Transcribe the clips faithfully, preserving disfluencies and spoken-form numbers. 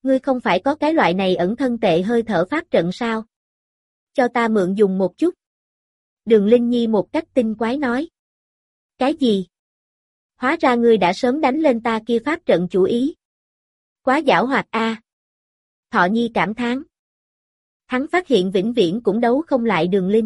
Ngươi không phải có cái loại này ẩn thân tệ hơi thở pháp trận sao? Cho ta mượn dùng một chút. Đường Linh Nhi một cách tinh quái nói. Cái gì? Hóa ra ngươi đã sớm đánh lên ta kia pháp trận chủ ý. Quá giảo hoạt a. Thọ Nhi cảm thán. Hắn phát hiện vĩnh viễn cũng đấu không lại Đường Linh.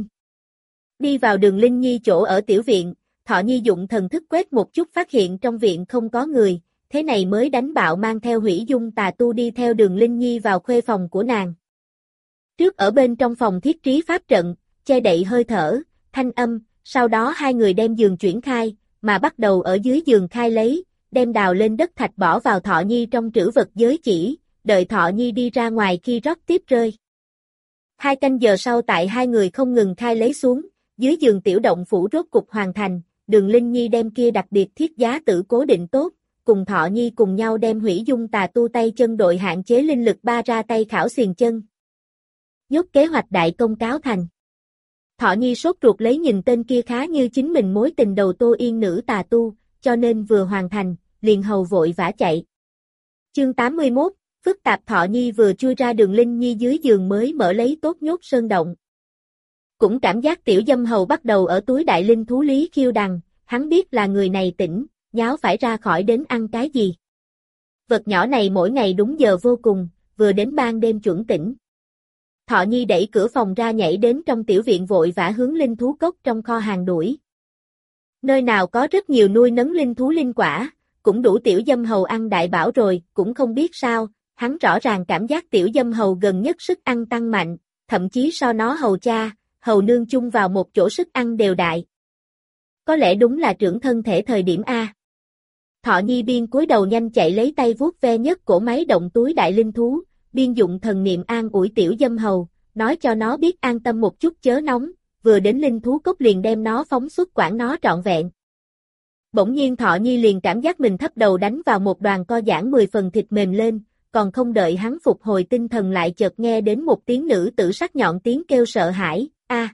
Đi vào Đường Linh Nhi chỗ ở tiểu viện, Thọ Nhi dụng thần thức quét một chút phát hiện trong viện không có người, thế này mới đánh bạo mang theo Hủy Dung tà tu đi theo Đường Linh Nhi vào khuê phòng của nàng. Trước ở bên trong phòng thiết trí pháp trận, che đậy hơi thở, thanh âm, sau đó hai người đem giường chuyển khai, mà bắt đầu ở dưới giường khai lấy, đem đào lên đất thạch bỏ vào Thọ Nhi trong trữ vật giới chỉ, đợi Thọ Nhi đi ra ngoài khi rót tiếp rơi. Hai canh giờ sau tại hai người không ngừng khai lấy xuống, dưới giường tiểu động phủ rốt cục hoàn thành, Đường Linh Nhi đem kia đặc biệt thiết giá tử cố định tốt, cùng Thọ Nhi cùng nhau đem Hủy Dung tà tu tay chân đội hạn chế linh lực ba ra tay khảo xiền chân. Nhốt kế hoạch đại công cáo thành. Thọ Nhi sốt ruột lấy nhìn tên kia khá như chính mình mối tình đầu Tô Yên nữ tà tu, cho nên vừa hoàn thành, liền hầu vội vã chạy. Chương tám mươi mốt, phức tạp. Thọ Nhi vừa chui ra Đường Linh Nhi dưới giường mới mở lấy tốt nhốt sơn động. Cũng cảm giác tiểu dâm hầu bắt đầu ở túi đại linh thú lý khiêu đằng, hắn biết là người này tỉnh, nháo phải ra khỏi đến ăn cái gì. Vật nhỏ này mỗi ngày đúng giờ vô cùng, vừa đến ban đêm chuẩn tỉnh. Thọ Nhi đẩy cửa phòng ra nhảy đến trong tiểu viện vội vã hướng linh thú cốc trong kho hàng đuổi. Nơi nào có rất nhiều nuôi nấng linh thú linh quả, cũng đủ tiểu dâm hầu ăn đại bảo rồi, cũng không biết sao, hắn rõ ràng cảm giác tiểu dâm hầu gần nhất sức ăn tăng mạnh, thậm chí so nó hầu cha, hầu nương chung vào một chỗ sức ăn đều đại. Có lẽ đúng là trưởng thân thể thời điểm A. Thọ Nhi biên cúi đầu nhanh chạy lấy tay vuốt ve nhất cổ máy động túi đại linh thú, biên dụng thần niệm an ủi tiểu dâm hầu, nói cho nó biết an tâm một chút chớ nóng, vừa đến linh thú cốc liền đem nó phóng xuất quản nó trọn vẹn. Bỗng nhiên Thọ Nhi liền cảm giác mình thấp đầu đánh vào một đoàn co giãn mười phần thịt mềm lên, còn không đợi hắn phục hồi tinh thần lại chợt nghe đến một tiếng nữ tử sắc nhọn tiếng kêu sợ hãi, a,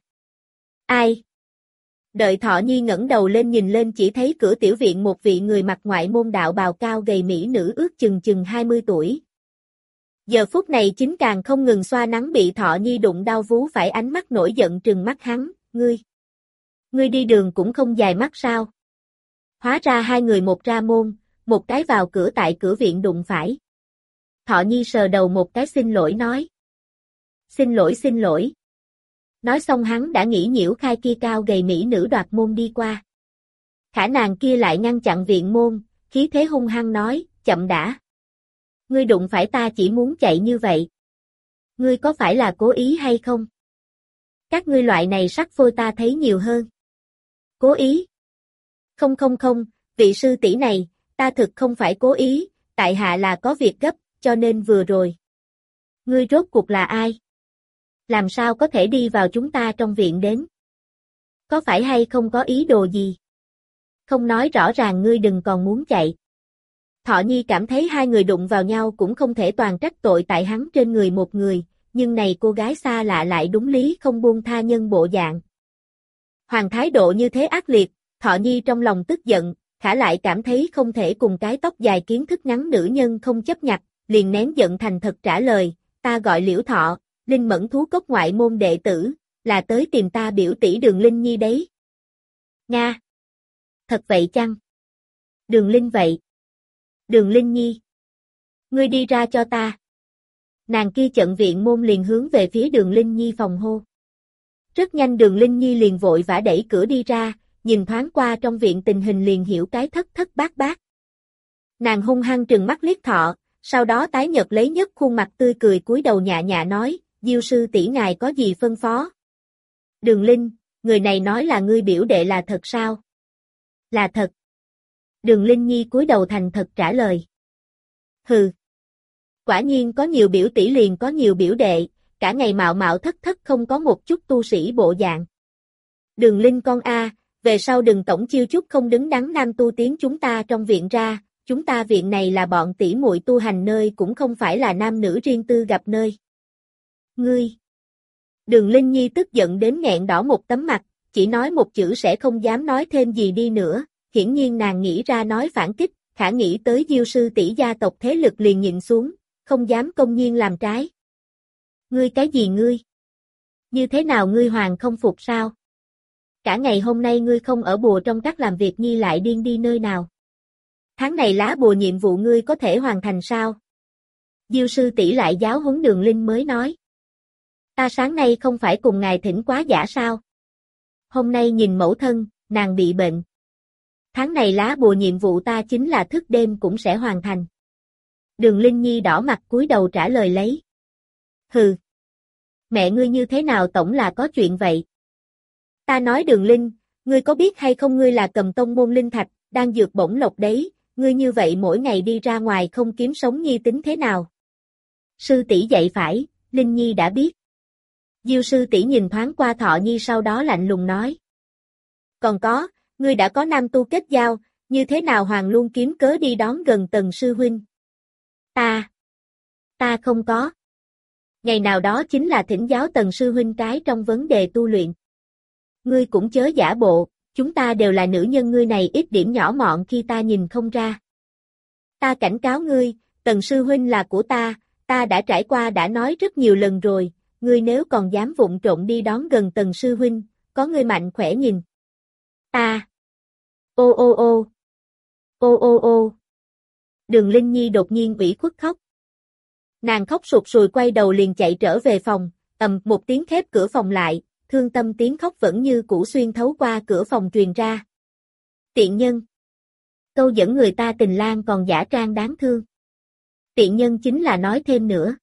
ai? Đợi Thọ Nhi ngẩng đầu lên nhìn lên chỉ thấy cửa tiểu viện một vị người mặc ngoại môn đạo bào cao gầy mỹ nữ ước chừng chừng hai mươi tuổi. Giờ phút này chính càng không ngừng xoa nắng bị Thọ Nhi đụng đau vú phải ánh mắt nổi giận trừng mắt hắn, ngươi. Ngươi đi đường cũng không dài mắt sao? Hóa ra hai người một ra môn, một cái vào cửa tại cửa viện đụng phải. Thọ Nhi sờ đầu một cái xin lỗi nói. Xin lỗi xin lỗi. Nói xong hắn đã nghĩ nhiễu khai kia cao gầy mỹ nữ đoạt môn đi qua. Khả nàng kia lại ngăn chặn viện môn, khí thế hung hăng nói, chậm đã. Ngươi đụng phải ta chỉ muốn chạy như vậy. Ngươi có phải là cố ý hay không? Các ngươi loại này sắc phôi ta thấy nhiều hơn. Cố ý? Không không không, vị sư tỷ này, ta thực không phải cố ý, tại hạ là có việc gấp, cho nên vừa rồi. Ngươi rốt cuộc là ai? Làm sao có thể đi vào chúng ta trong viện đến? Có phải hay không có ý đồ gì? Không nói rõ ràng ngươi đừng còn muốn chạy. Thọ Nhi cảm thấy hai người đụng vào nhau cũng không thể toàn trách tội tại hắn trên người một người, nhưng này cô gái xa lạ lại đúng lý không buông tha nhân bộ dạng. Hoàng thái độ như thế ác liệt, Thọ Nhi trong lòng tức giận, khả lại cảm thấy không thể cùng cái tóc dài kiến thức ngắn nữ nhân không chấp nhặt, liền nén giận thành thật trả lời, ta gọi Liễu Thọ, Linh Mẫn thú cốc ngoại môn đệ tử, là tới tìm ta biểu tỷ Đường Linh Nhi đấy. Nga! Thật vậy chăng? Đường Linh vậy? Đường Linh Nhi! Ngươi đi ra cho ta! Nàng kia chận viện môn liền hướng về phía Đường Linh Nhi phòng hô. Rất nhanh Đường Linh Nhi liền vội vã đẩy cửa đi ra, nhìn thoáng qua trong viện tình hình liền hiểu cái thất thất bát bát. Nàng hung hăng trừng mắt liếc Thọ, sau đó tái nhợt lấy nhất khuôn mặt tươi cười cúi đầu nhạ nhạ nói, Diêu sư tỷ ngài có gì phân phó? Đường Linh, người này nói là ngươi biểu đệ là thật sao? Là thật. Đường Linh Nhi cúi đầu thành thật trả lời. Hừ. Quả nhiên có nhiều biểu tỷ liền có nhiều biểu đệ, cả ngày mạo mạo thất thất không có một chút tu sĩ bộ dạng. Đường Linh con a, về sau đừng tổng chiêu chút không đứng đắn nam tu tiến chúng ta trong viện ra, chúng ta viện này là bọn tỷ muội tu hành nơi cũng không phải là nam nữ riêng tư gặp nơi. Ngươi! Đường Linh Nhi tức giận đến nghẹn đỏ một tấm mặt, chỉ nói một chữ sẽ không dám nói thêm gì đi nữa, hiển nhiên nàng nghĩ ra nói phản kích, khả nghĩ tới Diêu sư tỷ gia tộc thế lực liền nhịn xuống, không dám công nhiên làm trái. Ngươi cái gì ngươi? Như thế nào ngươi hoàng không phục sao? Cả ngày hôm nay ngươi không ở bùa trong các làm việc nhi lại điên đi nơi nào? Tháng này lá bùa nhiệm vụ ngươi có thể hoàn thành sao? Diêu sư tỷ lại giáo huấn Đường Linh mới nói. Ta sáng nay không phải cùng ngài thỉnh quá giả sao? Hôm nay nhìn mẫu thân, nàng bị bệnh. Tháng này lá bùa nhiệm vụ ta chính là thức đêm cũng sẽ hoàn thành. Đường Linh Nhi đỏ mặt cúi đầu trả lời lấy. Hừ. Mẹ ngươi như thế nào tổng là có chuyện vậy? Ta nói Đường Linh, ngươi có biết hay không ngươi là cầm tông môn linh thạch, đang dược bổng lộc đấy, ngươi như vậy mỗi ngày đi ra ngoài không kiếm sống Nhi tính thế nào? Sư tỷ dạy phải, Linh Nhi đã biết. Diêu sư tỷ nhìn thoáng qua Thọ Nhi sau đó lạnh lùng nói. Còn có, ngươi đã có nam tu kết giao, như thế nào Hoàng luôn kiếm cớ đi đón gần Tần sư huynh? Ta, ta không có. Ngày nào đó chính là thỉnh giáo Tần sư huynh cái trong vấn đề tu luyện. Ngươi cũng chớ giả bộ, chúng ta đều là nữ nhân, ngươi này ít điểm nhỏ mọn khi ta nhìn không ra. Ta cảnh cáo ngươi, Tần sư huynh là của ta, ta đã trải qua đã nói rất nhiều lần rồi, ngươi nếu còn dám vụng trộn đi đón gần Tần sư huynh, có ngươi mạnh khỏe nhìn. Ta. Ô ô ô. Ô ô ô. Đường Linh Nhi đột nhiên ủy khuất khóc. Nàng khóc sụt sùi quay đầu liền chạy trở về phòng, ầm một tiếng khép cửa phòng lại, thương tâm tiếng khóc vẫn như cũ xuyên thấu qua cửa phòng truyền ra. Tiện nhân. Câu dẫn người ta tình lang còn giả trang đáng thương. Tiện nhân chính là nói thêm nữa.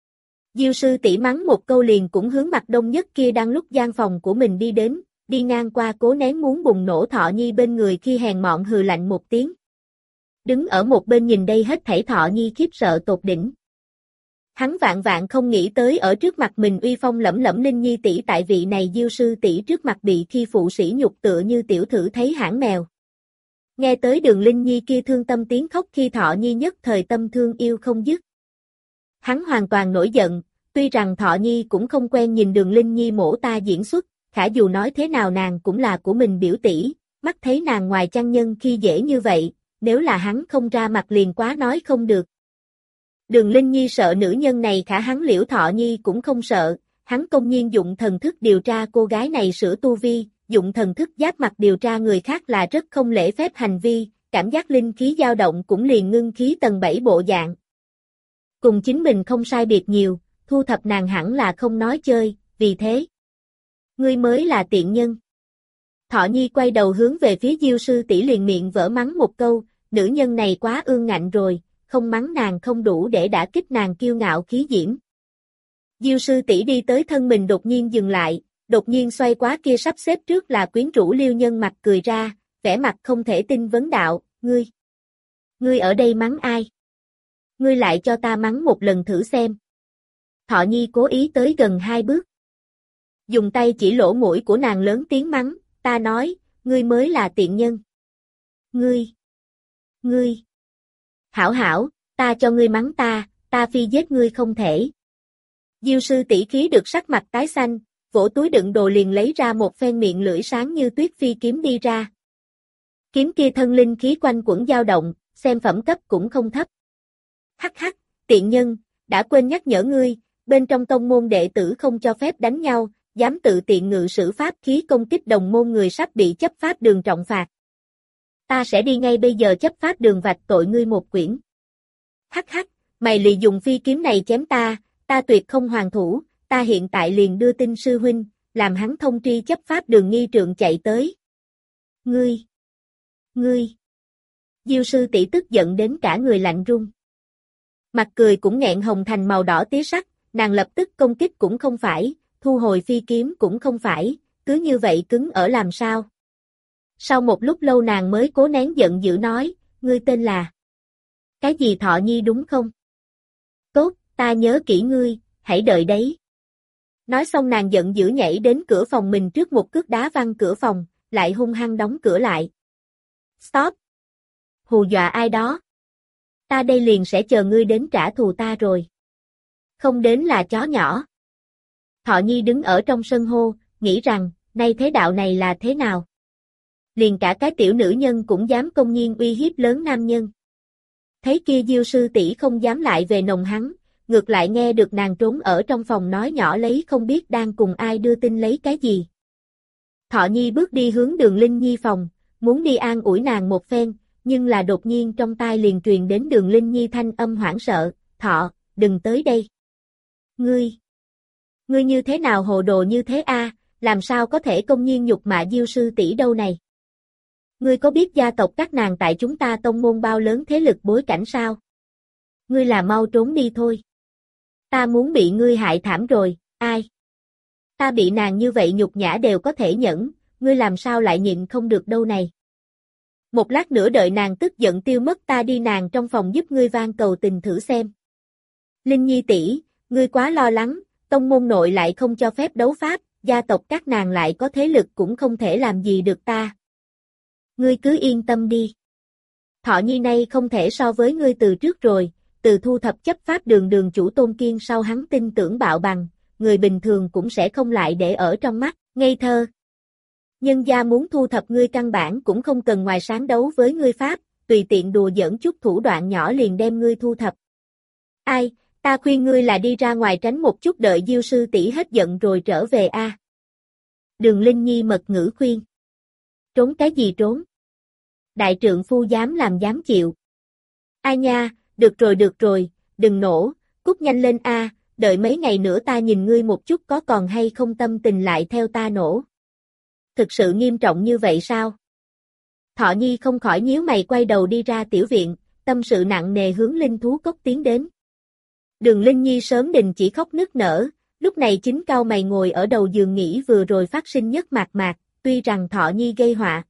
Diêu sư tỷ mắng một câu liền cũng hướng mặt đông nhất kia đang lúc gian phòng của mình đi đến, đi ngang qua cố nén muốn bùng nổ Thọ Nhi bên người khi hèn mọn hừ lạnh một tiếng. Đứng ở một bên nhìn đây hết thảy Thọ Nhi khiếp sợ tột đỉnh. Hắn vạn vạn không nghĩ tới ở trước mặt mình uy phong lẫm lẫm Linh Nhi tỷ tại vị này Diêu sư tỷ trước mặt bị khi phụ sỉ nhục tựa như tiểu thử thấy hãng mèo. Nghe tới Đường Linh Nhi kia thương tâm tiếng khóc khi Thọ Nhi nhất thời tâm thương yêu không dứt. Hắn hoàn toàn nổi giận, tuy rằng Thọ Nhi cũng không quen nhìn Đường Linh Nhi mổ ta diễn xuất, khả dù nói thế nào nàng cũng là của mình biểu tỷ, mắt thấy nàng ngoài chăn nhân khi dễ như vậy, nếu là hắn không ra mặt liền quá nói không được. Đường Linh Nhi sợ nữ nhân này khả hắn Liễu Thọ Nhi cũng không sợ, hắn công nhiên dụng thần thức điều tra cô gái này sửa tu vi, dụng thần thức giáp mặt điều tra người khác là rất không lễ phép hành vi, cảm giác linh khí dao động cũng liền ngưng khí tầng bảy bộ dạng. Cùng chính mình không sai biệt nhiều, thu thập nàng hẳn là không nói chơi, vì thế. Ngươi mới là tiện nhân. Thọ Nhi quay đầu hướng về phía Diêu sư tỷ liền miệng vỡ mắng một câu, nữ nhân này quá ương ngạnh rồi, không mắng nàng không đủ để đả kích nàng kiêu ngạo khí diễm. Diêu sư tỷ đi tới thân mình đột nhiên dừng lại, đột nhiên xoay quá kia sắp xếp trước là quyến rũ Liêu Nhân mặt cười ra, vẻ mặt không thể tin vấn đạo, ngươi. Ngươi ở đây mắng ai? Ngươi lại cho ta mắng một lần thử xem. Thọ Nhi cố ý tới gần hai bước. Dùng tay chỉ lỗ mũi của nàng lớn tiếng mắng, ta nói, ngươi mới là tiện nhân. Ngươi. Ngươi. Hảo hảo, ta cho ngươi mắng ta, ta phi giết ngươi không thể. Diêu sư tỷ khí được sắc mặt tái xanh, vỗ túi đựng đồ liền lấy ra một phen miệng lưỡi sáng như tuyết phi kiếm đi ra. Kiếm kia thân linh khí quanh quẩn dao động, xem phẩm cấp cũng không thấp. Hắc hắc, tiện nhân, đã quên nhắc nhở ngươi, bên trong tông môn đệ tử không cho phép đánh nhau, dám tự tiện ngự sử pháp khí công kích đồng môn người sắp bị chấp pháp đường trọng phạt. Ta sẽ đi ngay bây giờ chấp pháp đường vạch tội ngươi một quyển. Hắc hắc, mày lì dùng phi kiếm này chém ta, ta tuyệt không hoàn thủ, ta hiện tại liền đưa tin sư huynh, làm hắn thông tri chấp pháp đường nghi trượng chạy tới. Ngươi! Ngươi! Diêu sư tỷ tức giận đến cả người lạnh run. Mặt cười cũng nghẹn hồng thành màu đỏ tía sắc, nàng lập tức công kích cũng không phải, thu hồi phi kiếm cũng không phải, cứ như vậy cứng ở làm sao. Sau một lúc lâu nàng mới cố nén giận dữ nói, ngươi tên là cái gì Thọ Nhi đúng không? Tốt, ta nhớ kỹ ngươi, hãy đợi đấy. Nói xong nàng giận dữ nhảy đến cửa phòng mình trước một cước đá văng cửa phòng, lại hung hăng đóng cửa lại. Stop! Hù dọa ai đó? Ta đây liền sẽ chờ ngươi đến trả thù ta rồi. Không đến là chó nhỏ. Thọ Nhi đứng ở trong sân hô, nghĩ rằng, nay thế đạo này là thế nào? Liền cả cái tiểu nữ nhân cũng dám công nhiên uy hiếp lớn nam nhân. Thấy kia Diêu sư tỷ không dám lại về nồng hắn, ngược lại nghe được nàng trốn ở trong phòng nói nhỏ lấy không biết đang cùng ai đưa tin lấy cái gì. Thọ Nhi bước đi hướng Đường Linh Nhi phòng, muốn đi an ủi nàng một phen, nhưng là đột nhiên trong tai liền truyền đến Đường Linh Nhi thanh âm hoảng sợ, Thọ, đừng tới đây. Ngươi, ngươi như thế nào hồ đồ như thế a? Làm sao có thể công nhiên nhục mạ Diêu sư tỷ đâu này? Ngươi có biết gia tộc các nàng tại chúng ta tông môn bao lớn thế lực bối cảnh sao? Ngươi là mau trốn đi thôi. Ta muốn bị ngươi hại thảm rồi, ai? Ta bị nàng như vậy nhục nhã đều có thể nhẫn, ngươi làm sao lại nhịn không được đâu này? Một lát nữa đợi nàng tức giận tiêu mất ta đi nàng trong phòng giúp ngươi van cầu tình thử xem. Linh Nhi tỷ, ngươi quá lo lắng, tông môn nội lại không cho phép đấu pháp, gia tộc các nàng lại có thế lực cũng không thể làm gì được ta. Ngươi cứ yên tâm đi. Thọ Nhi này không thể so với ngươi từ trước rồi, từ thu thập chấp pháp đường đường chủ Tôn Kiên sau hắn tin tưởng bạo bằng, người bình thường cũng sẽ không lại để ở trong mắt, ngây thơ. Nhân gia muốn thu thập ngươi căn bản cũng không cần ngoài sáng đấu với ngươi pháp, tùy tiện đùa giỡn chút thủ đoạn nhỏ liền đem ngươi thu thập. Ai, ta khuyên ngươi là đi ra ngoài tránh một chút đợi Diêu sư tỷ hết giận rồi trở về a. Đường Linh Nhi mật ngữ khuyên. Trốn cái gì trốn? Đại trượng phu dám làm dám chịu. Ai nha, được rồi được rồi, đừng nổ, cút nhanh lên a, đợi mấy ngày nữa ta nhìn ngươi một chút có còn hay không tâm tình lại theo ta nổ. Thực sự nghiêm trọng như vậy sao? Thọ Nhi không khỏi nhíu mày quay đầu đi ra tiểu viện, tâm sự nặng nề hướng linh thú cốc tiến đến. Đường Linh Nhi sớm đình chỉ khóc nức nở, lúc này chính cau mày ngồi ở đầu giường nghĩ vừa rồi phát sinh nhất mạc mạc, tuy rằng Thọ Nhi gây họa.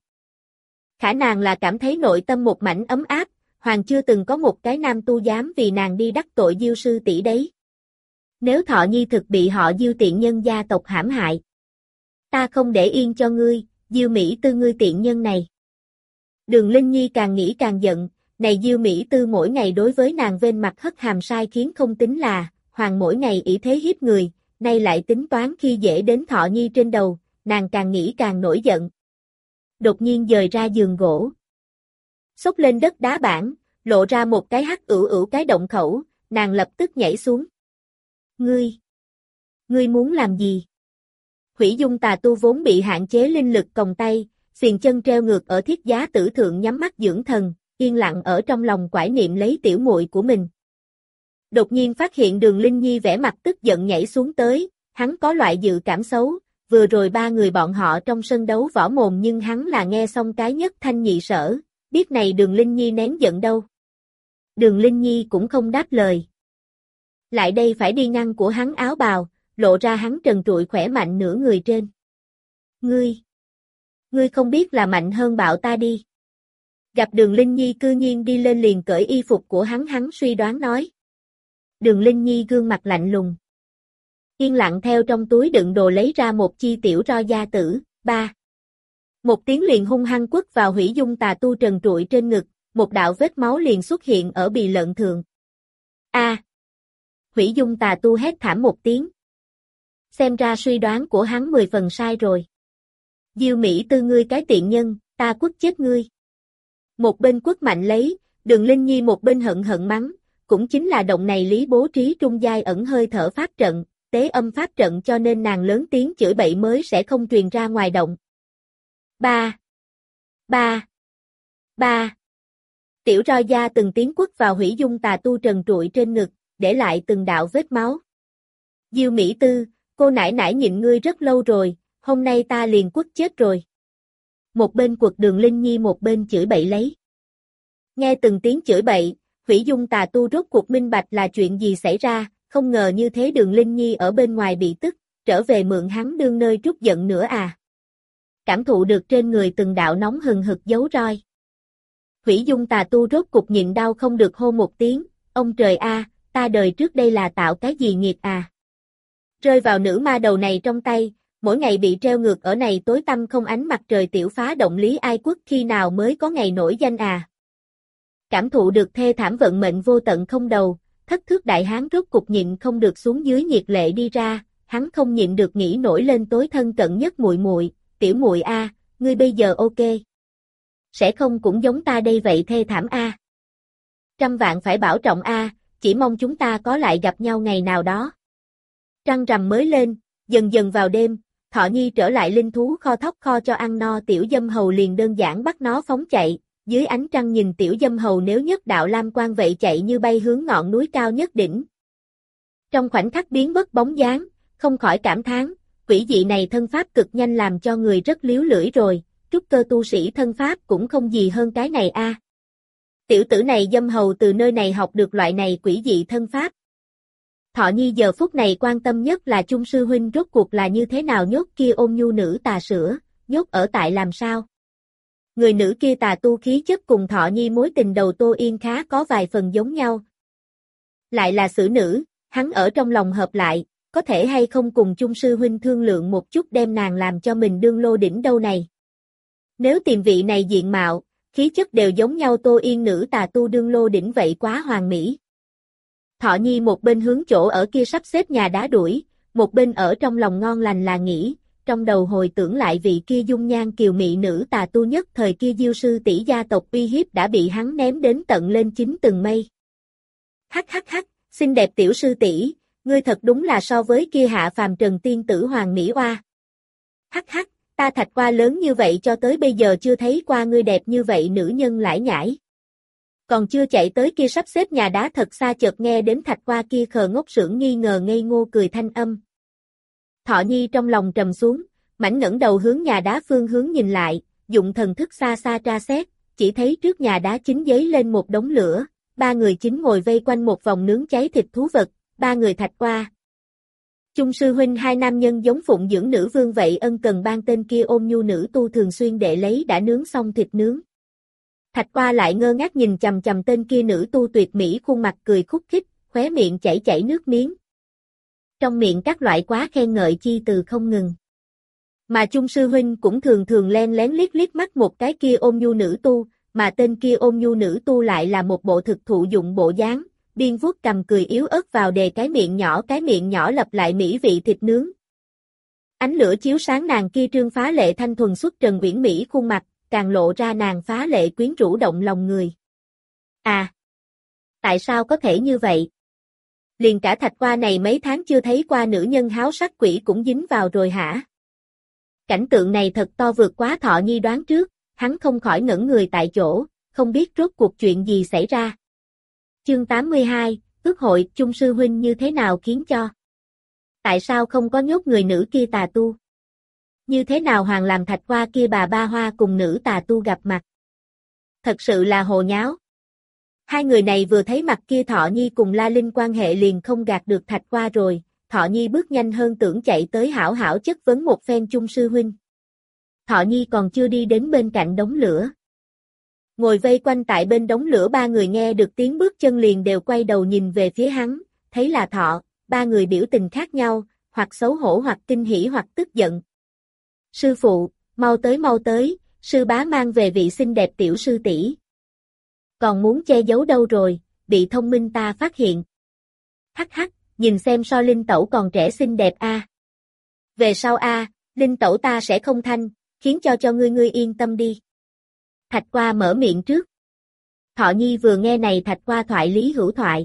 Khả nàng là cảm thấy nội tâm một mảnh ấm áp, hoàng chưa từng có một cái nam tu dám vì nàng đi đắc tội Diêu sư tỷ đấy. Nếu Thọ Nhi thực bị họ Diêu tiện nhân gia tộc hãm hại, ta không để yên cho ngươi, Diêu Mỹ Tư ngươi tiện nhân này. Đường Linh Nhi càng nghĩ càng giận, này Diêu Mỹ Tư mỗi ngày đối với nàng vênh mặt hất hàm sai khiến không tính là, hoàng mỗi ngày ỷ thế hiếp người, nay lại tính toán khi dễ đến Thọ Nhi trên đầu, nàng càng nghĩ càng nổi giận. Đột nhiên dời ra giường gỗ. Xốc lên đất đá bản, lộ ra một cái hắc ửu ửu cái động khẩu, nàng lập tức nhảy xuống. Ngươi! Ngươi muốn làm gì? Hủy Dung tà tu vốn bị hạn chế linh lực còng tay, xiềng chân treo ngược ở thiết giá tử thượng nhắm mắt dưỡng thần, yên lặng ở trong lòng quải niệm lấy tiểu muội của mình. Đột nhiên phát hiện Đường Linh Nhi vẻ mặt tức giận nhảy xuống tới, hắn có loại dự cảm xấu, vừa rồi ba người bọn họ trong sân đấu võ mồm nhưng hắn là nghe xong cái nhất thanh nhị sở, biết này Đường Linh Nhi nén giận đâu. Đường Linh Nhi cũng không đáp lời. Lại đây phải đi ngăn của hắn áo bào, lộ ra hắn trần trụi khỏe mạnh nửa người trên. Ngươi! Ngươi không biết là mạnh hơn bạo ta đi. Gặp Đường Linh Nhi cư nhiên đi lên liền cởi y phục của hắn hắn suy đoán nói. Đường Linh Nhi gương mặt lạnh lùng. Yên lặng theo trong túi đựng đồ lấy ra một chi tiểu ro gia tử, ba. Một tiếng liền hung hăng quất vào Hủy Dung tà tu trần trụi trên ngực, một đạo vết máu liền xuất hiện ở bì lợn thượng. A! À. Hủy Dung tà tu hét thảm một tiếng. Xem ra suy đoán của hắn mười phần sai rồi. Diêu Mỹ Tư ngươi cái tiện nhân, ta quất chết ngươi. Một bên quất mạnh lấy, Đường Linh Nhi một bên hận hận mắng, cũng chính là động này lý bố trí trung giai ẩn hơi thở pháp trận, tế âm pháp trận cho nên nàng lớn tiếng chửi bậy mới sẽ không truyền ra ngoài động. Ba, ba, ba. Tiểu roi da từng tiếng quất vào Hủy Dung tà tu trần trụi trên ngực, để lại từng đạo vết máu. Diêu Mỹ Tư, cô nãi nãi nhịn ngươi rất lâu rồi, hôm nay ta liền quất chết rồi. Một bên quật Đường Linh Nhi một bên chửi bậy lấy. Nghe từng tiếng chửi bậy, Hủy Dung tà tu rốt cuộc minh bạch là chuyện gì xảy ra, không ngờ như thế Đường Linh Nhi ở bên ngoài bị tức, trở về mượn hắn đương nơi trút giận nữa à. Cảm thụ được trên người từng đạo nóng hừng hực dấu roi. Hủy Dung tà tu rốt cục nhịn đau không được hô một tiếng, ông trời a, ta đời trước đây là tạo cái gì nghiệt à. Rơi vào nữ ma đầu này trong tay, mỗi ngày bị treo ngược ở này tối tăm không ánh mặt trời tiểu phá động lý ai quốc khi nào mới có ngày nổi danh à. Cảm thụ được thê thảm vận mệnh vô tận không đầu, thất thước đại hán rốt cục nhịn không được xuống dưới nhiệt lệ đi ra, hắn không nhịn được nghĩ nổi lên tối thân cận nhất muội muội, tiểu muội a, ngươi bây giờ ok. Sẽ không cũng giống ta đây vậy thê thảm a. Trăm vạn phải bảo trọng a, chỉ mong chúng ta có lại gặp nhau ngày nào đó. Trăng rằm mới lên, dần dần vào đêm, Thọ Nhi trở lại linh thú kho thóc kho cho ăn no, tiểu dâm hầu liền đơn giản bắt nó phóng chạy, dưới ánh trăng nhìn tiểu dâm hầu nếu nhất đạo lam quang vậy chạy như bay hướng ngọn núi cao nhất đỉnh. Trong khoảnh khắc biến mất bóng dáng, không khỏi cảm thán, quỷ dị này thân pháp cực nhanh làm cho người rất líu lưỡi rồi, trúc cơ tu sĩ thân pháp cũng không gì hơn cái này a. Tiểu tử này dâm hầu từ nơi này học được loại này quỷ dị thân pháp. Thọ Nhi giờ phút này quan tâm nhất là Chung sư huynh rốt cuộc là như thế nào nhốt kia ôn nhu nữ tà sữa, nhốt ở tại làm sao. Người nữ kia tà tu khí chất cùng Thọ Nhi mối tình đầu Tô Yên khá có vài phần giống nhau. Lại là xử nữ, hắn ở trong lòng hợp lại, có thể hay không cùng Chung sư huynh thương lượng một chút đem nàng làm cho mình đương lô đỉnh đâu này. Nếu tìm vị này diện mạo, khí chất đều giống nhau Tô Yên nữ tà tu đương lô đỉnh vậy quá hoàn mỹ. Thọ Nhi một bên hướng chỗ ở kia sắp xếp nhà đá đuổi, một bên ở trong lòng ngon lành là nghĩ, trong đầu hồi tưởng lại vị kia dung nhan kiều mị nữ tà tu nhất thời kia Diêu sư tỷ gia tộc uy hiếp đã bị hắn ném đến tận lên chín tầng mây. Hắc hắc hắc, xinh đẹp tiểu sư tỷ, ngươi thật đúng là so với kia hạ phàm trần tiên tử hoàng mỹ oa. Hắc hắc, ta Thạch Qua lớn như vậy cho tới bây giờ chưa thấy qua ngươi đẹp như vậy nữ nhân lải nhải. Còn chưa chạy tới kia sắp xếp nhà đá thật xa chợt nghe đến Thạch Qua kia khờ ngốc sững nghi ngờ ngây ngô cười thanh âm. Thọ Nhi trong lòng trầm xuống, mảnh ngẩng đầu hướng nhà đá phương hướng nhìn lại, dụng thần thức xa xa tra xét, chỉ thấy trước nhà đá chính giấy lên một đống lửa, ba người chính ngồi vây quanh một vòng nướng cháy thịt thú vật, ba người Thạch Qua. Chung sư huynh hai nam nhân giống phụng dưỡng nữ vương vậy ân cần ban tên kia ôm nhu nữ tu thường xuyên để lấy đã nướng xong thịt nướng. Thạch Qua lại ngơ ngác nhìn chằm chằm tên kia nữ tu tuyệt mỹ khuôn mặt cười khúc khích, khóe miệng chảy chảy nước miếng. Trong miệng các loại quá khen ngợi chi từ không ngừng. Mà Chung sư huynh cũng thường thường len lén liếc liếc mắt một cái kia ôm nhu nữ tu, mà tên kia ôm nhu nữ tu lại là một bộ thực thụ dụng bộ dáng, biên vuốt cầm cười yếu ớt vào đề cái miệng nhỏ cái miệng nhỏ lặp lại mỹ vị thịt nướng. Ánh lửa chiếu sáng nàng kia trương phá lệ thanh thuần xuất trần uyển mỹ khuôn mặt, càng lộ ra nàng phá lệ quyến rũ động lòng người. À! Tại sao có thể như vậy? Liền cả Thạch Qua này mấy tháng chưa thấy qua nữ nhân háo sắc quỷ cũng dính vào rồi hả? Cảnh tượng này thật to vượt quá Thọ Nhi đoán trước, hắn không khỏi ngẩn người tại chỗ, không biết rốt cuộc chuyện gì xảy ra. Chương tám mươi hai, ước hội Chung sư huynh như thế nào khiến cho? Tại sao không có nhốt người nữ kia tà tu? Như thế nào hoàng làm Thạch Qua kia bà ba hoa cùng nữ tà tu gặp mặt? Thật sự là hồ nháo. Hai người này vừa thấy mặt kia Thọ Nhi cùng La Linh quan hệ liền không gạt được Thạch Qua rồi, Thọ Nhi bước nhanh hơn tưởng chạy tới hảo hảo chất vấn một phen Chung sư huynh. Thọ Nhi còn chưa đi đến bên cạnh đống lửa. Ngồi vây quanh tại bên đống lửa ba người nghe được tiếng bước chân liền đều quay đầu nhìn về phía hắn, thấy là Thọ, ba người biểu tình khác nhau, hoặc xấu hổ hoặc kinh hỉ hoặc tức giận. Sư phụ, mau tới mau tới, sư bá mang về vị xinh đẹp tiểu sư tỷ. Còn muốn che giấu đâu rồi, bị thông minh ta phát hiện. Hắc hắc, nhìn xem so Linh tẩu còn trẻ xinh đẹp a. Về sau a, Linh tẩu ta sẽ không thanh, khiến cho cho ngươi ngươi yên tâm đi. Thạch Qua mở miệng trước. Thọ Nhi vừa nghe này Thạch Qua thoại lý hữu thoại.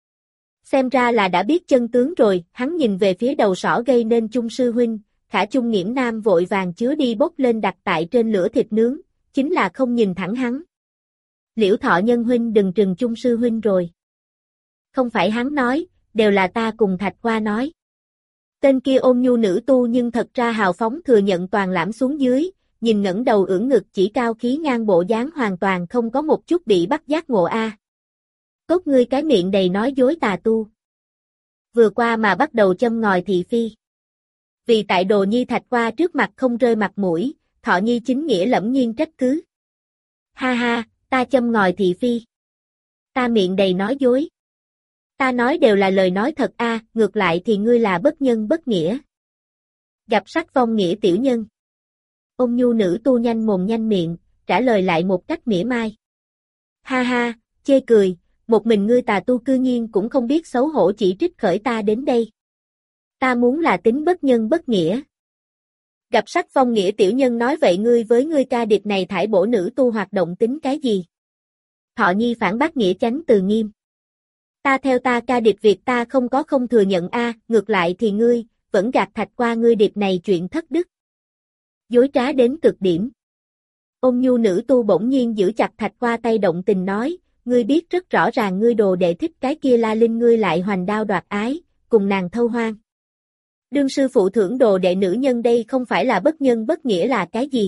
Xem ra là đã biết chân tướng rồi, hắn nhìn về phía đầu sỏ gây nên Chung sư huynh, Khả Chung Nghiễm Nam vội vàng chứa đi bốc lên đặt tại trên lửa thịt nướng, chính là không nhìn thẳng hắn. Liễu Thọ nhân huynh đừng trừng Chung sư huynh rồi. Không phải hắn nói, đều là ta cùng Thạch Qua nói. Tên kia ôm nhu nữ tu nhưng thật ra hào phóng thừa nhận toàn lãm xuống dưới, nhìn ngẩng đầu ưỡn ngực chỉ cao khí ngang bộ dáng hoàn toàn không có một chút bị bắt giác ngộ a. À. Cốt ngươi cái miệng đầy nói dối tà tu. Vừa qua mà bắt đầu châm ngòi thị phi. Vì tại Đồ Nhi Thạch Qua trước mặt không rơi mặt mũi, Thọ Nhi chính nghĩa lẫm nhiên trách cứ. Ha ha, ta châm ngòi thị phi. Ta miệng đầy nói dối. Ta nói đều là lời nói thật a, à, ngược lại thì ngươi là bất nhân bất nghĩa. Gặp sắc vong nghĩa tiểu nhân. Ôn nhu nữ tu nhanh mồm nhanh miệng, trả lời lại một cách mỉa mai. Ha ha, chê cười, một mình ngươi tà tu cư nhiên cũng không biết xấu hổ chỉ trích khởi ta đến đây. Ta muốn là tính bất nhân bất nghĩa. Gặp sắc phong nghĩa tiểu nhân nói vậy ngươi với ngươi ca địch này thải bổ nữ tu hoạt động tính cái gì? Thọ Nhi phản bác nghĩa chánh từ nghiêm. Ta theo ta ca điệp việc ta không có không thừa nhận a, ngược lại thì ngươi, vẫn gạt Thạch Qua ngươi điệp này chuyện thất đức. Dối trá đến cực điểm. Ôn nhu nữ tu bỗng nhiên giữ chặt Thạch Qua tay động tình nói, ngươi biết rất rõ ràng ngươi đồ đệ thích cái kia La Linh ngươi lại hoành đao đoạt ái, cùng nàng thâu hoang. Đương sư phụ thưởng đồ đệ nữ nhân đây không phải là bất nhân bất nghĩa là cái gì?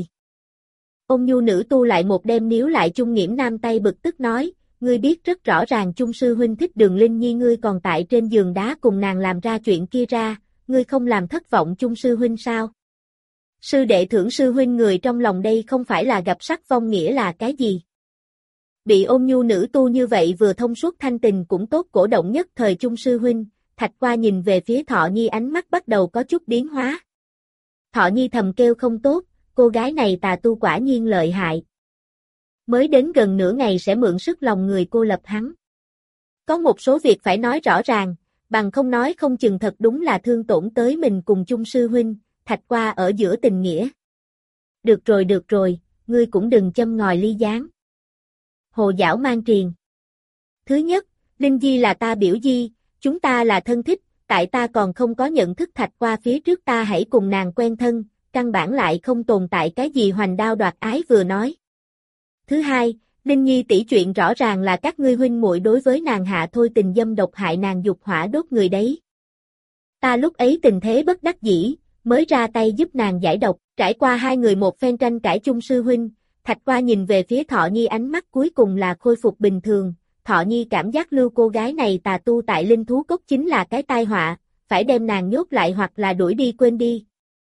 Ôn nhu nữ tu lại một đêm níu lại Chung Nghiễm Nam tay bực tức nói, ngươi biết rất rõ ràng Chung sư huynh thích Đường Linh Nhi ngươi còn tại trên giường đá cùng nàng làm ra chuyện kia ra, ngươi không làm thất vọng Chung sư huynh sao? Sư đệ thưởng sư huynh người trong lòng đây không phải là gặp sắc vong nghĩa là cái gì? Bị ôn nhu nữ tu như vậy vừa thông suốt thanh tình cũng tốt cổ động nhất thời Chung sư huynh, Thạch Qua nhìn về phía Thọ Nhi ánh mắt bắt đầu có chút biến hóa. Thọ Nhi thầm kêu không tốt, cô gái này tà tu quả nhiên lợi hại. Mới đến gần nửa ngày sẽ mượn sức lòng người cô lập hắn. Có một số việc phải nói rõ ràng, bằng không nói không chừng thật đúng là thương tổn tới mình cùng Chung sư huynh, Thạch Qua ở giữa tình nghĩa. Được rồi được rồi, ngươi cũng đừng châm ngòi ly gián. Hồ Giảo mang triền. Thứ nhất, Linh Di là ta biểu di, chúng ta là thân thích, tại ta còn không có nhận thức Thạch Qua phía trước ta hãy cùng nàng quen thân, căn bản lại không tồn tại cái gì hoành đao đoạt ái vừa nói. Thứ hai, Linh Nhi tỷ chuyện rõ ràng là các ngươi huynh muội đối với nàng hạ thôi tình dâm độc hại nàng dục hỏa đốt người đấy. Ta lúc ấy tình thế bất đắc dĩ, mới ra tay giúp nàng giải độc, trải qua hai người một phen tranh cãi Chung sư huynh, Thạch Qua nhìn về phía Thọ Nhi ánh mắt cuối cùng là khôi phục bình thường, Thọ Nhi cảm giác lưu cô gái này tà tu tại linh thú cốc chính là cái tai họa, phải đem nàng nhốt lại hoặc là đuổi đi quên đi.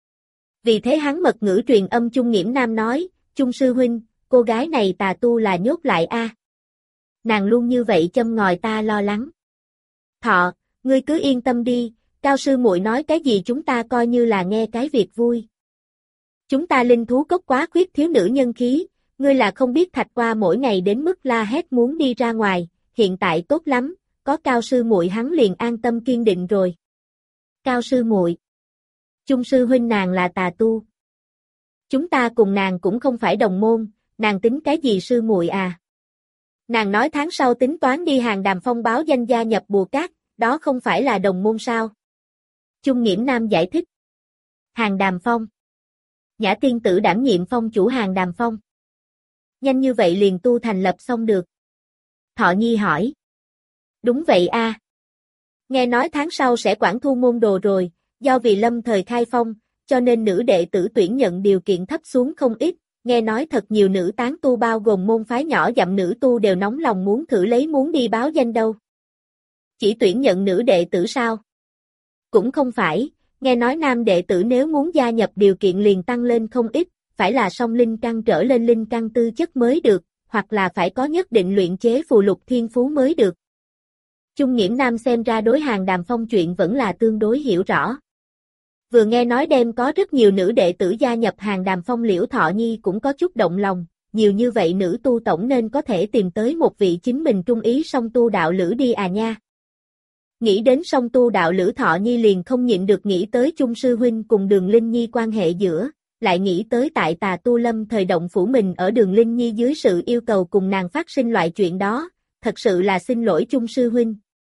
Vì thế hắn mật ngữ truyền âm Chung Nghiễm Nam nói, Chung sư huynh, cô gái này tà tu là nhốt lại a. Nàng luôn như vậy châm ngòi ta lo lắng. Thọ, ngươi cứ yên tâm đi, Cao sư muội nói cái gì chúng ta coi như là nghe cái việc vui. Chúng ta linh thú cốc quá khuyết thiếu nữ nhân khí, ngươi là không biết Thạch Qua mỗi ngày đến mức la hét muốn đi ra ngoài, hiện tại tốt lắm, có Cao sư muội hắn liền an tâm kiên định rồi. Cao sư muội, Chung sư huynh nàng là tà tu. Chúng ta cùng nàng cũng không phải đồng môn, nàng tính cái gì sư muội à? Nàng nói tháng sau tính toán đi Hàng Đàm Phong báo danh gia nhập Bùa Cát, đó không phải là đồng môn sao? Chung Nghiễm Nam giải thích. Hàng Đàm Phong. Nhã tiên tử đảm nhiệm phong chủ Hàng Đàm Phong. Nhanh như vậy liền tu thành lập xong được. Thọ Nhi hỏi. Đúng vậy a. Nghe nói tháng sau sẽ quản thu môn đồ rồi, do vì lâm thời khai phong, cho nên nữ đệ tử tuyển nhận điều kiện thấp xuống không ít, nghe nói thật nhiều nữ tán tu bao gồm môn phái nhỏ dặm nữ tu đều nóng lòng muốn thử lấy muốn đi báo danh đâu. Chỉ tuyển nhận nữ đệ tử sao? Cũng không phải, nghe nói nam đệ tử nếu muốn gia nhập điều kiện liền tăng lên không ít, phải là song linh căn trở lên linh căn tư chất mới được, hoặc là phải có nhất định luyện chế phù lục thiên phú mới được. Chung Nghiễm Nam xem ra đối Hàng Đàm Phong chuyện vẫn là tương đối hiểu rõ. Vừa nghe nói đêm có rất nhiều nữ đệ tử gia nhập Hàng Đàm Phong Liễu Thọ Nhi cũng có chút động lòng, nhiều như vậy nữ tu tổng nên có thể tìm tới một vị chính mình trung ý song tu đạo lữ đi à nha. Nghĩ đến song tu đạo lữ Thọ Nhi liền không nhịn được nghĩ tới Chung sư huynh cùng Đường Linh Nhi quan hệ giữa, lại nghĩ tới tại tà tu lâm thời động phủ mình ở Đường Linh Nhi dưới sự yêu cầu cùng nàng phát sinh loại chuyện đó, thật sự là xin lỗi Chung sư huynh.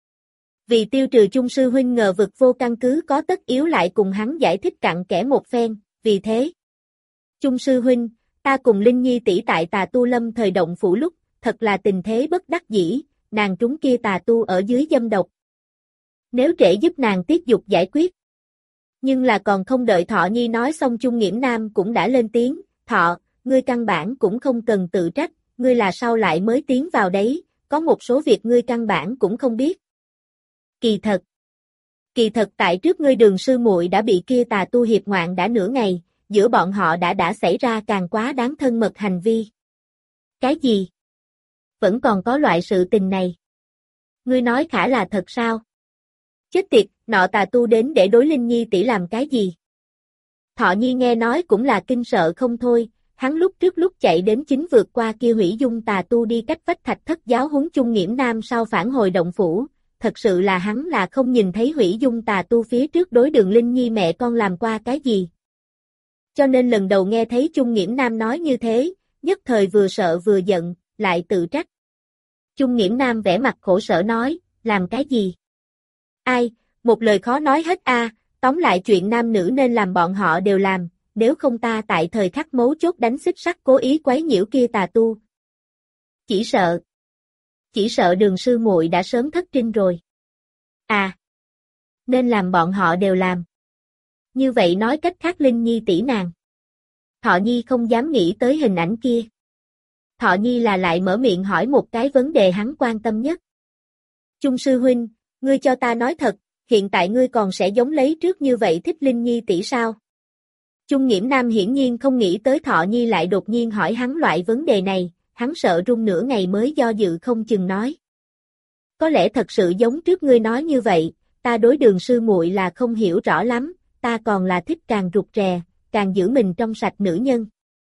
Vì tiêu trừ Chung sư huynh ngờ vực vô căn cứ có tất yếu lại cùng hắn giải thích cặn kẽ một phen, vì thế. Chung sư huynh, ta cùng Linh Nhi tỷ tại tà tu lâm thời động phủ lúc, thật là tình thế bất đắc dĩ, nàng trúng kia tà tu ở dưới dâm độc. Nếu trễ giúp nàng tiết dục giải quyết. Nhưng là còn không đợi Thọ Nhi nói xong Chung Nghiễm Nam cũng đã lên tiếng, Thọ, ngươi căn bản cũng không cần tự trách, ngươi là sao lại mới tiến vào đấy, có một số việc ngươi căn bản cũng không biết. Kỳ thật. Kỳ thật tại trước ngươi Đường sư muội đã bị kia tà tu hiệp ngoạn đã nửa ngày, giữa bọn họ đã đã xảy ra càng quá đáng thân mật hành vi. Cái gì? Vẫn còn có loại sự tình này. Ngươi nói khả là thật sao? Chết tiệt, nọ tà tu đến để đối Linh Nhi tỷ làm cái gì? Thọ Nhi nghe nói cũng là kinh sợ không thôi, hắn lúc trước lúc chạy đến chính vượt qua kia hủy dung tà tu đi cách vách thạch thất giáo huấn Chung Nghiễm Nam sau phản hồi động phủ, thật sự là hắn là không nhìn thấy hủy dung tà tu phía trước đối Đường Linh Nhi mẹ con làm qua cái gì. Cho nên lần đầu nghe thấy Chung Nghiễm Nam nói như thế, nhất thời vừa sợ vừa giận, lại tự trách. Chung Nghiễm Nam vẻ mặt khổ sở nói, làm cái gì? Ai, một lời khó nói hết a, tóm lại chuyện nam nữ nên làm bọn họ đều làm, nếu không ta tại thời khắc mấu chốt đánh xích sắt cố ý quấy nhiễu kia tà tu. Chỉ sợ, chỉ sợ Đường sư muội đã sớm thất trinh rồi. À, nên làm bọn họ đều làm. Như vậy nói cách khác Linh Nhi tỷ nàng. Thọ Nhi không dám nghĩ tới hình ảnh kia. Thọ Nhi là lại mở miệng hỏi một cái vấn đề hắn quan tâm nhất. Chung sư huynh, ngươi cho ta nói thật, hiện tại ngươi còn sẽ giống lấy trước như vậy thích Linh Nhi tỷ sao? Chung Nghiễm Nam hiển nhiên không nghĩ tới Thọ Nhi lại đột nhiên hỏi hắn loại vấn đề này, hắn sợ run nửa ngày mới do dự không chừng nói. Có lẽ thật sự giống trước ngươi nói như vậy, ta đối Đường sư muội là không hiểu rõ lắm, ta còn là thích càng rụt rè, càng giữ mình trong sạch nữ nhân.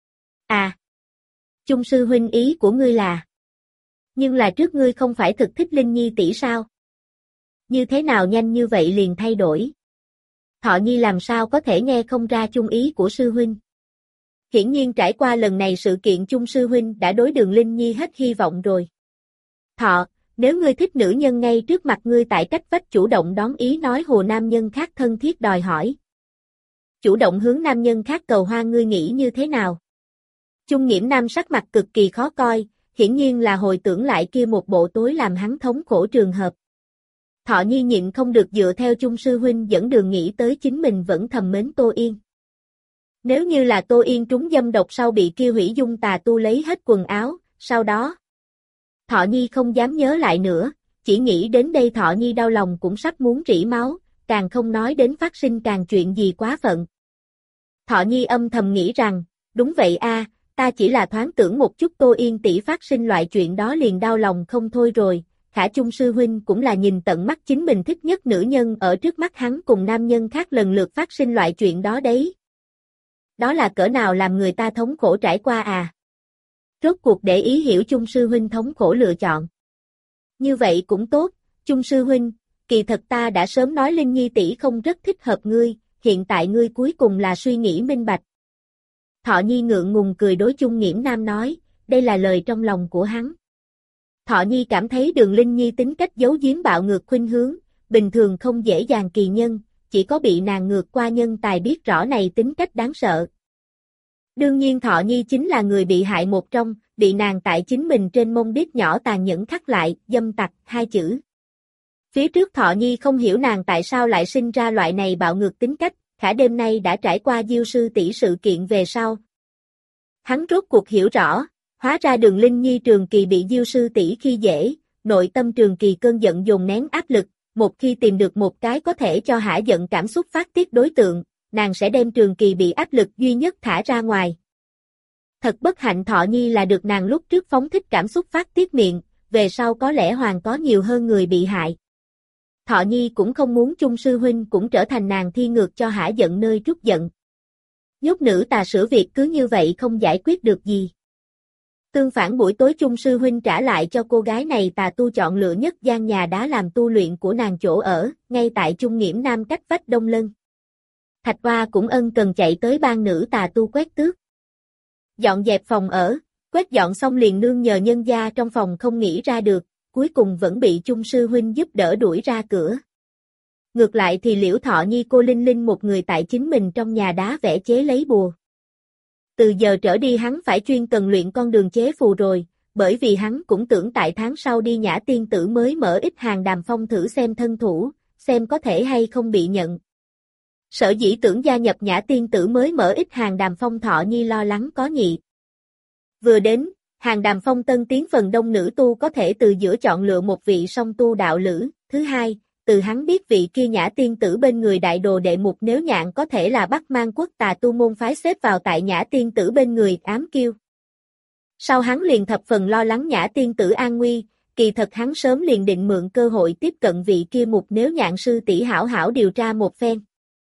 À, Chung sư huynh ý của ngươi là, nhưng là trước ngươi không phải thực thích Linh Nhi tỷ sao? Như thế nào nhanh như vậy liền thay đổi? Thọ Nhi làm sao có thể nghe không ra chung ý của sư huynh? Hiển nhiên trải qua lần này sự kiện Chung sư huynh đã đối Đường Linh Nhi hết hy vọng rồi. Thọ, nếu ngươi thích nữ nhân ngay trước mặt ngươi tại cách vách chủ động đón ý nói hồ nam nhân khác thân thiết đòi hỏi. Chủ động hướng nam nhân khác cầu hoa ngươi nghĩ như thế nào? Chung Nghiễm Nam sắc mặt cực kỳ khó coi, hiển nhiên là hồi tưởng lại kia một bộ tối làm hắn thống khổ trường hợp. Thọ Nhi nhịn không được dựa theo Chung sư huynh dẫn đường nghĩ tới chính mình vẫn thầm mến Tô Yên. Nếu như là Tô Yên trúng dâm độc sau bị kia hủy dung tà tu lấy hết quần áo, sau đó Thọ Nhi không dám nhớ lại nữa, chỉ nghĩ đến đây Thọ Nhi đau lòng cũng sắp muốn rỉ máu, càng không nói đến phát sinh càng chuyện gì quá phận. Thọ Nhi âm thầm nghĩ rằng, đúng vậy a, ta chỉ là thoáng tưởng một chút Tô Yên tỷ phát sinh loại chuyện đó liền đau lòng không thôi rồi, khả Chung sư huynh cũng là nhìn tận mắt chính mình thích nhất nữ nhân ở trước mắt hắn cùng nam nhân khác lần lượt phát sinh loại chuyện đó đấy. Đó là cỡ nào làm người ta thống khổ trải qua à? Rốt cuộc để ý hiểu Chung sư huynh thống khổ lựa chọn. Như vậy cũng tốt, Chung sư huynh, kỳ thật ta đã sớm nói Linh Nhi tỷ không rất thích hợp ngươi, hiện tại ngươi cuối cùng là suy nghĩ minh bạch. Thọ Nhi ngượng ngùng cười đối Chung Nghiễm Nam nói, đây là lời trong lòng của hắn. Thọ Nhi cảm thấy Đường Linh Nhi tính cách giấu giếm bạo ngược khuynh hướng, bình thường không dễ dàng kỳ nhân, chỉ có bị nàng ngược qua nhân tài biết rõ này tính cách đáng sợ. Đương nhiên Thọ Nhi chính là người bị hại một trong, bị nàng tại chính mình trên mông đít nhỏ tàn nhẫn khắc lại, dâm tặc, hai chữ. Phía trước Thọ Nhi không hiểu nàng tại sao lại sinh ra loại này bạo ngược tính cách, khả đêm nay đã trải qua Diêu sư tỷ sự kiện về sau. Hắn rốt cuộc hiểu rõ, hóa ra Đường Linh Nhi trường kỳ bị Diêu sư tỷ khi dễ, nội tâm trường kỳ cơn giận dồn nén áp lực, một khi tìm được một cái có thể cho hả giận cảm xúc phát tiết đối tượng, nàng sẽ đem trường kỳ bị áp lực duy nhất thả ra ngoài. Thật bất hạnh Thọ Nhi là được nàng lúc trước phóng thích cảm xúc phát tiết miệng, về sau có lẽ hoàn có nhiều hơn người bị hại. Thọ Nhi cũng không muốn Chung sư huynh cũng trở thành nàng thi ngược cho hả giận nơi trút giận. Nhốt nữ tà sửa việc cứ như vậy không giải quyết được gì. Tương phản buổi tối Chung sư huynh trả lại cho cô gái này tà tu chọn lựa nhất gian nhà đá làm tu luyện của nàng chỗ ở, ngay tại Chung Nghiễm Nam cách vách Đông Lân. Thạch Hoa cũng ân cần chạy tới ban nữ tà tu quét tước. Dọn dẹp phòng ở, quét dọn xong liền nương nhờ nhân gia trong phòng không nghĩ ra được, cuối cùng vẫn bị Chung sư huynh giúp đỡ đuổi ra cửa. Ngược lại thì Liễu Thọ Nhi cô Linh Linh một người tại chính mình trong nhà đá vẽ chế lấy bùa. Từ giờ trở đi hắn phải chuyên cần luyện con đường chế phù rồi, bởi vì hắn cũng tưởng tại tháng sau đi Nhã Tiên Tử mới mở ít hàng đàm phong thử xem thân thủ, xem có thể hay không bị nhận. Sở dĩ tưởng gia nhập Nhã Tiên Tử mới mở ít hàng đàm phong Thọ Nhi lo lắng có nhị. Vừa đến, hàng đàm phong tân tiến phần đông nữ tu có thể từ giữa chọn lựa một vị song tu đạo lữ, thứ hai, từ hắn biết vị kia Nhã Tiên Tử bên người đại đồ đệ mục nếu nhạn có thể là Bắc Mang quốc tà tu môn phái xếp vào tại Nhã Tiên Tử bên người ám kiêu. Sau hắn liền thập phần lo lắng Nhã Tiên Tử an nguy, kỳ thật hắn sớm liền định mượn cơ hội tiếp cận vị kia mục nếu nhạn sư tỷ hảo hảo điều tra một phen.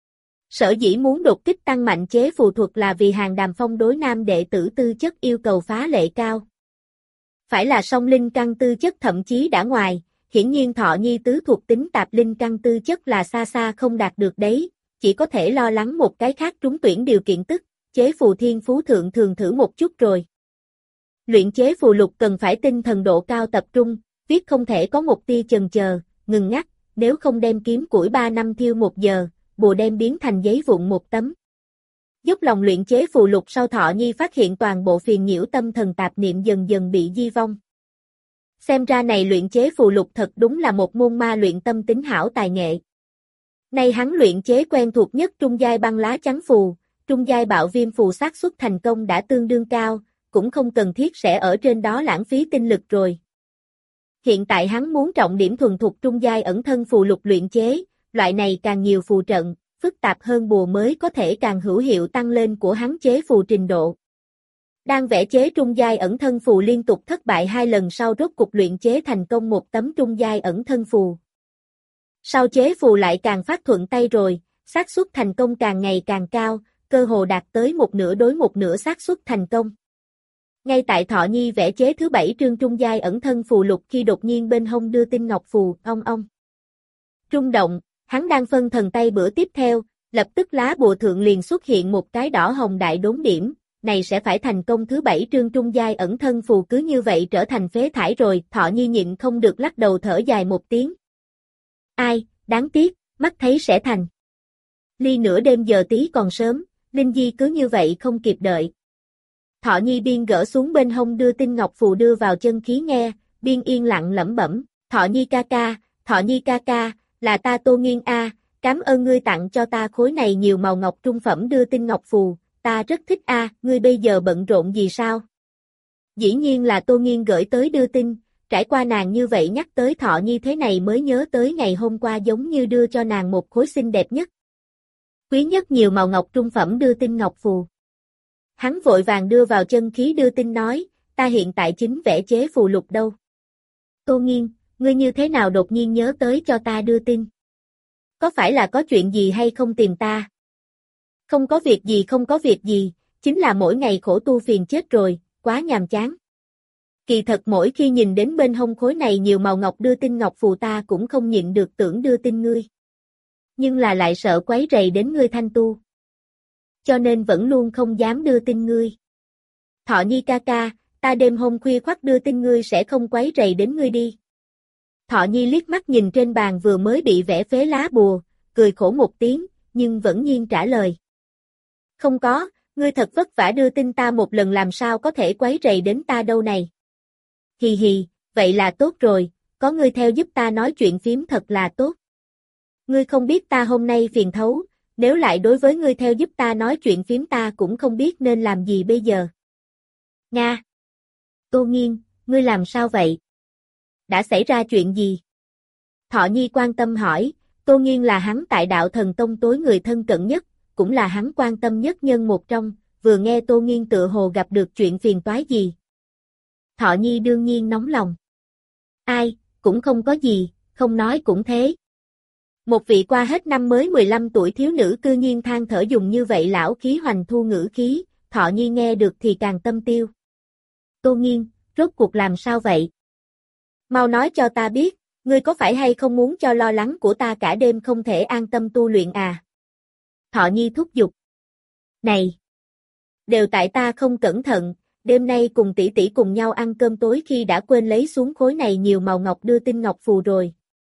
Sở dĩ muốn đột kích tăng mạnh chế phù thuật là vì hàng đàm phong đối nam đệ tử tư chất yêu cầu phá lệ cao. Phải là song linh căn tư chất thậm chí đã ngoài, hiển nhiên Thọ Nhi tứ thuộc tính tạp linh căn tư chất là xa xa không đạt được đấy, chỉ có thể lo lắng một cái khác trúng tuyển điều kiện tức, chế phù thiên phú thượng thường thử một chút rồi. Luyện chế phù lục cần phải tinh thần độ cao tập trung, viết không thể có một tia chần chờ, ngừng ngắt, nếu không đem kiếm củi ba năm thiêu một giờ, bùa đem biến thành giấy vụn một tấm. Dốc lòng luyện chế phù lục sau Thọ Nhi phát hiện toàn bộ phiền nhiễu tâm thần tạp niệm dần dần bị di vong. Xem ra này luyện chế phù lục thật đúng là một môn ma luyện tâm tính hảo tài nghệ. Nay hắn luyện chế quen thuộc nhất trung giai băng lá chắn phù, trung giai bạo viêm phù xác suất thành công đã tương đương cao, cũng không cần thiết sẽ ở trên đó lãng phí tinh lực rồi. Hiện tại hắn muốn trọng điểm thuần thục trung giai ẩn thân phù lục luyện chế, loại này càng nhiều phù trận, phức tạp hơn bùa mới có thể càng hữu hiệu tăng lên của hắn chế phù trình độ. Đang vẽ chế trung giai ẩn thân phù liên tục thất bại hai lần sau rốt cục luyện chế thành công một tấm trung giai ẩn thân phù. Sau chế phù lại càng phát thuận tay rồi, xác suất thành công càng ngày càng cao, cơ hồ đạt tới một nửa đối một nửa xác suất thành công. Ngay tại Thọ Nhi vẽ chế thứ bảy trương trung giai ẩn thân phù lục khi đột nhiên bên hông đưa tin ngọc phù, ong ong. Rung động, hắn đang phân thần tay bữa tiếp theo, lập tức lá bùa thượng liền xuất hiện một cái đỏ hồng đại đốn điểm, này sẽ phải thành công thứ bảy trương trung giai ẩn thân phù cứ như vậy trở thành phế thải rồi, Thọ Nhi nhịn không được lắc đầu thở dài một tiếng. Ai, đáng tiếc, mắt thấy sẽ thành. Ly nửa đêm giờ tí còn sớm, Linh Di cứ như vậy không kịp đợi. Thọ Nhi biên gỡ xuống bên hông đưa tin ngọc phù đưa vào chân khí nghe, biên yên lặng lẩm bẩm, Thọ Nhi ca ca, Thọ Nhi ca ca, là ta Tô Nghiên a, cảm ơn ngươi tặng cho ta khối này nhiều màu ngọc trung phẩm đưa tin ngọc phù, ta rất thích a, ngươi bây giờ bận rộn gì sao? Dĩ nhiên là Tô Nghiên gửi tới đưa tin, trải qua nàng như vậy nhắc tới Thọ Nhi thế này mới nhớ tới ngày hôm qua giống như đưa cho nàng một khối xinh đẹp nhất. Quý nhất nhiều màu ngọc trung phẩm đưa tin ngọc phù. Hắn vội vàng đưa vào chân khí đưa tin nói, ta hiện tại chính vẽ chế phù lục đâu. Tô Nghiên, ngươi như thế nào đột nhiên nhớ tới cho ta đưa tin? Có phải là có chuyện gì hay không tìm ta? Không có việc gì không có việc gì, chính là mỗi ngày khổ tu phiền chết rồi, quá nhàm chán. Kỳ thật mỗi khi nhìn đến bên hông khối này nhiều màu ngọc đưa tin ngọc phù ta cũng không nhịn được tưởng đưa tin ngươi. Nhưng là lại sợ quấy rầy đến ngươi thanh tu. Cho nên vẫn luôn không dám đưa tin ngươi. Thọ Nhi ca ca, ta đêm hôm khuya khoắt đưa tin ngươi sẽ không quấy rầy đến ngươi đi. Thọ Nhi liếc mắt nhìn trên bàn vừa mới bị vẽ phế lá bùa, cười khổ một tiếng, nhưng vẫn nhiên trả lời. Không có, ngươi thật vất vả đưa tin ta một lần làm sao có thể quấy rầy đến ta đâu này. Hì hì, vậy là tốt rồi, có ngươi theo giúp ta nói chuyện phím thật là tốt. Ngươi không biết ta hôm nay phiền thấu, nếu lại đối với ngươi theo giúp ta nói chuyện phím ta cũng không biết nên làm gì bây giờ. Nga. Tô Nghiên, ngươi làm sao vậy? Đã xảy ra chuyện gì? Thọ Nhi quan tâm hỏi, Tô Nghiên là hắn tại đạo thần tông tối người thân cận nhất, cũng là hắn quan tâm nhất nhân một trong, vừa nghe Tô Nghiên tựa hồ gặp được chuyện phiền toái gì. Thọ Nhi đương nhiên nóng lòng. Ai, cũng không có gì, không nói cũng thế. Một vị qua hết năm mới mười lăm tuổi thiếu nữ cư nhiên than thở dùng như vậy lão khí hoành thu ngữ khí, Thọ Nhi nghe được thì càng tâm tiêu. Tô Nghiên, rốt cuộc làm sao vậy? Mau nói cho ta biết, ngươi có phải hay không muốn cho lo lắng của ta cả đêm không thể an tâm tu luyện à? Thọ Nhi thúc giục. Này! Đều tại ta không cẩn thận, đêm nay cùng tỷ tỷ cùng nhau ăn cơm tối khi đã quên lấy xuống khối này nhiều màu ngọc đưa tin ngọc phù rồi.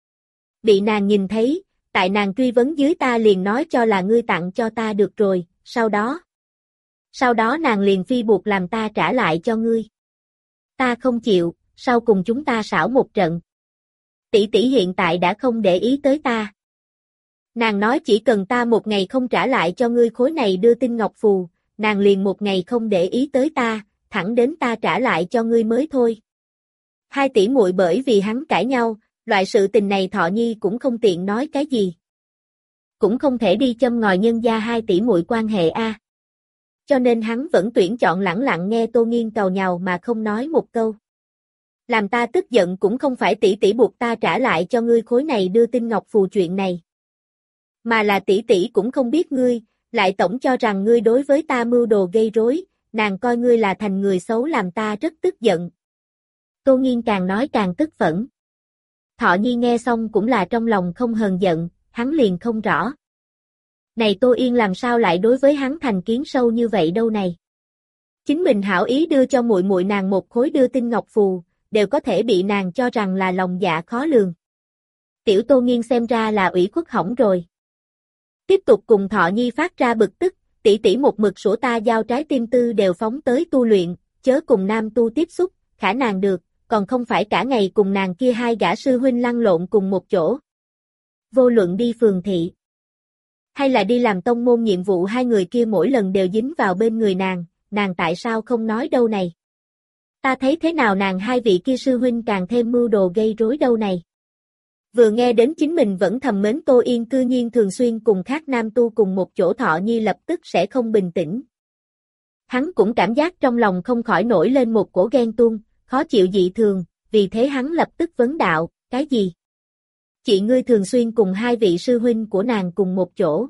Bị nàng nhìn thấy, tại nàng truy vấn dưới ta liền nói cho là ngươi tặng cho ta được rồi, sau đó. Sau đó nàng liền phi buộc làm ta trả lại cho ngươi. Ta không chịu, sau cùng chúng ta xảo một trận. Tỷ tỷ hiện tại đã không để ý tới ta. Nàng nói chỉ cần ta một ngày không trả lại cho ngươi khối này đưa tin ngọc phù, nàng liền một ngày không để ý tới ta, thẳng đến ta trả lại cho ngươi mới thôi. Hai tỷ muội bởi vì hắn cãi nhau, loại sự tình này Thọ Nhi cũng không tiện nói cái gì. Cũng không thể đi châm ngòi nhân gia hai tỷ muội quan hệ a. Cho nên hắn vẫn tuyển chọn lẳng lặng nghe Tô Nghiên càu nhàu mà không nói một câu. Làm ta tức giận cũng không phải tỷ tỷ buộc ta trả lại cho ngươi khối này đưa tin ngọc phù chuyện này. Mà là tỷ tỷ cũng không biết ngươi, lại tổng cho rằng ngươi đối với ta mưu đồ gây rối, nàng coi ngươi là thành người xấu làm ta rất tức giận. Tô Nghiên càng nói càng tức phẫn. Thọ Nhi nghe xong cũng là trong lòng không hờn giận, hắn liền không rõ. Này Tô Yên làm sao lại đối với hắn thành kiến sâu như vậy đâu này. Chính mình hảo ý đưa cho muội muội nàng một khối đưa tin ngọc phù, đều có thể bị nàng cho rằng là lòng dạ khó lường. Tiểu Tô Nghiên xem ra là ủy khuất hỏng rồi. Tiếp tục cùng Thọ Nhi phát ra bực tức, tỷ tỷ một mực sủa ta giao trái tim tư đều phóng tới tu luyện, chớ cùng nam tu tiếp xúc, khả nàng được, còn không phải cả ngày cùng nàng kia hai gã sư huynh lăn lộn cùng một chỗ. Vô luận đi phường thị, hay là đi làm tông môn nhiệm vụ, hai người kia mỗi lần đều dính vào bên người nàng, nàng tại sao không nói đâu này? Ta thấy thế nào nàng hai vị kia sư huynh càng thêm mưu đồ gây rối đâu này? Vừa nghe đến chính mình vẫn thầm mến Tô Yên cư nhiên thường xuyên cùng khác nam tu cùng một chỗ, Thọ Nhi lập tức sẽ không bình tĩnh. Hắn cũng cảm giác trong lòng không khỏi nổi lên một cổ ghen tuông, khó chịu dị thường, vì thế hắn lập tức vấn đạo, cái gì? Chị ngươi thường xuyên cùng hai vị sư huynh của nàng cùng một chỗ.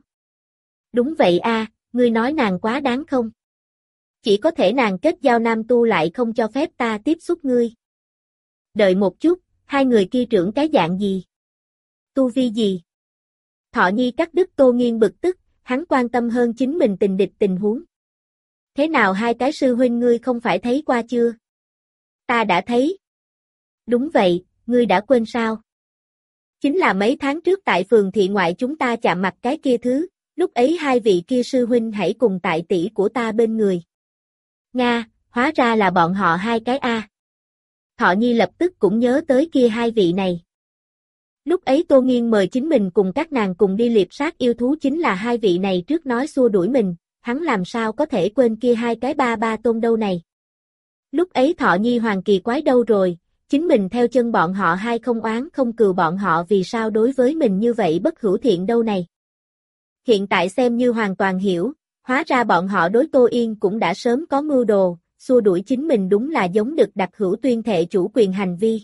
Đúng vậy a, ngươi nói nàng quá đáng không? Chỉ có thể nàng kết giao nam tu lại không cho phép ta tiếp xúc ngươi. Đợi một chút, hai người kia trưởng cái dạng gì? Tu vi gì? Thọ Nhi cắt đứt Tô Nghiên bực tức, hắn quan tâm hơn chính mình tình địch tình huống. Thế nào hai cái sư huynh ngươi không phải thấy qua chưa? Ta đã thấy. Đúng vậy, ngươi đã quên sao? Chính là mấy tháng trước tại phường thị ngoại chúng ta chạm mặt cái kia thứ, lúc ấy hai vị kia sư huynh hãy cùng tại tỷ của ta bên người. Nga, hóa ra là bọn họ hai cái a. Thọ Nhi lập tức cũng nhớ tới kia hai vị này. Lúc ấy Tô Nghiên mời chính mình cùng các nàng cùng đi liệp sát yêu thú chính là hai vị này trước nói xua đuổi mình, hắn làm sao có thể quên kia hai cái ba ba tôn đâu này. Lúc ấy Thọ Nhi hoàng kỳ quái đâu rồi, chính mình theo chân bọn họ hai không oán không cừu, bọn họ vì sao đối với mình như vậy bất hữu thiện đâu này. Hiện tại xem như hoàn toàn hiểu, hóa ra bọn họ đối Tô Yên cũng đã sớm có mưu đồ, xua đuổi chính mình đúng là giống được đặc hữu tuyên thệ chủ quyền hành vi.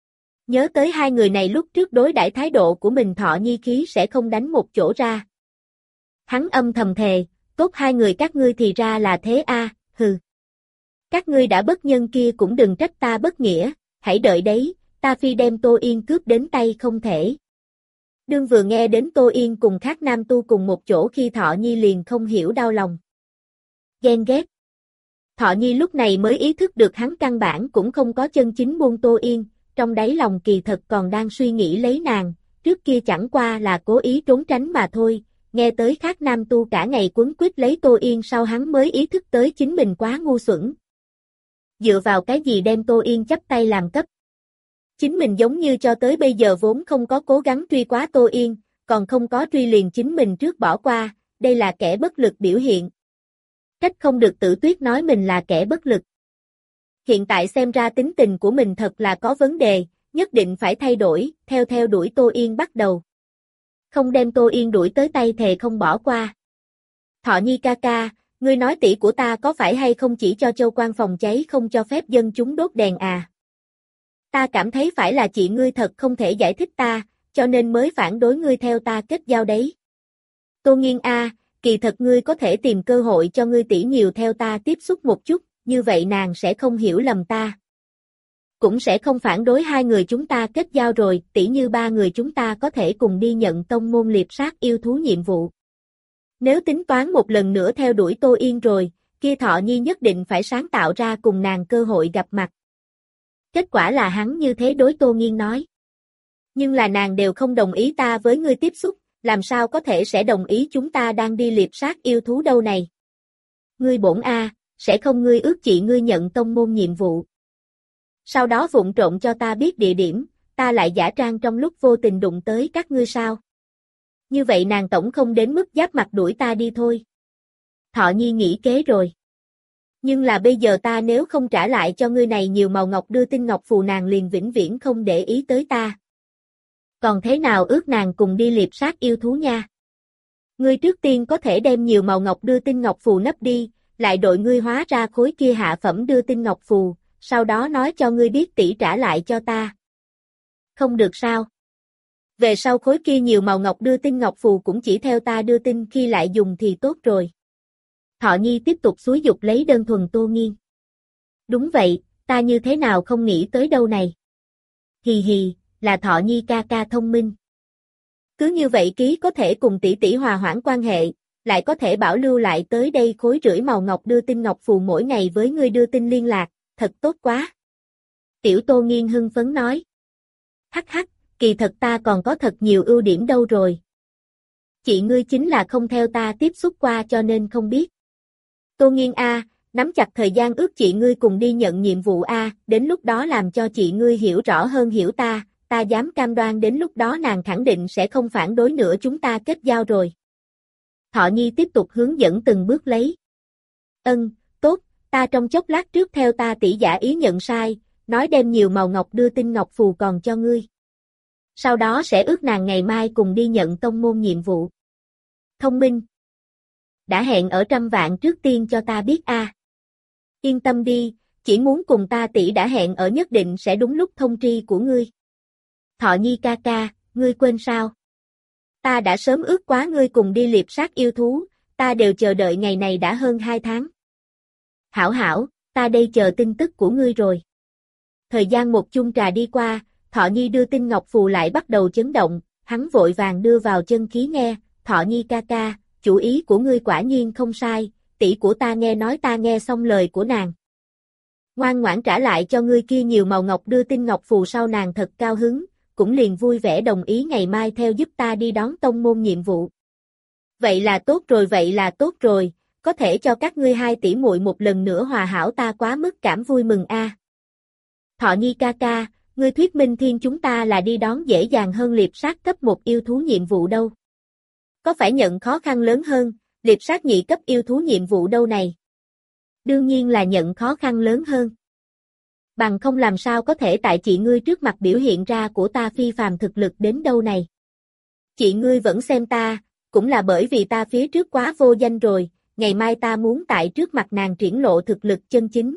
Nhớ tới hai người này lúc trước đối đãi thái độ của mình, Thọ Nhi khí sẽ không đánh một chỗ ra. Hắn âm thầm thề, tốt hai người các ngươi thì ra là thế a, hừ. Các ngươi đã bất nhân kia cũng đừng trách ta bất nghĩa, hãy đợi đấy, ta phi đem Tô Yên cướp đến tay không thể. Đương vừa nghe đến Tô Yên cùng khác nam tu cùng một chỗ khi Thọ Nhi liền không hiểu đau lòng. Ghen ghét. Thọ Nhi lúc này mới ý thức được hắn căn bản cũng không có chân chính buông Tô Yên, trong đáy lòng kỳ thật còn đang suy nghĩ lấy nàng, trước kia chẳng qua là cố ý trốn tránh mà thôi, nghe tới khác nam tu cả ngày quấn quýt lấy Tô Yên sau hắn mới ý thức tới chính mình quá ngu xuẩn. Dựa vào cái gì đem Tô Yên chấp tay làm cấp? Chính mình giống như cho tới bây giờ vốn không có cố gắng truy quá Tô Yên, còn không có truy liền chính mình trước bỏ qua, đây là kẻ bất lực biểu hiện. Trách không được Tử Tuyết nói mình là kẻ bất lực. Hiện tại xem ra tính tình của mình thật là có vấn đề, nhất định phải thay đổi, theo theo đuổi Tô Yên bắt đầu. Không đem Tô Yên đuổi tới tay thề không bỏ qua. Thọ Nhi ca ca, ngươi nói tỷ của ta có phải hay không chỉ cho Châu Quan phòng cháy không cho phép dân chúng đốt đèn à? Ta cảm thấy phải là chị ngươi thật không thể giải thích ta, cho nên mới phản đối ngươi theo ta kết giao đấy. Tô Nghiên a, kỳ thật ngươi có thể tìm cơ hội cho ngươi tỷ nhiều theo ta tiếp xúc một chút, như vậy nàng sẽ không hiểu lầm ta. Cũng sẽ không phản đối hai người chúng ta kết giao rồi, tỷ như ba người chúng ta có thể cùng đi nhận tông môn liệp sát yêu thú nhiệm vụ. Nếu tính toán một lần nữa theo đuổi Tô Yên rồi, kia Thọ Nhi nhất định phải sáng tạo ra cùng nàng cơ hội gặp mặt. Kết quả là hắn như thế đối Tô Nghiên nói. Nhưng là nàng đều không đồng ý ta với ngươi tiếp xúc, làm sao có thể sẽ đồng ý chúng ta đang đi liệp sát yêu thú đâu này. Ngươi bổn a, sẽ không ngươi ước chị ngươi nhận tông môn nhiệm vụ. Sau đó vụng trộn cho ta biết địa điểm, ta lại giả trang trong lúc vô tình đụng tới các ngươi sao. Như vậy nàng tổng không đến mức giáp mặt đuổi ta đi thôi. Thọ Nhi nghĩ kế rồi. Nhưng là bây giờ ta nếu không trả lại cho ngươi này nhiều màu ngọc đưa tin ngọc phù, nàng liền vĩnh viễn không để ý tới ta. Còn thế nào ước nàng cùng đi liệp sát yêu thú nha. Ngươi trước tiên có thể đem nhiều màu ngọc đưa tin ngọc phù nấp đi, lại đội ngươi hóa ra khối kia hạ phẩm đưa tin ngọc phù, sau đó nói cho ngươi biết tỷ trả lại cho ta. Không được sao? Về sau khối kia nhiều màu ngọc đưa tin ngọc phù cũng chỉ theo ta đưa tin, khi lại dùng thì tốt rồi. Thọ Nhi tiếp tục xúi giục lấy đơn thuần Tô Nghiên. Đúng vậy, ta như thế nào không nghĩ tới đâu này. Hì hì, là Thọ Nhi ca ca thông minh. Cứ như vậy ký có thể cùng tỷ tỷ hòa hoãn quan hệ, lại có thể bảo lưu lại tới đây khối rưỡi màu ngọc đưa tin ngọc phù mỗi ngày với ngươi đưa tin liên lạc, thật tốt quá. Tiểu Tô Nghiên hưng phấn nói. Hắc hắc, kỳ thật ta còn có thật nhiều ưu điểm đâu rồi. Chị ngươi chính là không theo ta tiếp xúc qua cho nên không biết. Tô Nghiên a, nắm chặt thời gian ước chị ngươi cùng đi nhận nhiệm vụ a, đến lúc đó làm cho chị ngươi hiểu rõ hơn hiểu ta, ta dám cam đoan đến lúc đó nàng khẳng định sẽ không phản đối nữa chúng ta kết giao rồi. Thọ Nhi tiếp tục hướng dẫn từng bước lấy. Ân, tốt, ta trong chốc lát trước theo ta tỷ giả ý nhận sai, nói đem nhiều màu ngọc đưa tinh ngọc phù còn cho ngươi. Sau đó sẽ ước nàng ngày mai cùng đi nhận tông môn nhiệm vụ. Thông minh. Đã hẹn ở trăm vạn trước tiên cho ta biết a. À. Yên tâm đi, chỉ muốn cùng ta tỷ đã hẹn ở nhất định sẽ đúng lúc thông tri của ngươi. Thọ Nhi ca ca, ngươi quên sao? Ta đã sớm ước quá ngươi cùng đi liệp sát yêu thú, ta đều chờ đợi ngày này đã hơn hai tháng. Hảo hảo, ta đây chờ tin tức của ngươi rồi. Thời gian một chung trà đi qua, Thọ Nhi đưa tinh ngọc phù lại bắt đầu chấn động, hắn vội vàng đưa vào chân khí nghe, Thọ Nhi ca ca, chủ ý của ngươi quả nhiên không sai, tỷ của ta nghe nói ta nghe xong lời của nàng. Ngoan ngoãn trả lại cho ngươi kia nhiều màu ngọc đưa tinh ngọc phù sau nàng thật cao hứng, cũng liền vui vẻ đồng ý ngày mai theo giúp ta đi đón tông môn nhiệm vụ. Vậy là tốt rồi vậy là tốt rồi, có thể cho các ngươi hai tỷ muội một lần nữa hòa hảo ta quá mức cảm vui mừng a. À. Thọ Nhi ca ca, ngươi thuyết minh thiên chúng ta là đi đón dễ dàng hơn liệp sát cấp một yêu thú nhiệm vụ đâu. Có phải nhận khó khăn lớn hơn, liệp sát nhị cấp yêu thú nhiệm vụ đâu này? Đương nhiên là nhận khó khăn lớn hơn. Bằng không làm sao có thể tại chị ngươi trước mặt biểu hiện ra của ta phi phàm thực lực đến đâu này. Chị ngươi vẫn xem ta, cũng là bởi vì ta phía trước quá vô danh rồi, ngày mai ta muốn tại trước mặt nàng triển lộ thực lực chân chính.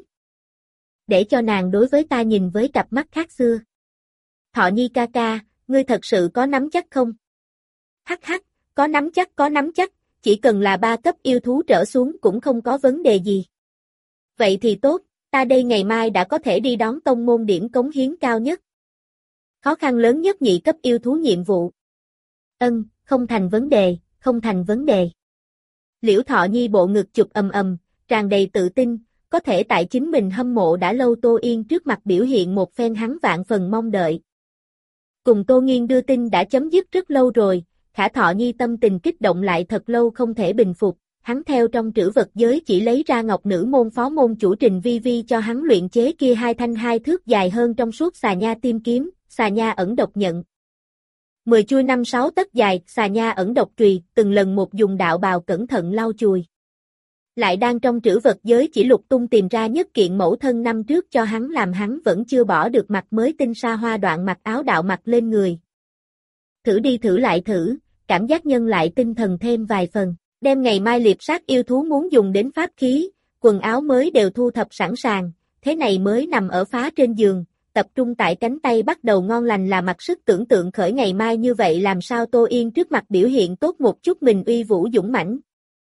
Để cho nàng đối với ta nhìn với cặp mắt khác xưa. Thọ Nhi ca ca, ngươi thật sự có nắm chắc không? Hắc hắc, có nắm chắc có nắm chắc, chỉ cần là ba cấp yêu thú trở xuống cũng không có vấn đề gì. Vậy thì tốt, ta đây ngày mai đã có thể đi đón tông môn điểm cống hiến cao nhất. Khó khăn lớn nhất nhị cấp yêu thú nhiệm vụ. Ân, không thành vấn đề, không thành vấn đề. Liễu Thọ Nhi bộ ngực chụp ầm ầm, tràn đầy tự tin, có thể tại chính mình hâm mộ đã lâu Tô Yên trước mặt biểu hiện một phen hắn vạn phần mong đợi. Cùng Tô Nghiên đưa tin đã chấm dứt rất lâu rồi, Khả Thọ Nhi tâm tình kích động lại thật lâu không thể bình phục, hắn theo trong trữ vật giới chỉ lấy ra ngọc nữ môn phó môn chủ Trình Vi Vi cho hắn luyện chế kia hai thanh hai thước dài hơn trong suốt xà nha tiêm kiếm, xà nha ẩn độc nhận. Mười chuôi năm sáu tấc dài, xà nha ẩn độc trùy, từng lần một dùng đạo bào cẩn thận lau chùi. Lại đang trong trữ vật giới chỉ lục tung tìm ra nhất kiện mẫu thân năm trước cho hắn làm hắn vẫn chưa bỏ được mặc mới tinh sa hoa đoạn mặc áo đạo mặc lên người. Thử đi thử lại thử, cảm giác nhân lại tinh thần thêm vài phần, đem ngày mai liệp sát yêu thú muốn dùng đến pháp khí, quần áo mới đều thu thập sẵn sàng, thế này mới nằm ở phá trên giường, tập trung tại cánh tay bắt đầu ngon lành là mặc sức tưởng tượng khởi ngày mai như vậy làm sao Tô Yên trước mặt biểu hiện tốt một chút mình uy vũ dũng mãnh.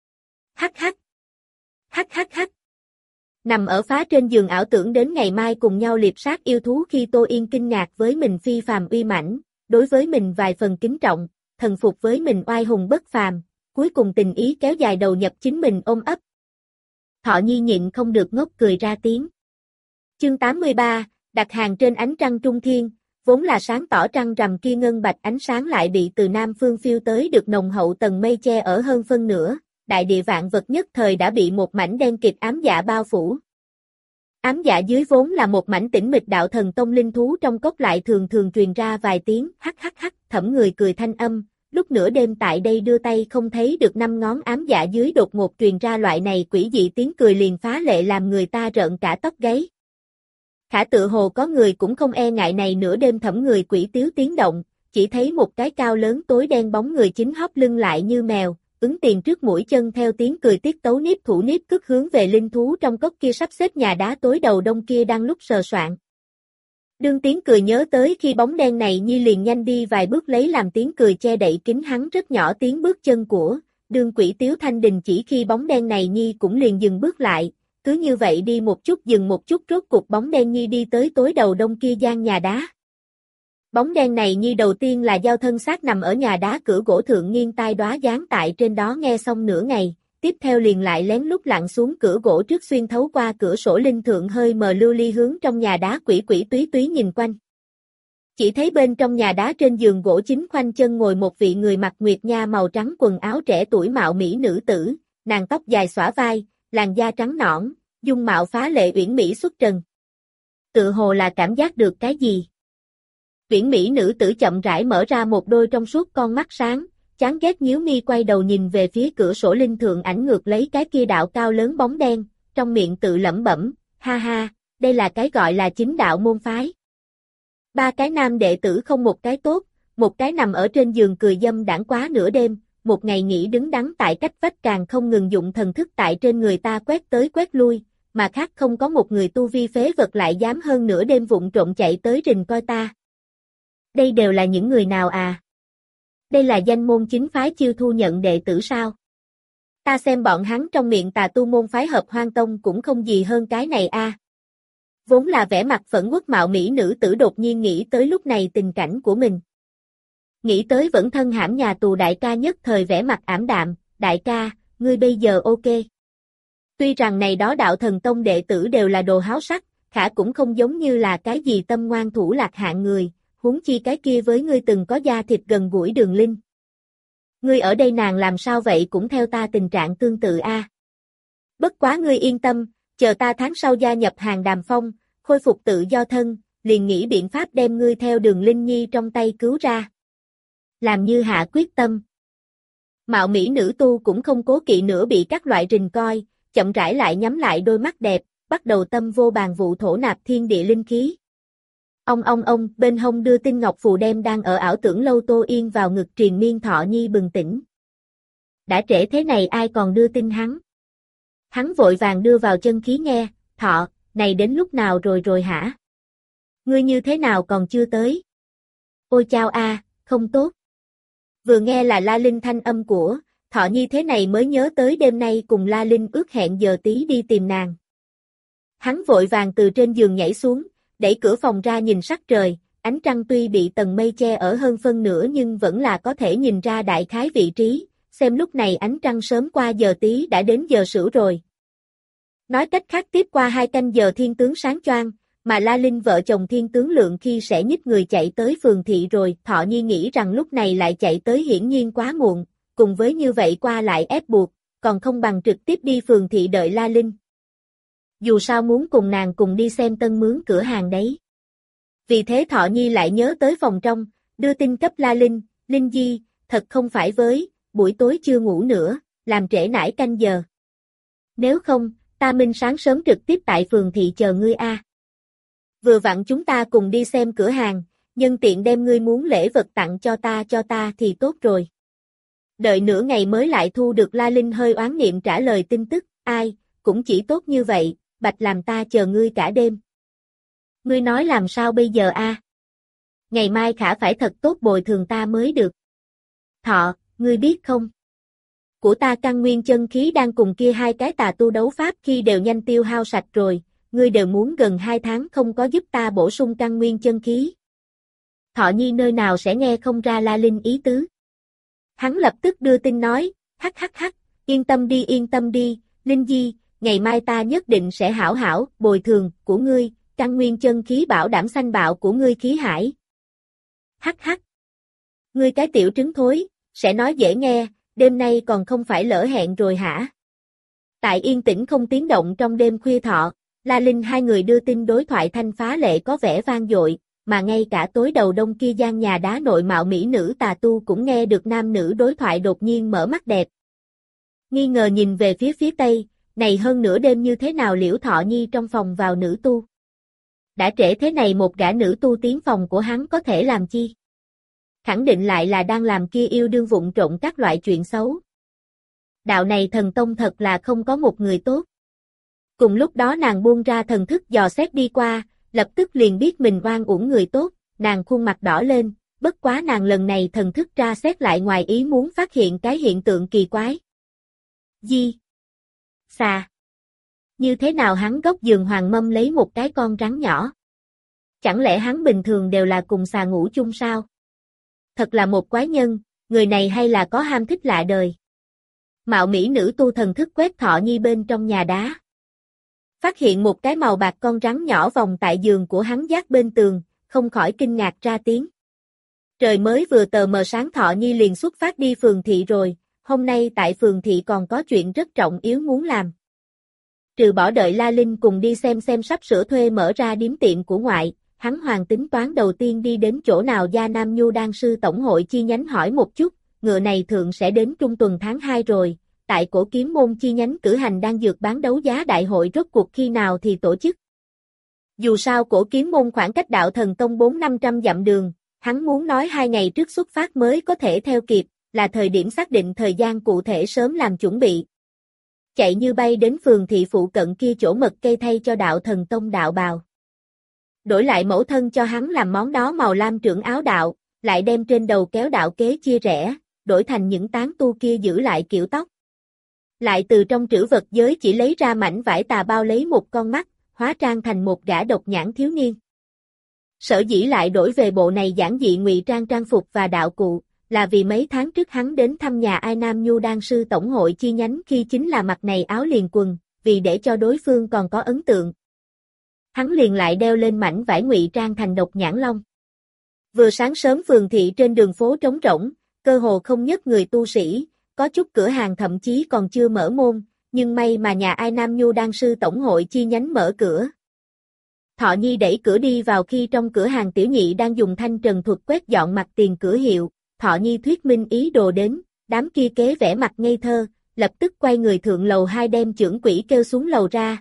Hắc hắc. Hắc hắc hắc. Nằm ở phá trên giường ảo tưởng đến ngày mai cùng nhau liệp sát yêu thú khi Tô Yên kinh ngạc với mình phi phàm uy mãnh, đối với mình vài phần kính trọng, thần phục với mình oai hùng bất phàm, cuối cùng tình ý kéo dài đầu nhập chính mình ôm ấp. Thọ Nhi nhịn không được ngốc cười ra tiếng. Chương tám mươi ba, đặt hàng trên ánh trăng trung thiên, vốn là sáng tỏ trăng rằm kia ngân bạch ánh sáng lại bị từ nam phương phiêu tới được nồng hậu tầng mây che ở hơn phân nửa, đại địa vạn vật nhất thời đã bị một mảnh đen kịt ám dạ bao phủ. Ám dạ dưới vốn là một mảnh tĩnh mịch đạo thần tông linh thú trong cốc lại thường thường truyền ra vài tiếng hắc hắc hắc, thẩm người cười thanh âm, lúc nửa đêm tại đây đưa tay không thấy được năm ngón ám dạ dưới đột ngột truyền ra loại này quỷ dị tiếng cười liền phá lệ làm người ta rợn cả tóc gáy. Khả tự hồ có người cũng không e ngại này nửa đêm thẩm người quỷ tiếu tiếng động, chỉ thấy một cái cao lớn tối đen bóng người chính hóp lưng lại như mèo, ứng tiền trước mũi chân theo tiếng cười tiết tấu niếp thủ niếp cước hướng về linh thú trong cốc kia sắp xếp nhà đá tối đầu đông kia đang lúc sờ soạn. Đương tiếng cười nhớ tới khi bóng đen này Nhi liền nhanh đi vài bước lấy làm tiếng cười che đậy kính hắn rất nhỏ tiếng bước chân của, đương quỷ tiếu thanh đình chỉ khi bóng đen này Nhi cũng liền dừng bước lại, cứ như vậy đi một chút dừng một chút rốt cục bóng đen Nhi đi tới tối đầu đông kia gian nhà đá. Bóng đen này Nhi đầu tiên là giao thân xác nằm ở nhà đá cửa gỗ thượng nghiêng tai đóa dán tại trên đó nghe xong nửa ngày, tiếp tiếp theo liền lại lén lút lặn xuống cửa gỗ trước xuyên thấu qua cửa sổ linh thượng hơi mờ lưu ly hướng trong nhà đá quỷ quỷ túy túy nhìn quanh. Chỉ thấy bên trong nhà đá trên giường gỗ chính khoanh chân ngồi một vị người mặc nguyệt nha màu trắng quần áo trẻ tuổi mạo mỹ nữ tử, nàng tóc dài xõa vai, làn da trắng nõn, dung mạo phá lệ uyển mỹ xuất trần. Tự hồ là cảm giác được cái gì. Uyển mỹ nữ tử chậm rãi mở ra một đôi trong suốt con mắt sáng, chán ghét nhíu mi quay đầu nhìn về phía cửa sổ linh thượng ảnh ngược lấy cái kia đạo cao lớn bóng đen, trong miệng tự lẩm bẩm, ha ha, đây là cái gọi là chính đạo môn phái. Ba cái nam đệ tử không một cái tốt, một cái nằm ở trên giường cười dâm đãng quá nửa đêm, một ngày nghỉ đứng đắn tại cách vách càng không ngừng dụng thần thức tại trên người ta quét tới quét lui, mà khác không có một người tu vi phế vật lại dám hơn nửa đêm vụng trộm chạy tới rình coi ta. Đây đều là những người nào à? Đây là danh môn chính phái chiêu thu nhận đệ tử sao? Ta xem bọn hắn trong miệng tà tu môn phái Hợp Hoang Tông cũng không gì hơn cái này a. À. Vốn là vẻ mặt phẫn uất mạo mỹ nữ tử đột nhiên nghĩ tới lúc này tình cảnh của mình. Nghĩ tới vẫn thân hãm nhà tù đại ca nhất thời vẻ mặt ảm đạm, đại ca, ngươi bây giờ ok. Tuy rằng này đó đạo thần tông đệ tử đều là đồ háo sắc, khả cũng không giống như là cái gì tâm ngoan thủ lạc hạng người, huống chi cái kia với ngươi từng có da thịt gần gũi Đường Linh. Ngươi ở đây nàng làm sao vậy cũng theo ta tình trạng tương tự a. À. Bất quá ngươi yên tâm, chờ ta tháng sau gia nhập hàng Đàm Phong, khôi phục tự do thân, liền nghĩ biện pháp đem ngươi theo Đường Linh Nhi trong tay cứu ra. Làm như hạ quyết tâm. Mạo mỹ nữ tu cũng không cố kỵ nữa bị các loại rình coi, chậm rãi lại nhắm lại đôi mắt đẹp, bắt đầu tâm vô bàn vụ thổ nạp thiên địa linh khí. Ông ông ông, bên hông đưa tinh ngọc phù đem đang ở ảo tưởng lâu Tô Yên vào ngực triền miên Thọ Nhi bừng tỉnh. Đã trễ thế này ai còn đưa tin hắn? Hắn vội vàng đưa vào chân khí nghe, Thọ, này đến lúc nào rồi rồi hả? Ngươi như thế nào còn chưa tới? Ôi chao a, không tốt. Vừa nghe là La Linh thanh âm của, Thọ Nhi thế này mới nhớ tới đêm nay cùng La Linh ước hẹn giờ tí đi tìm nàng. Hắn vội vàng từ trên giường nhảy xuống, đẩy cửa phòng ra nhìn sắc trời, ánh trăng tuy bị tầng mây che ở hơn phân nửa nhưng vẫn là có thể nhìn ra đại khái vị trí, xem lúc này ánh trăng sớm qua giờ tí đã đến giờ sửu rồi. Nói cách khác tiếp qua hai canh giờ thiên tướng sáng choang, mà La Linh vợ chồng thiên tướng Lượng khi sẽ nhích người chạy tới phường thị rồi, Thọ Nhi nghĩ rằng lúc này lại chạy tới hiển nhiên quá muộn, cùng với như vậy qua lại ép buộc, còn không bằng trực tiếp đi phường thị đợi La Linh. Dù sao muốn cùng nàng cùng đi xem tân mướn cửa hàng đấy. Vì thế Thọ Nhi lại nhớ tới phòng trong, đưa tin cấp La Linh, Linh Di, thật không phải với, buổi tối chưa ngủ nữa, làm trễ nải canh giờ. Nếu không, ta minh sáng sớm trực tiếp tại phường thị chờ ngươi a. Vừa vặn chúng ta cùng đi xem cửa hàng, nhân tiện đem ngươi muốn lễ vật tặng cho ta cho ta thì tốt rồi. Đợi nửa ngày mới lại thu được La Linh hơi oán niệm trả lời tin tức, ai, cũng chỉ tốt như vậy, bạch làm ta chờ ngươi cả đêm. Ngươi nói làm sao bây giờ a? À? Ngày mai khả phải thật tốt bồi thường ta mới được. Thọ, ngươi biết không? Của ta căn nguyên chân khí đang cùng kia hai cái tà tu đấu pháp khi đều nhanh tiêu hao sạch rồi, ngươi đều muốn gần hai tháng không có giúp ta bổ sung căn nguyên chân khí. Thọ Nhi nơi nào sẽ nghe không ra La Linh ý tứ. Hắn lập tức đưa tin nói, hắc hắc hắc, yên tâm đi yên tâm đi, Linh Di, ngày mai ta nhất định sẽ hảo hảo, bồi thường, của ngươi, căn nguyên chân khí bảo đảm sanh bạo của ngươi khí hải. Hắc hắc. Ngươi cái tiểu trứng thối, sẽ nói dễ nghe, đêm nay còn không phải lỡ hẹn rồi hả? Tại yên tĩnh không tiếng động trong đêm khuya Thọ, La Linh hai người đưa tin đối thoại thanh phá lệ có vẻ vang dội, mà ngay cả tối đầu đông kia gian nhà đá nội mạo mỹ nữ tà tu cũng nghe được nam nữ đối thoại đột nhiên mở mắt đẹp. Nghi ngờ nhìn về phía phía tây, này hơn nửa đêm như thế nào Liễu Thọ Nhi trong phòng vào nữ tu. Đã trễ thế này một gã nữ tu tiến phòng của hắn có thể làm chi? Khẳng định lại là đang làm kia yêu đương vụng trộn các loại chuyện xấu. Đạo này thần tông thật là không có một người tốt. Cùng lúc đó nàng buông ra thần thức dò xét đi qua, lập tức liền biết mình oan uổng người tốt, nàng khuôn mặt đỏ lên, bất quá nàng lần này thần thức tra xét lại ngoài ý muốn phát hiện cái hiện tượng kỳ quái. Di. Xà. Như thế nào hắn góc giường hoàng mâm lấy một cái con rắn nhỏ? Chẳng lẽ hắn bình thường đều là cùng xà ngủ chung sao? Thật là một quái nhân, người này hay là có ham thích lạ đời. Mạo mỹ nữ tu thần thức quét Thọ Nhi bên trong nhà đá. Phát hiện một cái màu bạc con rắn nhỏ vòng tại giường của hắn dát bên tường, không khỏi kinh ngạc ra tiếng. Trời mới vừa tờ mờ sáng Thọ Nhi liền xuất phát đi phường thị rồi, hôm nay tại phường thị còn có chuyện rất trọng yếu muốn làm. Trừ bỏ đợi La Linh cùng đi xem xem sắp sửa thuê mở ra điếm tiệm của ngoại, hắn hoàng tính toán đầu tiên đi đến chỗ nào Gia Nam Nhu Đan Sư Tổng hội chi nhánh hỏi một chút, ngựa này thượng sẽ đến trung tuần tháng hai rồi, tại Cổ Kiếm Môn chi nhánh cử hành đan dược bán đấu giá đại hội rốt cuộc khi nào thì tổ chức. Dù sao Cổ Kiếm Môn khoảng cách Đạo Thần Tông bốn năm trăm dặm đường, hắn muốn nói hai ngày trước xuất phát mới có thể theo kịp, là thời điểm xác định thời gian cụ thể sớm làm chuẩn bị. Chạy như bay đến phường thị phụ cận kia chỗ mật cây thay cho Đạo Thần Tông đạo bào. Đổi lại mẫu thân cho hắn làm món đó màu lam trưởng áo đạo, lại đem trên đầu kéo đạo kế chia rẽ, đổi thành những tán tu kia giữ lại kiểu tóc. Lại từ trong trữ vật giới chỉ lấy ra mảnh vải tà bao lấy một con mắt, hóa trang thành một gã độc nhãn thiếu niên. Sở dĩ lại đổi về bộ này giản dị ngụy trang trang phục và đạo cụ, là vì mấy tháng trước hắn đến thăm nhà Ai Nam Nhu Đan Sư Tổng hội chi nhánh khi chính là mặc này áo liền quần, vì để cho đối phương còn có ấn tượng. Hắn liền lại đeo lên mảnh vải ngụy trang thành độc nhãn long. Vừa sáng sớm phường thị trên đường phố trống rỗng, cơ hồ không nhất người tu sĩ, có chút cửa hàng thậm chí còn chưa mở môn, nhưng may mà nhà Ai Nam Nhu Đan Sư Tổng hội chi nhánh mở cửa. Thọ Nhi đẩy cửa đi vào khi trong cửa hàng tiểu nhị đang dùng thanh trần thuật quét dọn mặt tiền cửa hiệu, Thọ Nhi thuyết minh ý đồ đến, đám kia kế vẻ mặt ngây thơ, lập tức quay người thượng lầu hai đem chưởng quỷ kêu xuống lầu ra.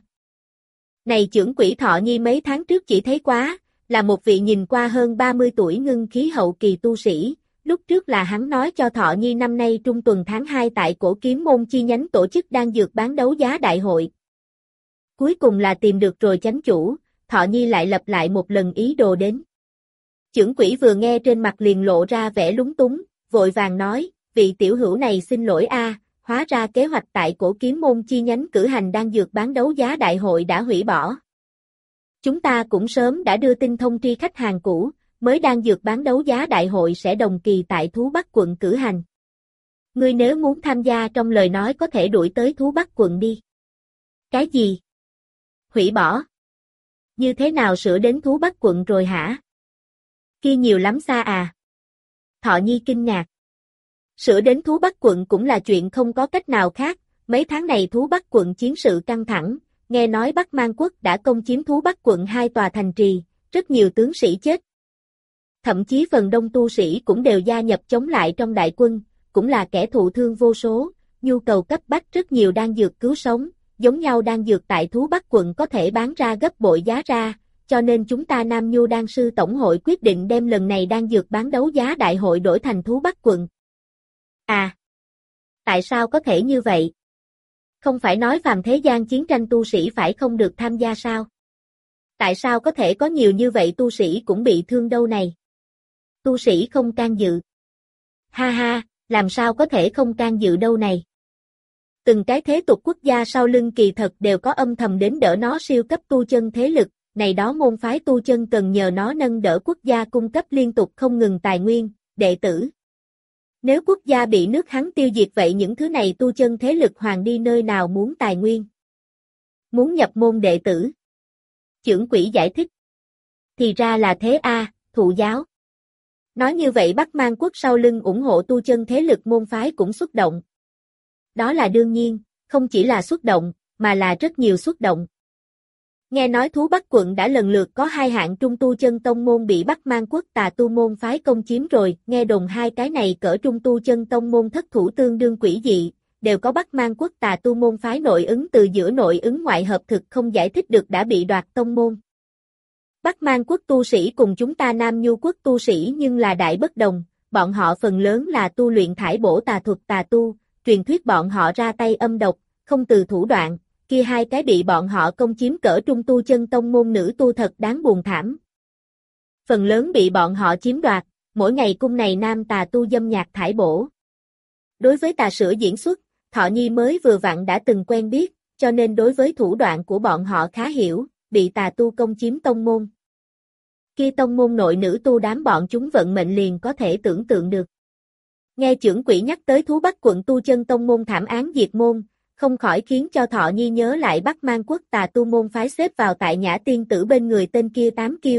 Này chưởng quỷ Thọ Nhi mấy tháng trước chỉ thấy quá, là một vị nhìn qua hơn ba mươi tuổi ngưng khí hậu kỳ tu sĩ, lúc trước là hắn nói cho Thọ Nhi năm nay trung tuần tháng hai tại Cổ Kiếm Môn chi nhánh tổ chức đang dược bán đấu giá đại hội. Cuối cùng là tìm được rồi chánh chủ, Thọ Nhi lại lặp lại một lần ý đồ đến. Chưởng quỷ vừa nghe trên mặt liền lộ ra vẻ lúng túng, vội vàng nói, vị tiểu hữu này xin lỗi a, hóa ra kế hoạch tại Cổ Kiếm Môn chi nhánh cử hành đang dược bán đấu giá đại hội đã hủy bỏ. Chúng ta cũng sớm đã đưa tin thông tri khách hàng cũ, mới đang dược bán đấu giá đại hội sẽ đồng kỳ tại Thú Bắc quận cử hành. Ngươi nếu muốn tham gia trong lời nói có thể đuổi tới Thú Bắc quận đi. Cái gì? Hủy bỏ? Như thế nào sửa đến Thú Bắc quận rồi hả? Kia nhiều lắm xa à? Thọ Nhi kinh ngạc. Sửa đến Thú Bắc quận cũng là chuyện không có cách nào khác, mấy tháng này Thú Bắc quận chiến sự căng thẳng, nghe nói Bắc Mang quốc đã công chiếm Thú Bắc quận hai tòa thành trì, rất nhiều tướng sĩ chết. Thậm chí phần đông tu sĩ cũng đều gia nhập chống lại trong đại quân, cũng là kẻ thụ thương vô số, nhu cầu cấp bách rất nhiều đang dược cứu sống, giống nhau đang dược tại Thú Bắc quận có thể bán ra gấp bội giá ra, cho nên chúng ta Nam Nhu Đan Sư Tổng hội quyết định đem lần này đang dược bán đấu giá đại hội đổi thành Thú Bắc quận. À! Tại sao có thể như vậy? Không phải nói phàm thế gian chiến tranh tu sĩ phải không được tham gia sao? Tại sao có thể có nhiều như vậy tu sĩ cũng bị thương đâu này? Tu sĩ không can dự. Ha ha, làm sao có thể không can dự đâu này? Từng cái thế tục quốc gia sau lưng kỳ thật đều có âm thầm đến đỡ nó siêu cấp tu chân thế lực, này đó môn phái tu chân cần nhờ nó nâng đỡ quốc gia cung cấp liên tục không ngừng tài nguyên, đệ tử. Nếu quốc gia bị nước hắn tiêu diệt vậy những thứ này tu chân thế lực hoàng đi nơi nào muốn tài nguyên? Muốn nhập môn đệ tử. Chưởng quỷ giải thích. Thì ra là thế a, à, thụ giáo. Nói như vậy Bắc Mang quốc sau lưng ủng hộ tu chân thế lực môn phái cũng xuất động. Đó là đương nhiên, không chỉ là xuất động, mà là rất nhiều xuất động. Nghe nói Thú Bắc quận đã lần lượt có hai hạng trung tu chân tông môn bị Bắc Mang quốc tà tu môn phái công chiếm rồi, nghe đồn hai cái này cỡ trung tu chân tông môn thất thủ tương đương quỷ dị, đều có Bắc Mang quốc tà tu môn phái nội ứng từ giữa nội ứng ngoại hợp thực không giải thích được đã bị đoạt tông môn. Bắc Mang quốc tu sĩ cùng chúng ta Nam Nhu quốc tu sĩ nhưng là đại bất đồng, bọn họ phần lớn là tu luyện thải bổ tà thuật tà tu, truyền thuyết bọn họ ra tay âm độc, không từ thủ đoạn, kia hai cái bị bọn họ công chiếm cỡ trung tu chân tông môn nữ tu thật đáng buồn thảm. Phần lớn bị bọn họ chiếm đoạt, mỗi ngày cung này nam tà tu dâm nhạc thải bổ. Đối với tà sữa diễn xuất, Thọ Nhi mới vừa vặn đã từng quen biết, cho nên đối với thủ đoạn của bọn họ khá hiểu, bị tà tu công chiếm tông môn. Kia tông môn nội nữ tu đám bọn chúng vận mệnh liền có thể tưởng tượng được. Nghe chưởng quỷ nhắc tới thú Bắc quận tu chân tông môn thảm án diệt môn, không khỏi khiến cho Thọ Nhi nhớ lại Bắc Mang quốc tà tu môn phái xếp vào tại Nhã tiên tử bên người tên kia tám kiêu.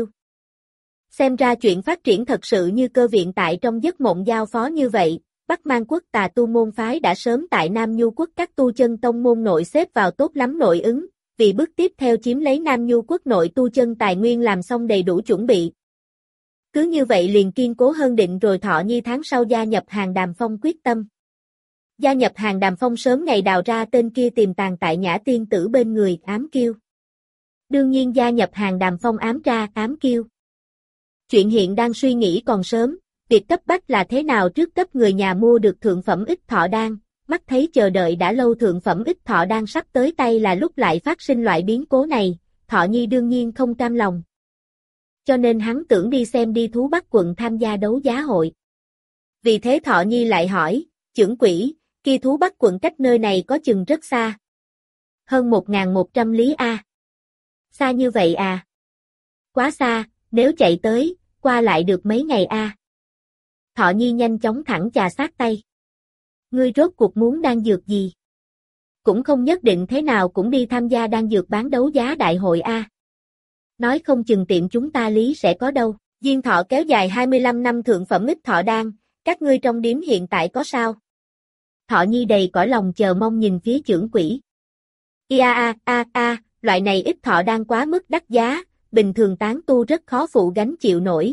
Xem ra chuyện phát triển thật sự như cơ viện tại trong giấc mộng giao phó như vậy, Bắc Mang quốc tà tu môn phái đã sớm tại Nam Nhu quốc các tu chân tông môn nội xếp vào tốt lắm nội ứng, vì bước tiếp theo chiếm lấy Nam Nhu quốc nội tu chân tài nguyên làm xong đầy đủ chuẩn bị. Cứ như vậy liền kiên cố hơn định rồi Thọ Nhi tháng sau gia nhập hàng Đàm Phong quyết tâm. Gia nhập hàng Đàm Phong sớm ngày đào ra tên kia tiềm tàng tại Nhã tiên tử bên người ám kiêu. Đương nhiên gia nhập hàng Đàm Phong ám ra ám kiêu. Chuyện hiện đang suy nghĩ còn sớm, việc cấp bách là thế nào trước cấp người nhà mua được thượng phẩm ích thọ đan, mắt thấy chờ đợi đã lâu thượng phẩm ích thọ đan sắp tới tay là lúc lại phát sinh loại biến cố này, Thọ Nhi đương nhiên không cam lòng. Cho nên hắn tưởng đi xem đi thú Bắc quận tham gia đấu giá hội. Vì thế Thọ Nhi lại hỏi, chưởng quỷ, kia thú Bắc quận cách nơi này có chừng rất xa. Hơn một nghìn một trăm lý a. Xa như vậy à? Quá xa, nếu chạy tới, qua lại được mấy ngày a. Thọ Nhi nhanh chóng thẳng chà sát tay. Ngươi rốt cuộc muốn đan dược gì? Cũng không nhất định thế nào cũng đi tham gia đan dược bán đấu giá đại hội a. Nói không chừng tiệm chúng ta lý sẽ có đâu. Diên thọ kéo dài hai mươi lăm năm thượng phẩm ích thọ đan, các ngươi trong điếm hiện tại có sao? Thọ Nhi đầy cõi lòng chờ mong nhìn phía chưởng quỷ. Ia a a a, loại này ích thọ đan quá mức đắt giá, bình thường tán tu rất khó phụ gánh chịu nổi.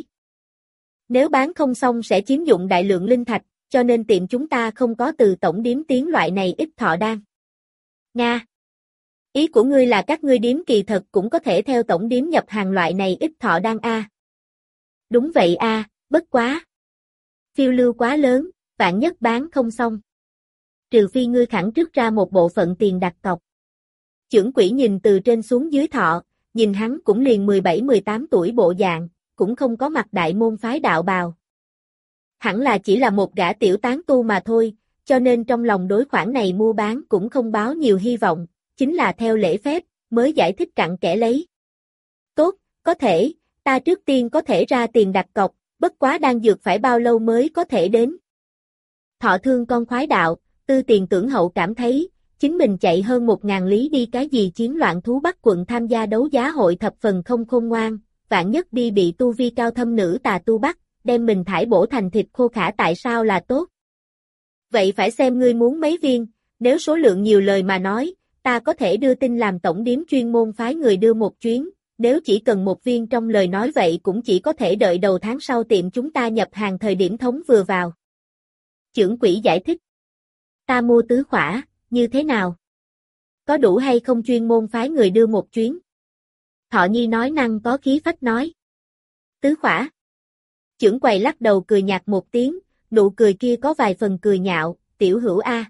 Nếu bán không xong sẽ chiếm dụng đại lượng linh thạch, cho nên tiệm chúng ta không có từ tổng điếm tiến loại này ích thọ đan. Nga. Ý của ngươi là các ngươi điếm kỳ thật cũng có thể theo tổng điếm nhập hàng loại này ích thọ đan a. Đúng vậy a, bất quá. Phiêu lưu quá lớn, vạn nhất bán không xong. Trừ phi ngươi khẳng trước ra một bộ phận tiền đặt cọc. Chưởng quỷ nhìn từ trên xuống dưới Thọ, nhìn hắn cũng liền mười bảy mười tám tuổi bộ dạng, cũng không có mặt đại môn phái đạo bào. Hẳn là chỉ là một gã tiểu tán tu mà thôi, cho nên trong lòng đối khoản này mua bán cũng không báo nhiều hy vọng, chính là theo lễ phép, mới giải thích cặn kẽ lấy. Tốt, có thể, ta trước tiên có thể ra tiền đặt cọc, bất quá đan dược phải bao lâu mới có thể đến. Thọ thương con khoái đạo, tư tiền tưởng hậu cảm thấy, chính mình chạy hơn một ngàn lý đi cái gì chiến loạn thú Bắc quận tham gia đấu giá hội thập phần không khôn ngoan, vạn nhất đi bị tu vi cao thâm nữ tà tu bắt, đem mình thải bổ thành thịt khô khả tại sao là tốt. Vậy phải xem ngươi muốn mấy viên, nếu số lượng nhiều lời mà nói, ta có thể đưa tin làm tổng điếm chuyên môn phái người đưa một chuyến, nếu chỉ cần một viên trong lời nói vậy cũng chỉ có thể đợi đầu tháng sau tiệm chúng ta nhập hàng thời điểm thống vừa vào. Chưởng quỷ giải thích. Ta mua tứ khỏa, như thế nào? Có đủ hay không chuyên môn phái người đưa một chuyến? Thọ Nhi nói năng có khí phách nói. Tứ khỏa. Chưởng quầy lắc đầu cười nhạt một tiếng, nụ cười kia có vài phần cười nhạo, tiểu hữu a.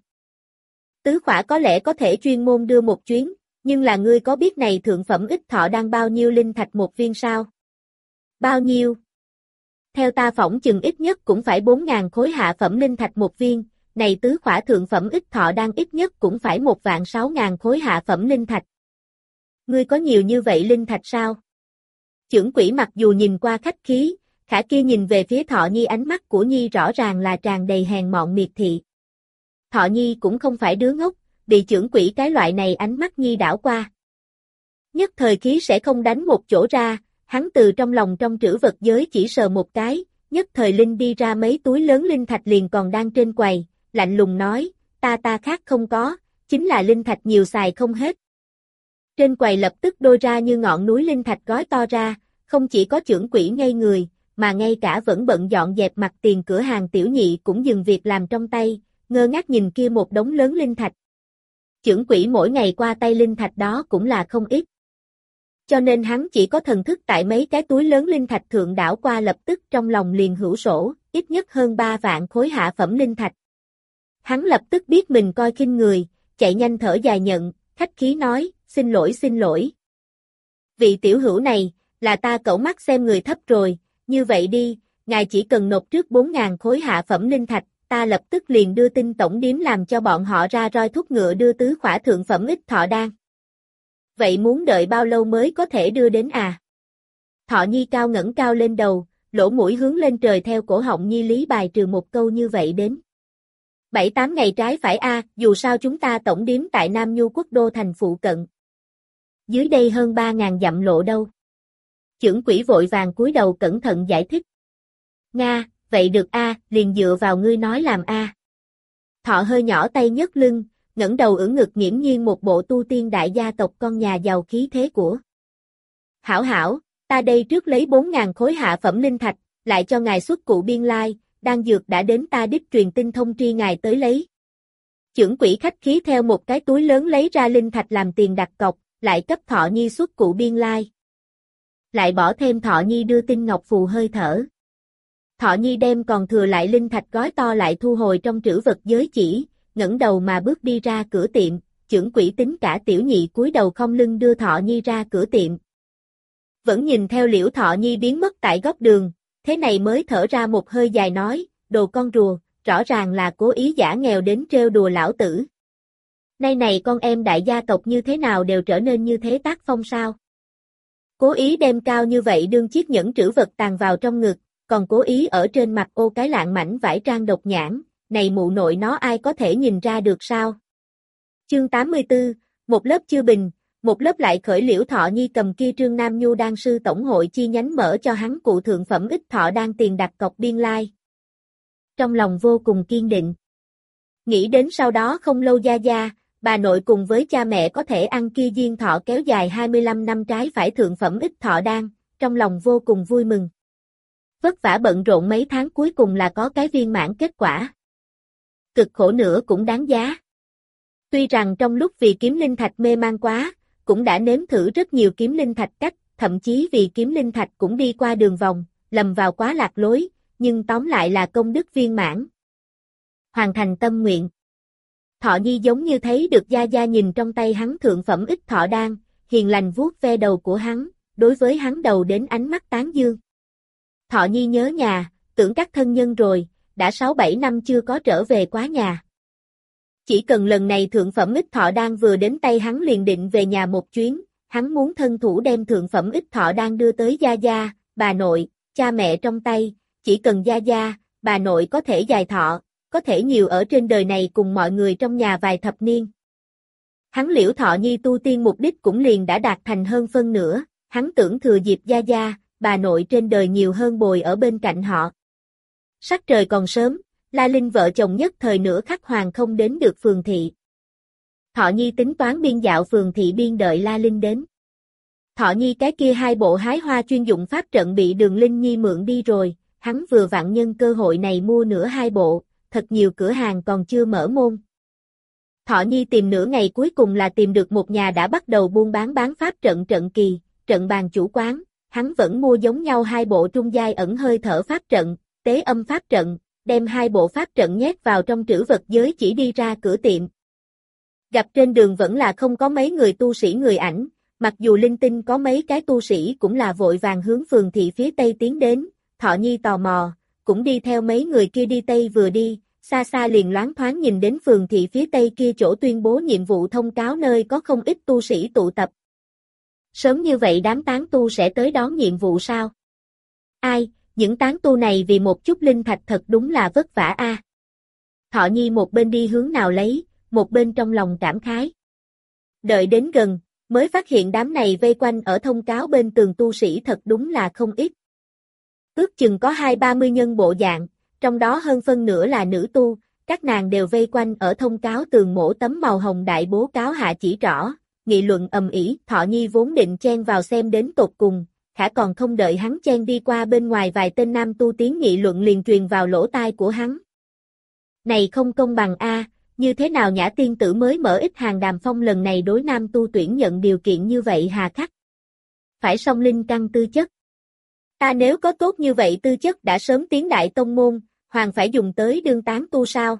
Tứ khỏa có lẽ có thể chuyên môn đưa một chuyến, nhưng là ngươi có biết này thượng phẩm ích thọ đang bao nhiêu linh thạch một viên sao? Bao nhiêu? Theo ta phỏng chừng ít nhất cũng phải bốn ngàn khối hạ phẩm linh thạch một viên, này tứ khỏa thượng phẩm ích thọ đang ít nhất cũng phải một vạn sáu ngàn khối hạ phẩm linh thạch. Ngươi có nhiều như vậy linh thạch sao? Chưởng quỷ mặc dù nhìn qua khách khí, khả kia nhìn về phía Thọ Nhi ánh mắt của Nhi rõ ràng là tràn đầy hèn mọn miệt thị. Thọ Nhi cũng không phải đứa ngốc, bị chưởng quỷ cái loại này ánh mắt Nhi đảo qua. Nhất thời khí sẽ không đánh một chỗ ra, hắn từ trong lòng trong trữ vật giới chỉ sờ một cái, nhất thời linh đi ra mấy túi lớn linh thạch liền còn đang trên quầy, lạnh lùng nói, ta ta khác không có, chính là linh thạch nhiều xài không hết. Trên quầy lập tức đôi ra như ngọn núi linh thạch gói to ra, không chỉ có chưởng quỷ ngây người, mà ngay cả vẫn bận dọn dẹp mặt tiền cửa hàng tiểu nhị cũng dừng việc làm trong tay, ngơ ngác nhìn kia một đống lớn linh thạch. Chưởng quỷ mỗi ngày qua tay linh thạch đó cũng là không ít. Cho nên hắn chỉ có thần thức tại mấy cái túi lớn linh thạch thượng đảo qua lập tức trong lòng liền hữu sổ, ít nhất hơn ba vạn khối hạ phẩm linh thạch. Hắn lập tức biết mình coi khinh người, chạy nhanh thở dài nhận, khách khí nói, xin lỗi xin lỗi. Vị tiểu hữu này, là ta cẩu mắt xem người thấp rồi, như vậy đi, ngài chỉ cần nộp trước bốn ngàn khối hạ phẩm linh thạch, ta lập tức liền đưa tin tổng điếm làm cho bọn họ ra roi thúc ngựa đưa tứ khỏa thượng phẩm ích thọ đan. Vậy muốn đợi bao lâu mới có thể đưa đến à? Thọ Nhi cao ngẩng cao lên đầu, lỗ mũi hướng lên trời theo cổ họng Nhi lý bài trừ một câu như vậy đến. Bảy tám ngày trái phải a, dù sao chúng ta tổng điếm tại Nam Nhu Quốc đô thành phụ cận. Dưới đây hơn ba ngàn dặm lộ đâu. Chưởng quỹ vội vàng cúi đầu cẩn thận giải thích. Nga, vậy được a, liền dựa vào ngươi nói làm a. Thọ hơi nhỏ tay nhấc lưng, ngẩng đầu ưỡn ngực nghiễm nhiên một bộ tu tiên đại gia tộc con nhà giàu khí thế của. Hảo hảo, ta đây trước lấy bốn ngàn khối hạ phẩm linh thạch, lại cho ngài xuất cụ biên lai, đan dược đã đến ta đích truyền tin thông tri ngài tới lấy. Chưởng quỹ khách khí theo một cái túi lớn lấy ra linh thạch làm tiền đặt cọc, lại cấp Thọ Nhi xuất cụ biên lai. Lại bỏ thêm Thọ Nhi đưa tin ngọc phù hơi thở. Thọ Nhi đem còn thừa lại linh thạch gói to lại thu hồi trong trữ vật giới chỉ, ngẩng đầu mà bước đi ra cửa tiệm, chưởng quỹ tính cả tiểu nhị cúi đầu không lưng đưa Thọ Nhi ra cửa tiệm. Vẫn nhìn theo Liễu Thọ Nhi biến mất tại góc đường, thế này mới thở ra một hơi dài nói, đồ con rùa, rõ ràng là cố ý giả nghèo đến trêu đùa lão tử. Nay này con em đại gia tộc như thế nào đều trở nên như thế tác phong sao? Cố ý đem cao như vậy đương chiếc nhẫn trữ vật tàng vào trong ngực, còn cố ý ở trên mặt ô cái lạng mảnh vải trang độc nhãn, này mụ nội nó ai có thể nhìn ra được sao? Chương tám mươi tư, một lớp chưa bình, một lớp lại khởi. Liễu Thọ Nhi cầm kia trương Nam Nhu Đan sư tổng hội chi nhánh mở cho hắn cụ thượng phẩm ít thọ đan tiền đặt cọc biên lai. Trong lòng vô cùng kiên định. Nghĩ đến sau đó không lâu gia gia, bà nội cùng với cha mẹ có thể ăn kia diên thọ kéo dài hai mươi lăm năm trái phải thượng phẩm ít thọ đan, trong lòng vô cùng vui mừng. Vất vả bận rộn mấy tháng cuối cùng là có cái viên mãn kết quả. Cực khổ nữa cũng đáng giá. Tuy rằng trong lúc vì kiếm linh thạch mê man quá, cũng đã nếm thử rất nhiều kiếm linh thạch cách, thậm chí vì kiếm linh thạch cũng đi qua đường vòng, lầm vào quá lạc lối, nhưng tóm lại là công đức viên mãn. Hoàn thành tâm nguyện. Thọ Nhi giống như thấy được gia gia nhìn trong tay hắn thượng phẩm ít thọ đan, hiền lành vuốt ve đầu của hắn, đối với hắn đầu đến ánh mắt tán dương. Thọ Nhi nhớ nhà, tưởng các thân nhân rồi, đã sáu bảy năm chưa có trở về quá nhà. Chỉ cần lần này thượng phẩm ít thọ đan vừa đến tay hắn liền định về nhà một chuyến, hắn muốn thân thủ đem thượng phẩm ít thọ đan đưa tới gia gia, bà nội, cha mẹ trong tay, chỉ cần gia gia, bà nội có thể dài thọ, có thể nhiều ở trên đời này cùng mọi người trong nhà vài thập niên. Hắn Liễu Thọ Nhi tu tiên mục đích cũng liền đã đạt thành hơn phân nửa, hắn tưởng thừa dịp gia gia, bà nội trên đời nhiều hơn bồi ở bên cạnh họ. Sắc trời còn sớm, La Linh vợ chồng nhất thời nửa khắc hoàng không đến được phường thị. Thọ Nhi tính toán biên dạo phường thị biên đợi La Linh đến. Thọ Nhi cái kia hai bộ hái hoa chuyên dụng pháp trận bị Đường Linh Nhi mượn đi rồi, hắn vừa vặn nhân cơ hội này mua nửa hai bộ, thật nhiều cửa hàng còn chưa mở môn. Thọ Nhi tìm nửa ngày cuối cùng là tìm được một nhà đã bắt đầu buôn bán bán pháp trận trận kỳ, trận bàn chủ quán, hắn vẫn mua giống nhau hai bộ trung giai ẩn hơi thở pháp trận, tế âm pháp trận, đem hai bộ pháp trận nhét vào trong trữ vật giới chỉ đi ra cửa tiệm. Gặp trên đường vẫn là không có mấy người tu sĩ người ảnh, mặc dù linh tinh có mấy cái tu sĩ cũng là vội vàng hướng phường thị phía tây tiến đến, Thọ Nhi tò mò, cũng đi theo mấy người kia đi tây vừa đi, xa xa liền loáng thoáng nhìn đến phường thị phía tây kia chỗ tuyên bố nhiệm vụ thông cáo nơi có không ít tu sĩ tụ tập. Sớm như vậy đám tán tu sẽ tới đón nhiệm vụ sao? Ai, những tán tu này vì một chút linh thạch thật đúng là vất vả a. À. Thọ Nhi một bên đi hướng nào lấy, một bên trong lòng cảm khái. Đợi đến gần, mới phát hiện đám này vây quanh ở thông cáo bên tường tu sĩ thật đúng là không ít. Ước chừng có hai ba mươi nhân bộ dạng, trong đó hơn phân nửa là nữ tu, các nàng đều vây quanh ở thông cáo tường mổ tấm màu hồng đại bố cáo hạ chỉ rõ, nghị luận ầm ĩ. Thọ Nhi vốn định chen vào xem đến tột cùng, khả còn không đợi hắn chen đi qua bên ngoài vài tên nam tu tiếng nghị luận liền truyền vào lỗ tai của hắn. Này không công bằng a, như thế nào Nhã tiên tử mới mở ít hàng Đàm Phong lần này đối nam tu tuyển nhận điều kiện như vậy hà khắc. Phải song linh căn tư chất. Ta nếu có tốt như vậy tư chất đã sớm tiến đại tông môn, hoàng phải dùng tới đương tán tu sao?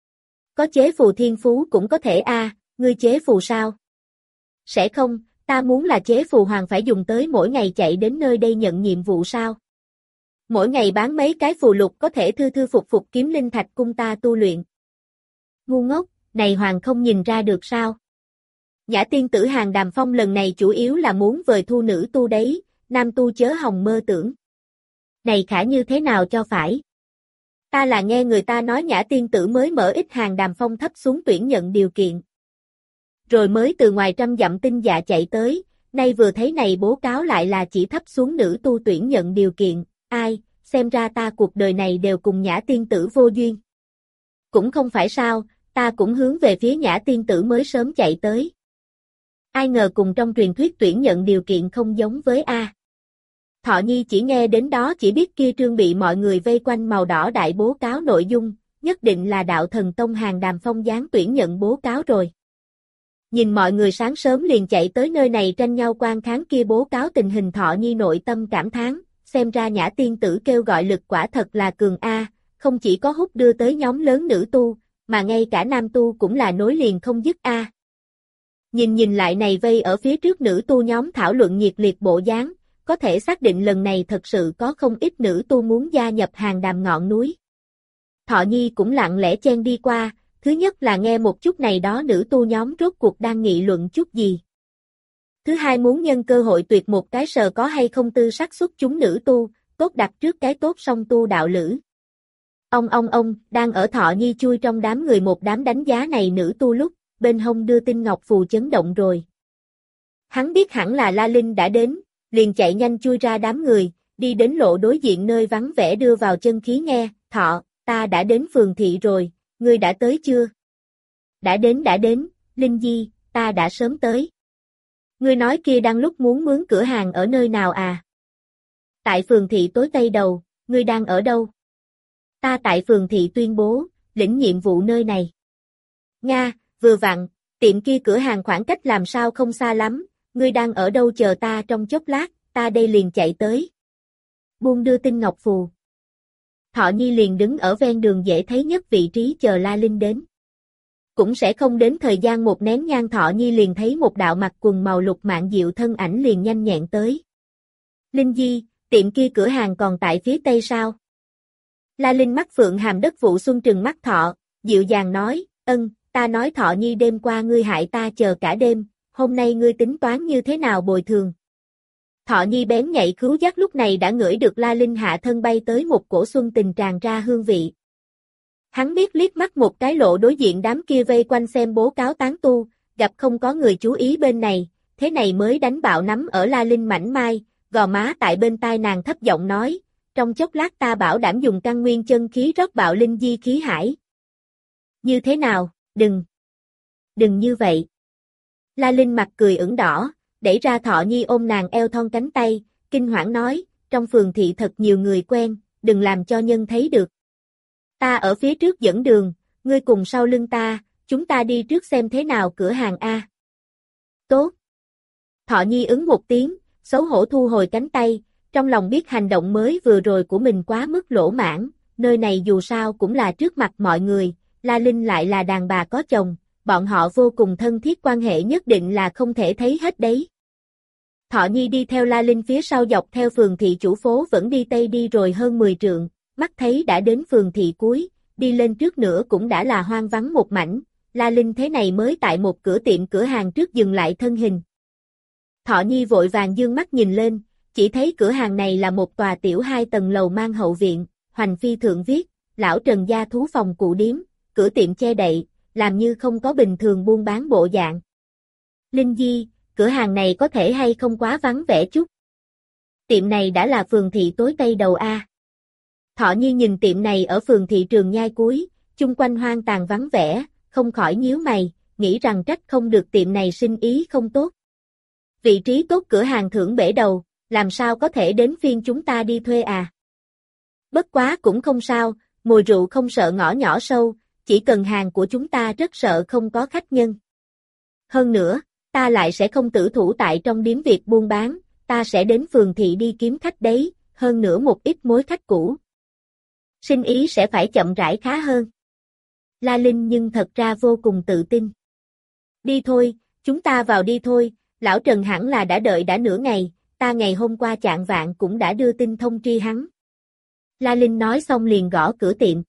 Có chế phù thiên phú cũng có thể a, ngươi chế phù sao? Sẽ không, ta muốn là chế phù hoàng phải dùng tới mỗi ngày chạy đến nơi đây nhận nhiệm vụ sao? Mỗi ngày bán mấy cái phù lục có thể thư thư phục phục kiếm linh thạch cung ta tu luyện. Ngu ngốc, này hoàng không nhìn ra được sao? Nhã tiên tử hàng Đàm Phong lần này chủ yếu là muốn vời thu nữ tu đấy, nam tu chớ hòng mơ tưởng. Này khả như thế nào cho phải? Ta là nghe người ta nói Nhã tiên tử mới mở ít hàng đàm phong thấp xuống tuyển nhận điều kiện. Rồi mới từ ngoài trăm dặm tinh dạ chạy tới, nay vừa thấy này bố cáo lại là chỉ thấp xuống nữ tu tuyển nhận điều kiện, ai, xem ra ta cuộc đời này đều cùng Nhã tiên tử vô duyên. Cũng không phải sao, ta cũng hướng về phía Nhã tiên tử mới sớm chạy tới. Ai ngờ cùng trong truyền thuyết tuyển nhận điều kiện không giống với A. Thọ Nhi chỉ nghe đến đó chỉ biết kia trương bị mọi người vây quanh màu đỏ đại bố cáo nội dung, nhất định là đạo thần tông hàng đàm phong gián tuyển nhận bố cáo rồi. Nhìn mọi người sáng sớm liền chạy tới nơi này tranh nhau quan kháng kia bố cáo tình hình, Thọ Nhi nội tâm cảm thán, xem ra Nhã tiên tử kêu gọi lực quả thật là cường A, không chỉ có hút đưa tới nhóm lớn nữ tu, mà ngay cả nam tu cũng là nối liền không dứt A. Nhìn nhìn lại này vây ở phía trước nữ tu nhóm thảo luận nhiệt liệt bộ dáng, có thể xác định lần này thật sự có không ít nữ tu muốn gia nhập hàng đàm ngọn núi. Thọ Nhi cũng lặng lẽ chen đi qua, thứ nhất là nghe một chút này đó nữ tu nhóm rốt cuộc đang nghị luận chút gì. Thứ hai muốn nhân cơ hội tuyệt một cái sờ có hay không tư xác suất chúng nữ tu, tốt đặt trước cái tốt song tu đạo lữ. Ông ông ông, đang ở Thọ Nhi chui trong đám người một đám đánh giá này nữ tu lúc, bên hông đưa tinh ngọc phù chấn động rồi. Hắn biết hẳn là La Linh đã đến, liền chạy nhanh chui ra đám người, đi đến lộ đối diện nơi vắng vẻ đưa vào chân khí nghe, Thọ, ta đã đến phường thị rồi, ngươi đã tới chưa? Đã đến đã đến, Linh Di, ta đã sớm tới. Ngươi nói kia đang lúc muốn mướn cửa hàng ở nơi nào à? Tại phường thị tối tây đầu, ngươi đang ở đâu? Ta tại phường thị tuyên bố, lĩnh nhiệm vụ nơi này. Nga, vừa vặn, tiệm kia cửa hàng khoảng cách làm sao không xa lắm, ngươi đang ở đâu chờ ta trong chốc lát, ta đây liền chạy tới. Buông đưa tinh ngọc phù. Thọ Nhi liền đứng ở ven đường dễ thấy nhất vị trí chờ La Linh đến. Cũng sẽ không đến thời gian một nén nhang Thọ Nhi liền thấy một đạo mặc quần màu lục mạn diệu thân ảnh liền nhanh nhẹn tới. Linh Di, tiệm kia cửa hàng còn tại phía tây sao? La Linh mắt phượng hàm đất vụ xuân trừng mắt Thọ, dịu dàng nói, ân, ta nói Thọ Nhi đêm qua ngươi hại ta chờ cả đêm, hôm nay ngươi tính toán như thế nào bồi thường? Thọ Nhi bén nhạy khứu giác lúc này đã ngửi được La Linh hạ thân bay tới một cổ xuân tình tràn ra hương vị. Hắn biết liếc mắt một cái lộ đối diện đám kia vây quanh xem bố cáo tán tu, gặp không có người chú ý bên này, thế này mới đánh bạo nắm ở La Linh mảnh mai, gò má tại bên tai nàng thấp giọng nói, trong chốc lát ta bảo đảm dùng căn nguyên chân khí rót bạo linh di khí hải. Như thế nào, đừng, đừng như vậy. La Linh mặt cười ửng đỏ, đẩy ra Thọ Nhi ôm nàng eo thon cánh tay, kinh hoảng nói, trong phường thị thật nhiều người quen, đừng làm cho nhân thấy được. Ta ở phía trước dẫn đường, ngươi cùng sau lưng ta, chúng ta đi trước xem thế nào cửa hàng A. Tốt. Thọ Nhi ứng một tiếng, xấu hổ thu hồi cánh tay, trong lòng biết hành động mới vừa rồi của mình quá mức lỗ mãn, nơi này dù sao cũng là trước mặt mọi người, La Linh lại là đàn bà có chồng, bọn họ vô cùng thân thiết quan hệ nhất định là không thể thấy hết đấy. Thọ Nhi đi theo La Linh phía sau dọc theo phường thị chủ phố vẫn đi tây đi rồi hơn mười trượng, mắt thấy đã đến phường thị cuối, đi lên trước nữa cũng đã là hoang vắng một mảnh, La Linh thế này mới tại một cửa tiệm cửa hàng trước dừng lại thân hình. Thọ Nhi vội vàng dương mắt nhìn lên, chỉ thấy cửa hàng này là một tòa tiểu hai tầng lầu mang hậu viện, hoành phi thượng viết, lão Trần gia thú phòng cụ điếm, cửa tiệm che đậy, làm như không có bình thường buôn bán bộ dạng. Linh Di, cửa hàng này có thể hay không quá vắng vẻ chút? Tiệm này đã là phường thị tối tây đầu A. Thọ Nhi nhìn tiệm này ở phường thị Trường Nhai cuối, chung quanh hoang tàn vắng vẻ, không khỏi nhíu mày, nghĩ rằng trách không được tiệm này sinh ý không tốt. Vị trí tốt cửa hàng thưởng bể đầu, làm sao có thể đến phiên chúng ta đi thuê à? Bất quá cũng không sao, mùi rượu không sợ ngõ nhỏ sâu, chỉ cần hàng của chúng ta rất sợ không có khách nhân. Hơn nữa, ta lại sẽ không tử thủ tại trong điếm việc buôn bán, ta sẽ đến phường thị đi kiếm khách đấy, hơn nữa một ít mối khách cũ. Sinh ý sẽ phải chậm rãi khá hơn. La Linh nhưng thật ra vô cùng tự tin. Đi thôi, chúng ta vào đi thôi, lão Trần hẳn là đã đợi đã nửa ngày, ta ngày hôm qua chạng vạng cũng đã đưa tin thông tri hắn. La Linh nói xong liền gõ cửa tiệm.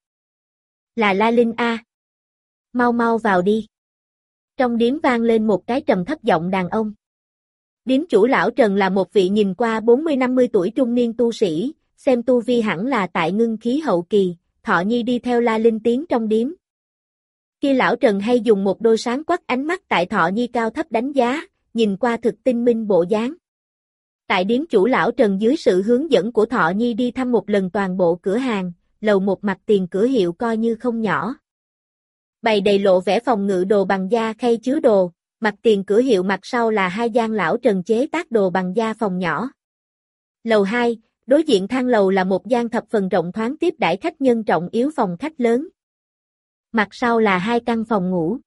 Là La Linh a. Mau mau vào đi. Trong điếm vang lên một cái trầm thấp giọng đàn ông. Điếm chủ lão Trần là một vị nhìn qua bốn mươi năm mươi tuổi trung niên tu sĩ, xem tu vi hẳn là tại ngưng khí hậu kỳ, Thọ Thọ Nhi đi theo La Linh tiến trong điếm. Kia lão Trần hay dùng một đôi sáng quắc ánh mắt tại Thọ Nhi cao thấp đánh giá, nhìn qua thực tinh minh bộ dáng. Tại điếm chủ lão Trần dưới sự hướng dẫn của Thọ Nhi đi thăm một lần toàn bộ cửa hàng, lầu một mặt tiền cửa hiệu coi như không nhỏ. Bày đầy lộ vẻ phòng ngự đồ bằng da khay chứa đồ, mặt tiền cửa hiệu mặt sau là hai gian lão Trần chế tác đồ bằng da phòng nhỏ. Lầu hai, đối diện thang lầu là một gian thập phần rộng thoáng tiếp đãi khách nhân trọng yếu phòng khách lớn. Mặt sau là hai căn phòng ngủ.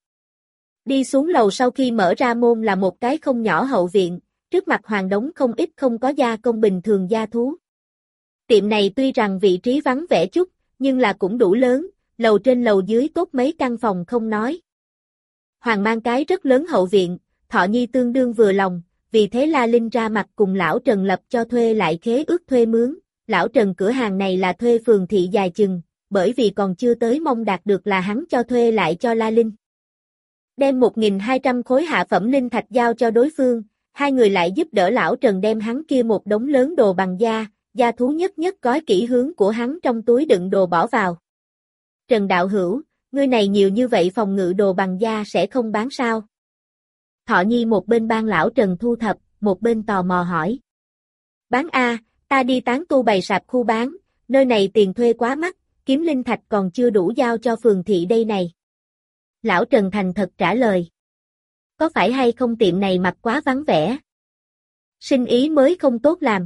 Đi xuống lầu sau khi mở ra môn là một cái không nhỏ hậu viện, trước mặt hoàng đống không ít không có gia công bình thường gia thú. Tiệm này tuy rằng vị trí vắng vẻ chút, nhưng là cũng đủ lớn, lầu trên lầu dưới tốt mấy căn phòng không nói. Hoàng mang cái rất lớn hậu viện, Thọ Nhi tương đương vừa lòng, vì thế La Linh ra mặt cùng lão Trần lập cho thuê lại khế ước thuê mướn. Lão Trần cửa hàng này là thuê phường thị dài chừng, bởi vì còn chưa tới mong đạt được là hắn cho thuê lại cho La Linh. Đem một nghìn hai trăm khối hạ phẩm linh thạch giao cho đối phương, hai người lại giúp đỡ lão Trần đem hắn kia một đống lớn đồ bằng da, da thú nhất nhất gói kỹ hướng của hắn trong túi đựng đồ bỏ vào. Trần đạo hữu, ngươi này nhiều như vậy phòng ngự đồ bằng da sẽ không bán sao? Thọ Nhi một bên ban lão Trần thu thập, một bên tò mò hỏi. Bán a, ta đi tán tu bày sạp khu bán, nơi này tiền thuê quá mắc, kiếm linh thạch còn chưa đủ giao cho phường thị đây này. Lão Trần thành thật trả lời. Có phải hay không tiệm này mặt quá vắng vẻ? Sinh ý mới không tốt làm.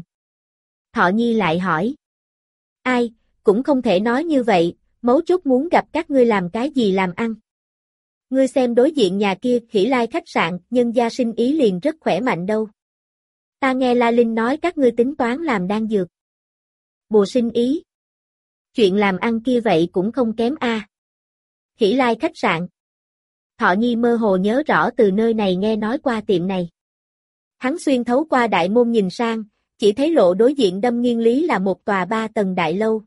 Thọ Nhi lại hỏi. Ai, cũng không thể nói như vậy, mấu chốt muốn gặp các ngươi làm cái gì làm ăn. Ngươi xem đối diện nhà kia Khỉ Lai khách sạn, nhân gia sinh ý liền rất khỏe mạnh đâu. Ta nghe La Linh nói các ngươi tính toán làm đan dược. Bùa sinh ý. Chuyện làm ăn kia vậy cũng không kém a. À. Khỉ Lai khách sạn. Thọ Nhi mơ hồ nhớ rõ từ nơi này nghe nói qua tiệm này. Hắn xuyên thấu qua đại môn nhìn sang, chỉ thấy lộ đối diện đâm nghiêng lý là một tòa ba tầng đại lâu.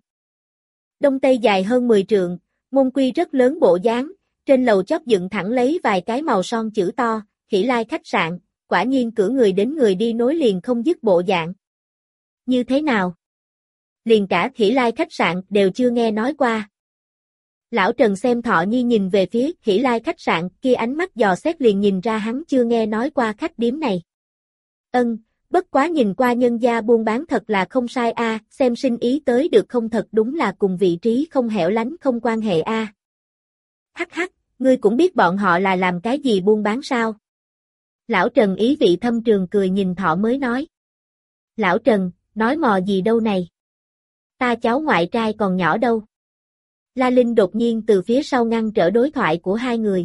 Đông tây dài hơn mười trượng, môn quy rất lớn bộ dáng, trên lầu chóp dựng thẳng lấy vài cái màu son chữ to, Khỉ Lai khách sạn, quả nhiên cửa người đến người đi nối liền không dứt bộ dạng. Như thế nào? Liền cả Khỉ Lai khách sạn đều chưa nghe nói qua. Lão Trần xem Thọ Nhi nhìn về phía Khỉ Lai khách sạn kia ánh mắt dò xét liền nhìn ra hắn chưa nghe nói qua khách điếm này. Ân, bất quá nhìn qua nhân gia buôn bán thật là không sai a, à, xem sinh ý tới được không thật đúng là cùng vị trí không hẻo lánh không quan hệ a. À. Hắc hắc, ngươi cũng biết bọn họ là làm cái gì buôn bán sao? Lão Trần ý vị thâm trường cười nhìn Thọ mới nói. Lão Trần, nói mò gì đâu này? Ta cháu ngoại trai còn nhỏ đâu. La Linh đột nhiên từ phía sau ngăn trở đối thoại của hai người.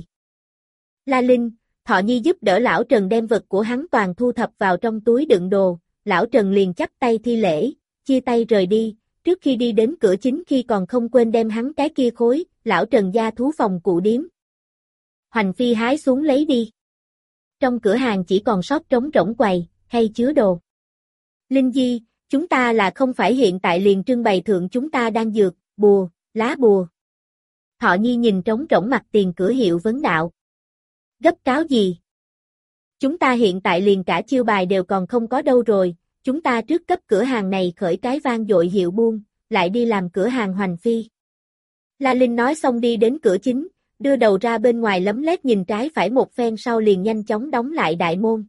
La Linh, Thọ Nhi giúp đỡ lão Trần đem vật của hắn toàn thu thập vào trong túi đựng đồ, lão Trần liền chắp tay thi lễ, chia tay rời đi, trước khi đi đến cửa chính khi còn không quên đem hắn cái kia khối, lão Trần gia thú phòng cụ điếm. Hoành Phi hái xuống lấy đi. Trong cửa hàng chỉ còn sót trống rỗng quầy, hay chứa đồ. Linh Di, chúng ta là không phải hiện tại liền trưng bày thượng chúng ta đang dược, bùa, lá bùa. Thọ Nhi nhìn trống rỗng mặt tiền cửa hiệu vấn đạo. Gấp cáo gì? Chúng ta hiện tại liền cả chiêu bài đều còn không có đâu rồi, chúng ta trước cấp cửa hàng này khởi cái vang dội hiệu buôn, lại đi làm cửa hàng Hoành Phi. La Linh nói xong đi đến cửa chính, đưa đầu ra bên ngoài lấm lét nhìn trái phải một phen sau liền nhanh chóng đóng lại đại môn.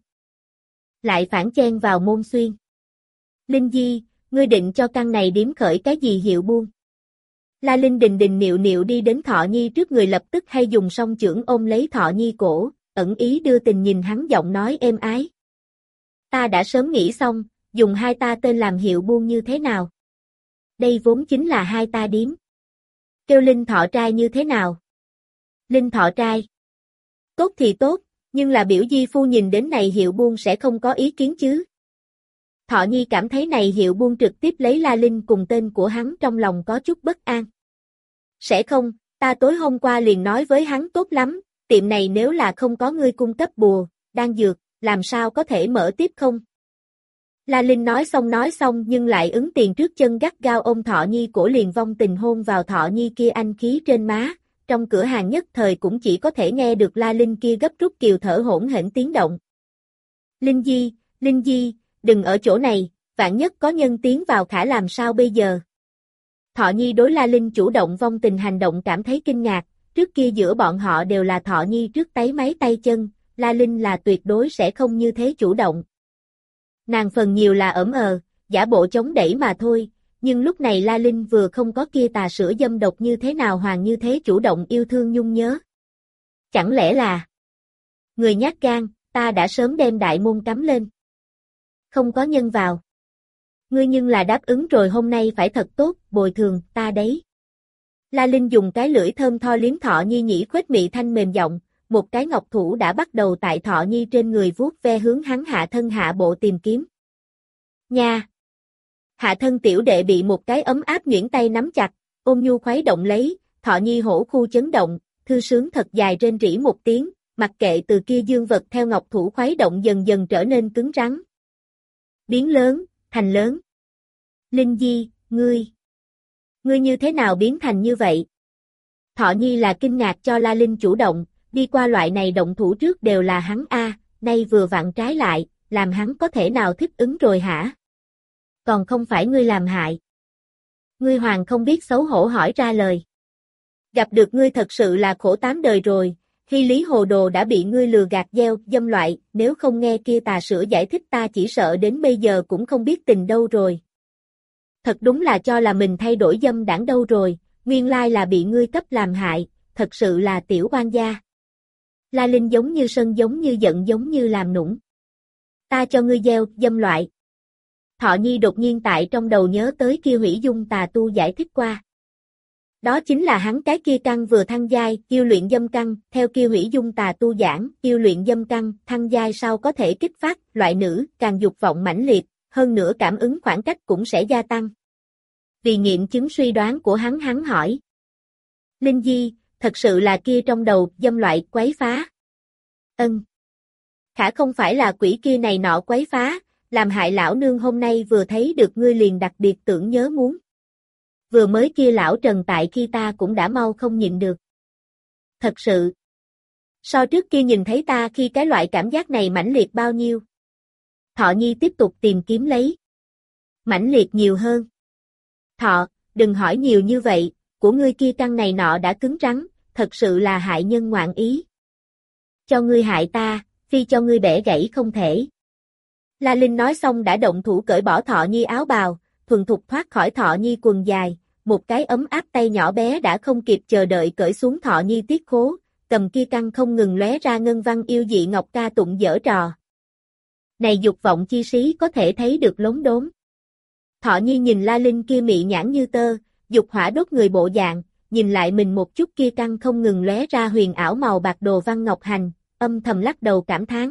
Lại phản chen vào môn xuyên. Linh Di, ngươi định cho căn này điếm khởi cái gì hiệu buôn? La Linh đình đình niệu niệu đi đến Thọ Nhi trước người lập tức hay dùng song chưởng ôm lấy Thọ Nhi cổ, ẩn ý đưa tình nhìn hắn giọng nói êm ái. Ta đã sớm nghĩ xong, dùng hai ta tên làm hiệu buôn như thế nào? Đây vốn chính là hai ta điếm. Kêu Linh Thọ trai như thế nào? Linh Thọ trai. Tốt thì tốt, nhưng là biểu di phu nhìn đến này hiệu buôn sẽ không có ý kiến chứ. Thọ Nhi cảm thấy này hiệu buôn trực tiếp lấy La Linh cùng tên của hắn trong lòng có chút bất an. Sẽ không, ta tối hôm qua liền nói với hắn tốt lắm, tiệm này nếu là không có ngươi cung cấp bùa, đan dược, làm sao có thể mở tiếp không? La Linh nói xong nói xong nhưng lại ứng tiền trước chân gắt gao ôm Thọ Nhi cổ liền vong tình hôn vào Thọ Nhi kia anh khí trên má, trong cửa hàng nhất thời cũng chỉ có thể nghe được La Linh kia gấp rút kiều thở hỗn hển tiếng động. Linh Di, Linh Di, đừng ở chỗ này, vạn nhất có nhân tiến vào khả làm sao bây giờ? Thọ Nhi đối La Linh chủ động vong tình hành động cảm thấy kinh ngạc, trước kia giữa bọn họ đều là Thọ Nhi trước táy máy tay chân, La Linh là tuyệt đối sẽ không như thế chủ động. Nàng phần nhiều là ỡm ờ, giả bộ chống đẩy mà thôi, nhưng lúc này La Linh vừa không có kia tà sữa dâm độc như thế nào hoàng như thế chủ động yêu thương nhung nhớ. Chẳng lẽ là người nhát gan, ta đã sớm đem đại môn cắm lên. Không có nhân vào. Ngươi nhưng là đáp ứng rồi hôm nay phải thật tốt, bồi thường, ta đấy. La Linh dùng cái lưỡi thơm tho liếm Thọ Nhi nhĩ khuếch mị thanh mềm giọng, một cái ngọc thủ đã bắt đầu tại Thọ Nhi trên người vuốt ve hướng hắn hạ thân hạ bộ tìm kiếm. Nha! Hạ thân tiểu đệ bị một cái ấm áp nhuyễn tay nắm chặt, ôm nhu khuấy động lấy, Thọ Nhi hổ khu chấn động, thư sướng thật dài rên rỉ một tiếng, mặc kệ từ kia dương vật theo ngọc thủ khuấy động dần dần trở nên cứng rắn. Biến lớn, thành lớn. Linh Di, ngươi. Ngươi như thế nào biến thành như vậy? Thọ Nhi là kinh ngạc cho La Linh chủ động, đi qua loại này động thủ trước đều là hắn a, nay vừa vặn trái lại, làm hắn có thể nào thích ứng rồi hả? Còn không phải ngươi làm hại. Ngươi hoàng không biết xấu hổ hỏi ra lời. Gặp được ngươi thật sự là khổ tám đời rồi, khi Lý Hồ Đồ đã bị ngươi lừa gạt gieo, dâm loại, nếu không nghe kia tà sữa giải thích ta chỉ sợ đến bây giờ cũng không biết tình đâu rồi. Thật đúng là cho là mình thay đổi dâm đảng đâu rồi, nguyên lai là bị ngươi cấp làm hại, thật sự là tiểu oan gia. La Linh giống như sân giống như giận giống như làm nũng. Ta cho ngươi gieo, dâm loại. Thọ Nhi đột nhiên tại trong đầu nhớ tới kia Hủy Dung tà tu giải thích qua. Đó chính là hắn cái kia căn vừa thăng giai, yêu luyện dâm căn, theo kia Hủy Dung tà tu giảng, yêu luyện dâm căn, thăng giai sau có thể kích phát, loại nữ, càng dục vọng mãnh liệt, hơn nữa cảm ứng khoảng cách cũng sẽ gia tăng. Vì nghiệm chứng suy đoán của hắn hắn hỏi. Linh Di, thật sự là kia trong đầu, dâm loại, quấy phá. Ân. Khả không phải là quỷ kia này nọ quấy phá, làm hại lão nương hôm nay vừa thấy được ngươi liền đặc biệt tưởng nhớ muốn. Vừa mới kia lão Trần tại khi ta cũng đã mau không nhịn được. Thật sự. So trước kia nhìn thấy ta khi cái loại cảm giác này mãnh liệt bao nhiêu. Thọ Nhi tiếp tục tìm kiếm lấy. Mãnh liệt nhiều hơn. Thọ, đừng hỏi nhiều như vậy, của ngươi kia căn này nọ đã cứng rắn, thật sự là hại nhân ngoạn ý. Cho ngươi hại ta, phi cho ngươi bẻ gãy không thể. La Linh nói xong đã động thủ cởi bỏ Thọ Nhi áo bào, thuần thục thoát khỏi Thọ Nhi quần dài, một cái ấm áp tay nhỏ bé đã không kịp chờ đợi cởi xuống Thọ Nhi tiết khố, cầm kia căn không ngừng lóe ra ngân văn yêu dị ngọc ca tụng dở trò. Này dục vọng chi sĩ có thể thấy được lốm đốm. Thọ Nhi nhìn La Linh kia mị nhãn như tơ, dục hỏa đốt người bộ dạng, nhìn lại mình một chút kia căn không ngừng lóe ra huyền ảo màu bạc đồ văn ngọc hành, âm thầm lắc đầu cảm thán.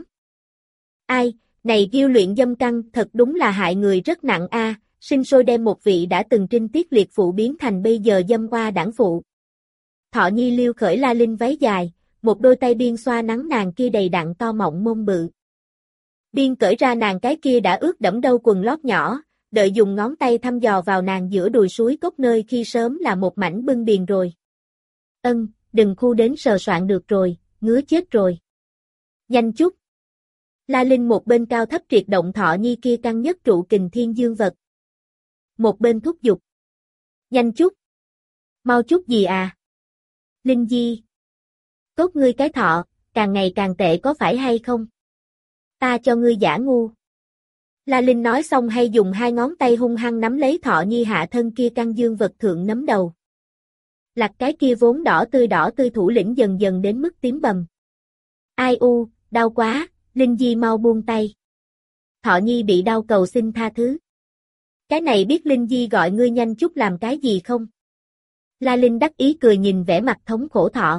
Ai, này yêu luyện dâm căn thật đúng là hại người rất nặng a, sinh sôi đem một vị đã từng trinh tiết liệt phụ biến thành bây giờ dâm qua đảng phụ. Thọ Nhi liêu khởi La Linh váy dài, một đôi tay biên xoa nắng nàng kia đầy đặn to mọng mông bự. Biên cởi ra nàng cái kia đã ướt đẫm đâu quần lót nhỏ, đợi dùng ngón tay thăm dò vào nàng giữa đùi suối cốc nơi khi sớm là một mảnh bưng điền rồi. Ân, đừng khu đến sờ soạn được rồi, ngứa chết rồi. Nhanh chút. La Linh một bên cao thấp triệt động Thọ Nhi kia căng nhất trụ kình thiên dương vật. Một bên thúc giục. Nhanh chút. Mau chút gì à? Linh Di. Tốt ngươi cái thọ, càng ngày càng tệ có phải hay không? Ta cho ngươi giả ngu. La Linh nói xong hay dùng hai ngón tay hung hăng nắm lấy Thọ Nhi hạ thân kia căng dương vật thượng nấm đầu. Lặt cái kia vốn đỏ tươi đỏ tươi thủ lĩnh dần dần đến mức tím bầm. Ai u, đau quá, Linh Di mau buông tay. Thọ Nhi bị đau cầu xin tha thứ. Cái này biết Linh Di gọi ngươi nhanh chút làm cái gì không? La Linh đắc ý cười nhìn vẻ mặt thống khổ Thọ.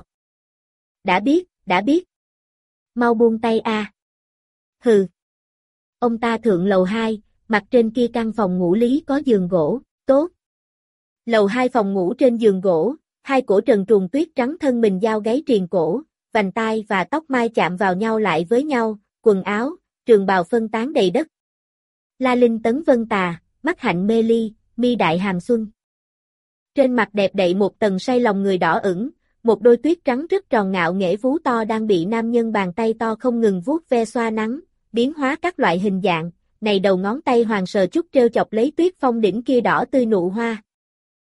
Đã biết, đã biết. Mau buông tay a. Hừ. Ông ta thượng lầu hai, mặt trên kia căn phòng ngủ lý có giường gỗ, tốt. Lầu hai phòng ngủ trên giường gỗ, hai cổ trần truồng tuyết trắng thân mình giao gáy triền cổ, vành tai và tóc mai chạm vào nhau lại với nhau, quần áo, trường bào phân tán đầy đất. La Linh tấn vân tà, mắt hạnh mê ly, mi đại hàm xuân. Trên mặt đẹp đậy một tầng say lòng người đỏ ửng, một đôi tuyết trắng rất tròn ngạo nghễ vú to đang bị nam nhân bàn tay to không ngừng vuốt ve xoa nắng, biến hóa các loại hình dạng, này đầu ngón tay hoàng sờ chút treo chọc lấy tuyết phong đỉnh kia đỏ tươi nụ hoa.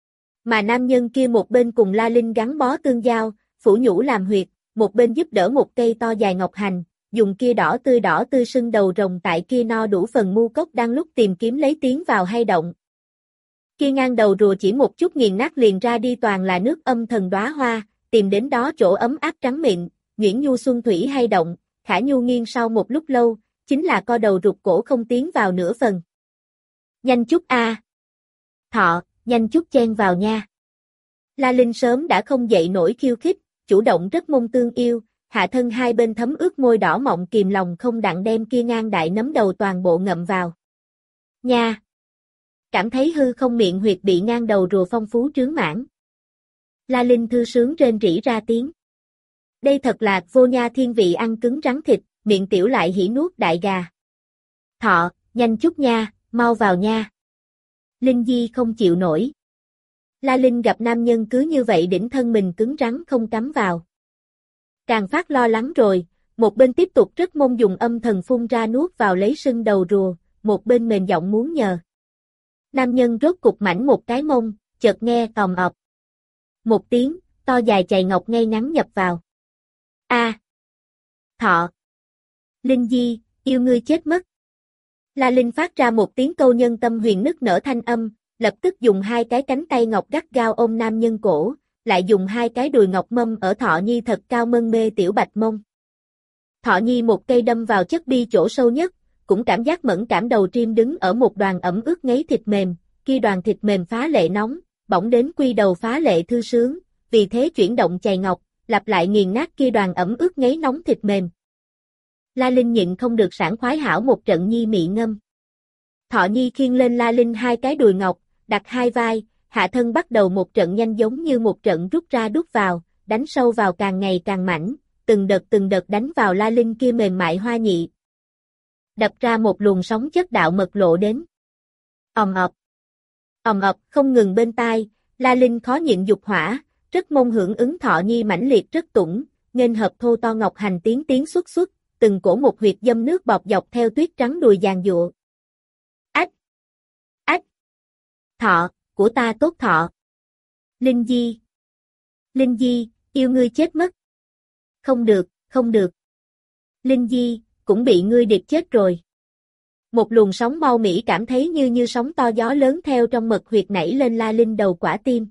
Mà nam nhân kia một bên cùng La Linh gắn bó tương giao, phủ nhũ làm huyệt, một bên giúp đỡ một cây to dài ngọc hành, dùng kia đỏ tươi đỏ tươi sưng đầu rồng tại kia no đủ phần mu cốc đang lúc tìm kiếm lấy tiến vào hay động. Kia ngang đầu rùa chỉ một chút nghiền nát liền ra đi toàn là nước âm thần đóa hoa, tìm đến đó chỗ ấm áp trắng mịn, nhuyễn nhu xuân thủy hay động, Khả Nhu nghiêng sau một lúc lâu, chính là co đầu rụt cổ không tiến vào nửa phần. Nhanh chút a. Thọ, nhanh chút chen vào nha. La Linh sớm đã không dậy nổi khiêu khích, chủ động rất mong tương yêu, hạ thân hai bên thấm ướt môi đỏ mọng kìm lòng không đặng đem kia ngang đại nấm đầu toàn bộ ngậm vào. Nha! Cảm thấy hư không miệng huyệt bị ngang đầu rùa phong phú trướng mãn. La Linh thư sướng rên rỉ ra tiếng. Đây thật là vô nha thiên vị ăn cứng rắn thịt, miệng tiểu lại hỉ nuốt đại gà. Thọ, nhanh chút nha, mau vào nha. Linh Di không chịu nổi. La Linh gặp nam nhân cứ như vậy đỉnh thân mình cứng rắn không cắm vào. Càng phát lo lắng rồi, một bên tiếp tục rất mong dùng âm thần phun ra nuốt vào lấy sưng đầu rùa, một bên mềm giọng muốn nhờ. Nam nhân rốt cục mảnh một cái mông, chợt nghe tòm ọp. Một tiếng, to dài chày ngọc ngay ngắn nhập vào. A. À. Thọ. Linh Di, yêu ngươi chết mất. La Linh phát ra một tiếng câu nhân tâm huyền nức nở thanh âm, lập tức dùng hai cái cánh tay ngọc gắt gao ôm nam nhân cổ, lại dùng hai cái đùi ngọc mâm ở Thọ Nhi thật cao mân mê tiểu bạch mông. Thọ Nhi một cây đâm vào chất bi chỗ sâu nhất, cũng cảm giác mẫn cảm đầu triêm đứng ở một đoàn ẩm ướt ngấy thịt mềm, kia đoàn thịt mềm phá lệ nóng, bỗng đến quy đầu phá lệ thư sướng, vì thế chuyển động chày ngọc, lặp lại nghiền nát kia đoàn ẩm ướt ngấy nóng thịt mềm. La Linh nhịn không được sảng khoái hảo một trận nhi mị ngâm. Thọ Nhi khiêng lên La Linh hai cái đùi ngọc, đặt hai vai, hạ thân bắt đầu một trận nhanh giống như một trận rút ra đút vào, đánh sâu vào càng ngày càng mảnh, từng đợt từng đợt đánh vào La Linh kia mềm mại hoa nhị. Đập ra một luồng sóng chất đạo mật lộ đến. Ầm ập. Ầm ập không ngừng bên tai, La Linh khó nhịn dục hỏa, rất mong hưởng ứng Thọ Nhi mãnh liệt rất tủng, nghênh hợp thô to ngọc hành tiến tiến xuất xuất, từng cổ một huyệt dâm nước bọt dọc theo tuyết trắng đùi giàn giụa. Ách! Ách! Thọ, của ta tốt Thọ. Linh Di! Linh Di, yêu ngươi chết mất. Không được, không được. Linh Di, cũng bị ngươi điệp chết rồi. Một luồng sóng mau mỹ cảm thấy như như sóng to gió lớn theo trong mật huyệt nảy lên La Linh đầu quả tim.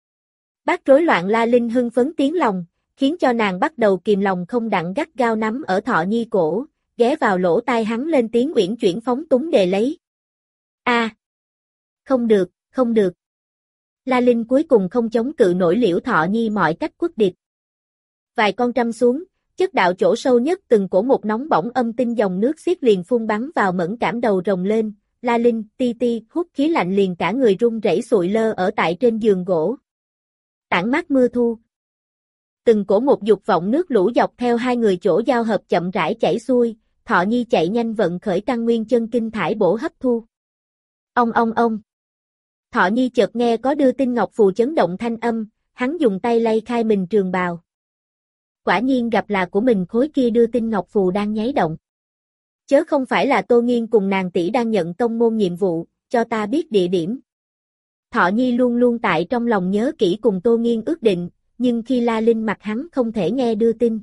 Bác rối loạn La Linh hưng phấn tiếng lòng, khiến cho nàng bắt đầu kìm lòng không đặng gắt gao nắm ở Thọ Nhi cổ, ghé vào lỗ tai hắn lên tiếng uyển chuyển phóng túng đề lấy. A, à, không được, không được. La Linh cuối cùng không chống cự nổi liễu Thọ Nhi mọi cách quất địch. Vài con trăm xuống, chất đạo chỗ sâu nhất từng cổ một nóng bỏng âm tinh dòng nước xiết liền phun bắn vào mẫn cảm đầu rồng lên, La Linh ti ti hút khí lạnh liền cả người run rẩy sụi lơ ở tại trên giường gỗ. Tản mát mưa thu. Từng cổ một dục vọng nước lũ dọc theo hai người chỗ giao hợp chậm rãi chảy xuôi, Thọ Nhi chạy nhanh vận khởi căn nguyên chân kinh thải bổ hấp thu. Ông ông ông. Thọ Nhi chợt nghe có đưa tin ngọc phù chấn động thanh âm, hắn dùng tay lay khai mình trường bào. Quả nhiên gặp là của mình khối kia đưa tin ngọc phù đang nháy động. Chớ không phải là Tô Nghiên cùng nàng tỷ đang nhận tông môn nhiệm vụ, cho ta biết địa điểm. Thọ Nhi luôn luôn tại trong lòng nhớ kỹ cùng Tô Nghiên ước định, nhưng khi La Linh mặt hắn không thể nghe đưa tin.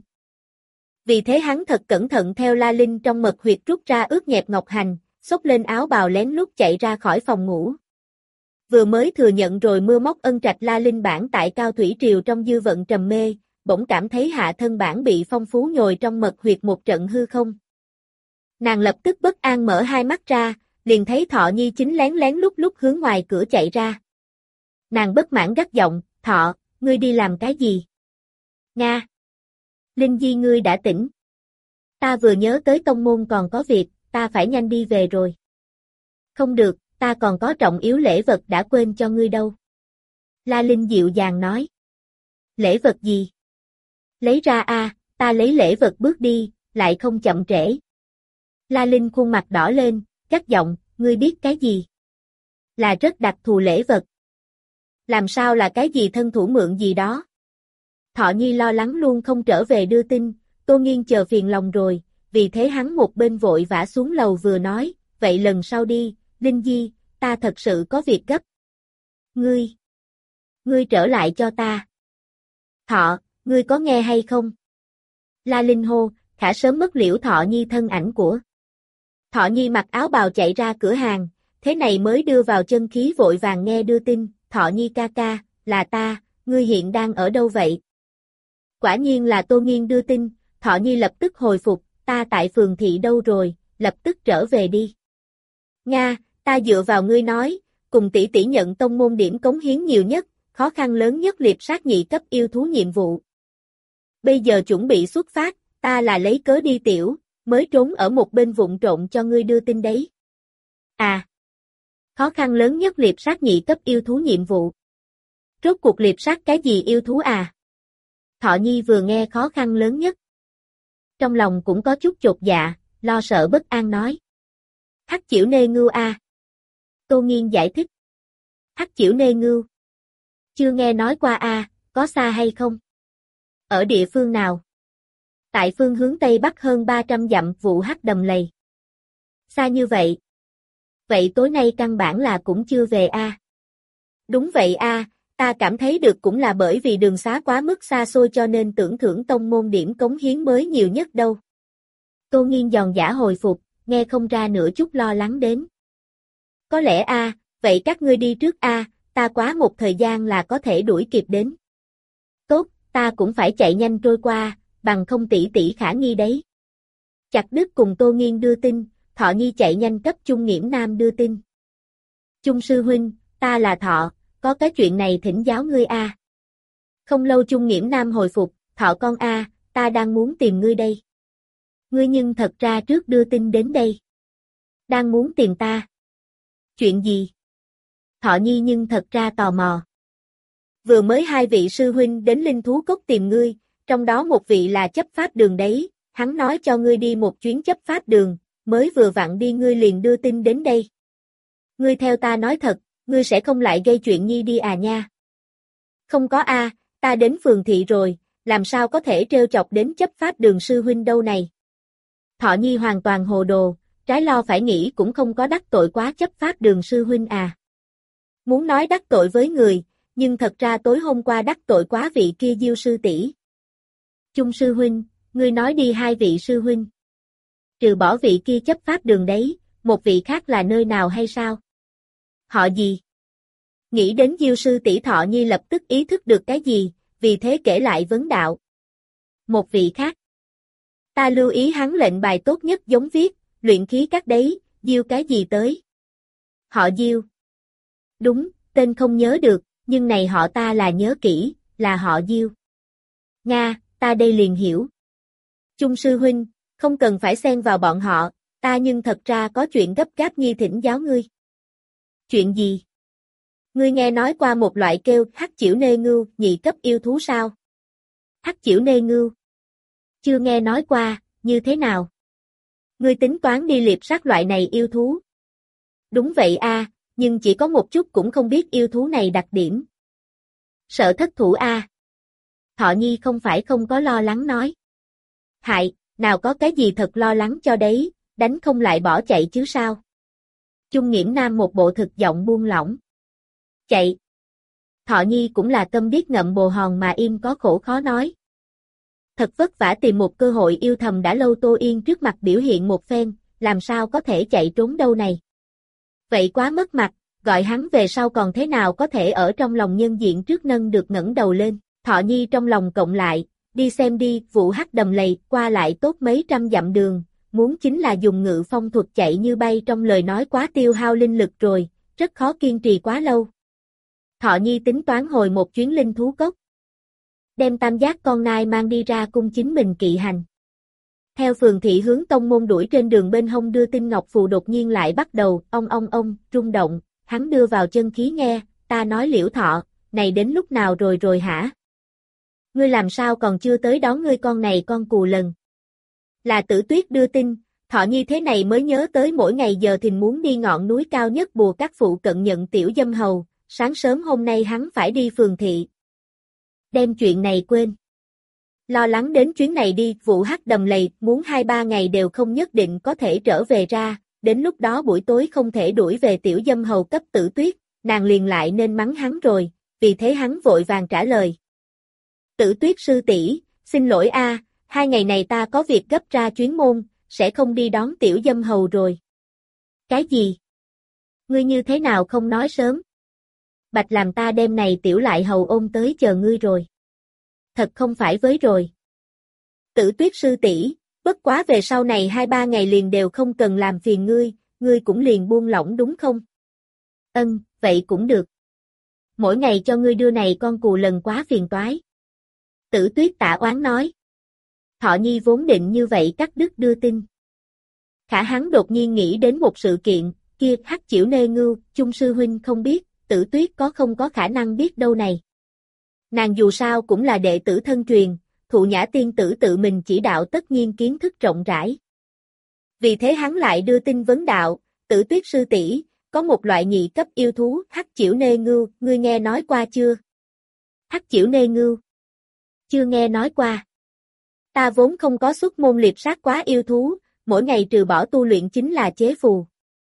Vì thế hắn thật cẩn thận theo La Linh trong mật huyệt rút ra ướt nhẹp ngọc hành, xốc lên áo bào lén lút chạy ra khỏi phòng ngủ. Vừa mới thừa nhận rồi mưa móc ân trạch La Linh bản tại Cao Thủy Triều trong dư vận trầm mê, bỗng cảm thấy hạ thân bản bị phong phú nhồi trong mật huyệt một trận hư không. Nàng lập tức bất an mở hai mắt ra, liền thấy Thọ Nhi chính lén lén lúc lúc hướng ngoài cửa chạy ra. Nàng bất mãn gắt giọng, Thọ, ngươi đi làm cái gì? Nga! Linh Di ngươi đã tỉnh. Ta vừa nhớ tới tông môn còn có việc, ta phải nhanh đi về rồi. Không được, ta còn có trọng yếu lễ vật đã quên cho ngươi đâu. La Linh dịu dàng nói. Lễ vật gì? Lấy ra a, à, ta lấy lễ vật bước đi, lại không chậm trễ. La Linh khuôn mặt đỏ lên, gắt giọng, ngươi biết cái gì? Là rất đặc thù lễ vật. Làm sao là cái gì thân thủ mượn gì đó? Thọ Nhi lo lắng luôn không trở về đưa tin, Tô Nghiên chờ phiền lòng rồi, vì thế hắn một bên vội vã xuống lầu vừa nói, vậy lần sau đi, Linh Di, ta thật sự có việc gấp. Ngươi, ngươi trở lại cho ta. Thọ, ngươi có nghe hay không? La Linh hô, khả sớm mất liễu Thọ Nhi thân ảnh của. Thọ Nhi mặc áo bào chạy ra cửa hàng, thế này mới đưa vào chân khí vội vàng nghe đưa tin, Thọ Nhi ca ca, là ta, ngươi hiện đang ở đâu vậy? Quả nhiên là Tô Nghiên đưa tin, Thọ Nhi lập tức hồi phục, ta tại phường thị đâu rồi, lập tức trở về đi. Nga, ta dựa vào ngươi nói, cùng tỷ tỷ nhận tông môn điểm cống hiến nhiều nhất, khó khăn lớn nhất liệp sát nhị cấp yêu thú nhiệm vụ. Bây giờ chuẩn bị xuất phát, ta là lấy cớ đi tiểu, mới trốn ở một bên vụng trộn cho ngươi đưa tin đấy. À, khó khăn lớn nhất liệp sát nhị cấp yêu thú nhiệm vụ. Rốt cuộc liệp sát cái gì yêu thú à? Thọ Nhi vừa nghe khó khăn lớn nhất. Trong lòng cũng có chút chột dạ, lo sợ bất an nói. Hắc Chiểu Nê Ngưu a. À. Tô Nghiên giải thích. Hắc Chiểu Nê Ngưu. Chưa nghe nói qua a, à, có xa hay không? Ở địa phương nào? Tại phương hướng Tây Bắc hơn ba trăm dặm vụ Hắc Đầm Lầy. Xa như vậy. Vậy tối nay căn bản là cũng chưa về a. À. Đúng vậy a, à, ta cảm thấy được cũng là bởi vì đường xá quá mức xa xôi cho nên tưởng thưởng tông môn điểm cống hiến mới nhiều nhất đâu. Tô Nghiên giòn giả hồi phục, nghe không ra nửa chút lo lắng đến. Có lẽ a, à, vậy các ngươi đi trước a, à, ta quá một thời gian là có thể đuổi kịp đến. Tốt, ta cũng phải chạy nhanh trôi qua, bằng không tỷ tỷ khả nghi đấy. Chặt đứt cùng Tô Nghiên đưa tin, Thọ Nhi chạy nhanh cấp Chung Nghiễm Nam đưa tin. Chung sư huynh, ta là Thọ, có cái chuyện này thỉnh giáo ngươi a. À. Không lâu Chung Nghiễm Nam hồi phục, Thọ con a, à, ta đang muốn tìm ngươi đây. Ngươi nhưng thật ra trước đưa tin đến đây. Đang muốn tìm ta. Chuyện gì? Thọ Nhi nhưng thật ra tò mò. Vừa mới hai vị sư huynh đến Linh Thú Cốc tìm ngươi, trong đó một vị là chấp pháp đường đấy, hắn nói cho ngươi đi một chuyến chấp pháp đường, mới vừa vặn đi ngươi liền đưa tin đến đây. Ngươi theo ta nói thật, ngươi sẽ không lại gây chuyện Nhi đi à nha. Không có a, à, ta đến phường thị rồi, làm sao có thể trêu chọc đến chấp pháp đường sư huynh đâu này. Thọ Nhi hoàn toàn hồ đồ, trái lo phải nghĩ cũng không có đắc tội quá chấp pháp đường sư huynh à. Muốn nói đắc tội với người, nhưng thật ra tối hôm qua đắc tội quá vị kia Diêu sư tỷ. Chung sư huynh, ngươi nói đi hai vị sư huynh. Trừ bỏ vị kia chấp pháp đường đấy, một vị khác là nơi nào hay sao? Họ gì? Nghĩ đến Diêu sư tỷ Thọ Nhi lập tức ý thức được cái gì, vì thế kể lại vấn đạo. Một vị khác. Ta lưu ý hắn lệnh bài tốt nhất giống viết, luyện khí các đấy, Diêu cái gì tới? Họ Diêu. Đúng, tên không nhớ được, nhưng này họ ta là nhớ kỹ, là họ Diêu. Nga, ta đây liền hiểu. Chung sư huynh, không cần phải xen vào bọn họ, ta nhưng thật ra có chuyện gấp gáp Nhi thỉnh giáo ngươi. Chuyện gì? Ngươi nghe nói qua một loại kêu Hắc Chiểu Nê Ngưu, nhị cấp yêu thú sao? Hắc Chiểu Nê Ngưu. Chưa nghe nói qua, như thế nào? Ngươi tính toán đi liệp sát loại này yêu thú. Đúng vậy a, à, nhưng chỉ có một chút cũng không biết yêu thú này đặc điểm. Sợ thất thủ a. À. Thọ Nhi không phải không có lo lắng nói. Hại, nào có cái gì thật lo lắng cho đấy, đánh không lại bỏ chạy chứ sao? Chung Nghiễm Nam một bộ thực giọng buông lỏng. Chạy. Thọ Nhi cũng là câm điếc ngậm bồ hòn mà im có khổ khó nói. Thật vất vả tìm một cơ hội yêu thầm đã lâu Tô Yên trước mặt biểu hiện một phen, làm sao có thể chạy trốn đâu này. Vậy quá mất mặt, gọi hắn về sau còn thế nào có thể ở trong lòng nhân diện trước nâng được ngẩng đầu lên. Thọ Nhi trong lòng cộng lại, đi xem đi, vụ Hắc Đầm Lầy qua lại tốt mấy trăm dặm đường, muốn chính là dùng ngự phong thuật chạy như bay trong lời nói quá tiêu hao linh lực rồi, rất khó kiên trì quá lâu. Thọ Nhi tính toán hồi một chuyến Linh Thú Cốc. Đem tam giác con nai mang đi ra cung chính mình kỵ hành. Theo phường thị hướng tông môn đuổi trên đường bên hông đưa tin ngọc phù đột nhiên lại bắt đầu, ong ong ong, rung động, hắn đưa vào chân khí nghe, ta nói Liễu Thọ, này đến lúc nào rồi rồi hả? Ngươi làm sao còn chưa tới đón ngươi con này con cù lần? Là Tử Tuyết đưa tin, Thọ Nhi thế này mới nhớ tới mỗi ngày giờ thìn muốn đi ngọn núi cao nhất Bùa Các phụ cận nhận tiểu dâm hầu, sáng sớm hôm nay hắn phải đi phường thị. Đem chuyện này quên. Lo lắng đến chuyến này đi, vụ Hắc Đầm Lầy, muốn hai ba ngày đều không nhất định có thể trở về ra, đến lúc đó buổi tối không thể đuổi về tiểu dâm hầu cấp Tử Tuyết, nàng liền lại nên mắng hắn rồi, vì thế hắn vội vàng trả lời. Tử Tuyết sư tỷ, xin lỗi a, hai ngày này ta có việc gấp ra chuyến môn, sẽ không đi đón tiểu dâm hầu rồi. Cái gì? Ngươi như thế nào không nói sớm? Bạch làm ta đêm này tiểu lại hầu ôm tới chờ ngươi rồi. Thật không phải với rồi. Tử Tuyết sư tỷ, bất quá về sau này hai ba ngày liền đều không cần làm phiền ngươi, ngươi cũng liền buông lỏng đúng không? Ân, vậy cũng được. Mỗi ngày cho ngươi đưa này con cù lần quá phiền toái. Tử Tuyết tả oán nói. Thọ Nhi vốn định như vậy cắt đứt đưa tin. Khả hắn đột nhiên nghĩ đến một sự kiện, kia Hắc Chiểu Nê Ngưu, Chung sư huynh không biết, Tử Tuyết có không có khả năng biết đâu này. Nàng dù sao cũng là đệ tử thân truyền, Thụ Nhã tiên tử tự mình chỉ đạo tất nhiên kiến thức rộng rãi. Vì thế hắn lại đưa tin vấn đạo, Tử Tuyết sư tỷ, có một loại nhị cấp yêu thú, Hắc Chiểu Nê Ngưu, ngươi nghe nói qua chưa? Hắc Chiểu Nê Ngưu? Chưa nghe nói qua. Ta vốn không có xuất môn liệp sát quá yêu thú, mỗi ngày trừ bỏ tu luyện chính là chế phù.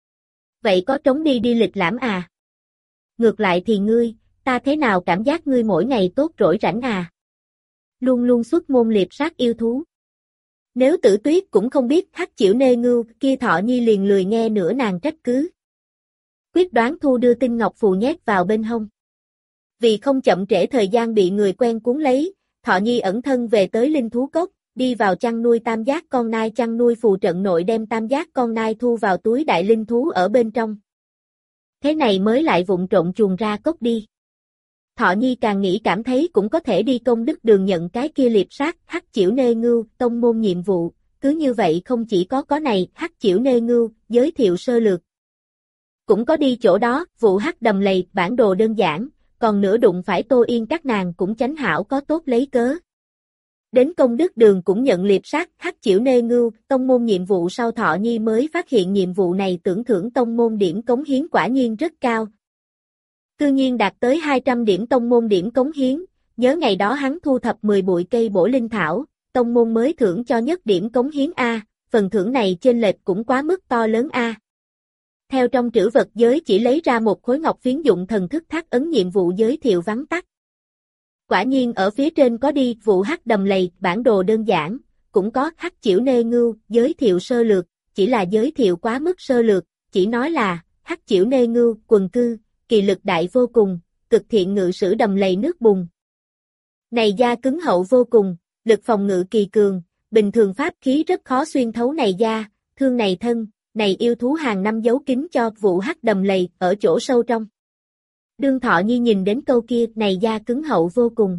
Vậy có trống đi đi lịch lãm à? Ngược lại thì ngươi, ta thế nào cảm giác ngươi mỗi ngày tốt rỗi rảnh à? Luôn luôn xuất môn liệp sát yêu thú. Nếu Tử Tuyết cũng không biết Hắc Chiểu Nê Ngưu, kia Thọ Nhi liền lười nghe nữa nàng trách cứ. Quyết đoán thu đưa tin ngọc phù nhét vào bên hông. Vì không chậm trễ thời gian bị người quen cuốn lấy, Thọ Nhi ẩn thân về tới linh thú cốc, đi vào chăn nuôi tam giác con nai chăn nuôi phù trận nội đem tam giác con nai thu vào túi đại linh thú ở bên trong. Thế này mới lại vụng trộn chuồn ra cốc đi. Thọ Nhi càng nghĩ cảm thấy cũng có thể đi công đức đường nhận cái kia liệp sát Hắc Chiểu Nê Ngưu tông môn nhiệm vụ, cứ như vậy không chỉ có có này Hắc Chiểu Nê Ngưu giới thiệu sơ lược. Cũng có đi chỗ đó, vụ hắc đầm lầy, bản đồ đơn giản, còn nữa đụng phải Tô Yên các nàng cũng chánh hảo có tốt lấy cớ. Đến công đức đường cũng nhận liệp sát Hắc Chiểu Nê Ngưu, tông môn nhiệm vụ sau Thọ Nhi mới phát hiện nhiệm vụ này tưởng thưởng tông môn điểm cống hiến quả nhiên rất cao. Cư nhiên đạt tới hai trăm điểm tông môn điểm cống hiến, nhớ ngày đó hắn thu thập mười bụi cây bổ linh thảo, tông môn mới thưởng cho nhất điểm cống hiến A, phần thưởng này chênh lệch cũng quá mức to lớn A. Theo trong trữ vật giới chỉ lấy ra một khối ngọc phiến dụng thần thức thác ấn nhiệm vụ giới thiệu vắn tắt. Quả nhiên ở phía trên có đi vụ hắc đầm lầy, bản đồ đơn giản, cũng có Hắc Chiểu Nê Ngưu, giới thiệu sơ lược, chỉ là giới thiệu quá mức sơ lược, chỉ nói là, Hắc Chiểu Nê Ngưu, quần cư, kỳ lực đại vô cùng, cực thiện ngự sử đầm lầy nước bùn. Này da cứng hậu vô cùng, lực phòng ngự kỳ cường, bình thường pháp khí rất khó xuyên thấu này da, thương này thân, này yêu thú hàng năm giấu kín cho vụ hắc đầm lầy ở chỗ sâu trong. Đương Thọ Nhi nhìn đến câu kia, này da cứng hậu vô cùng.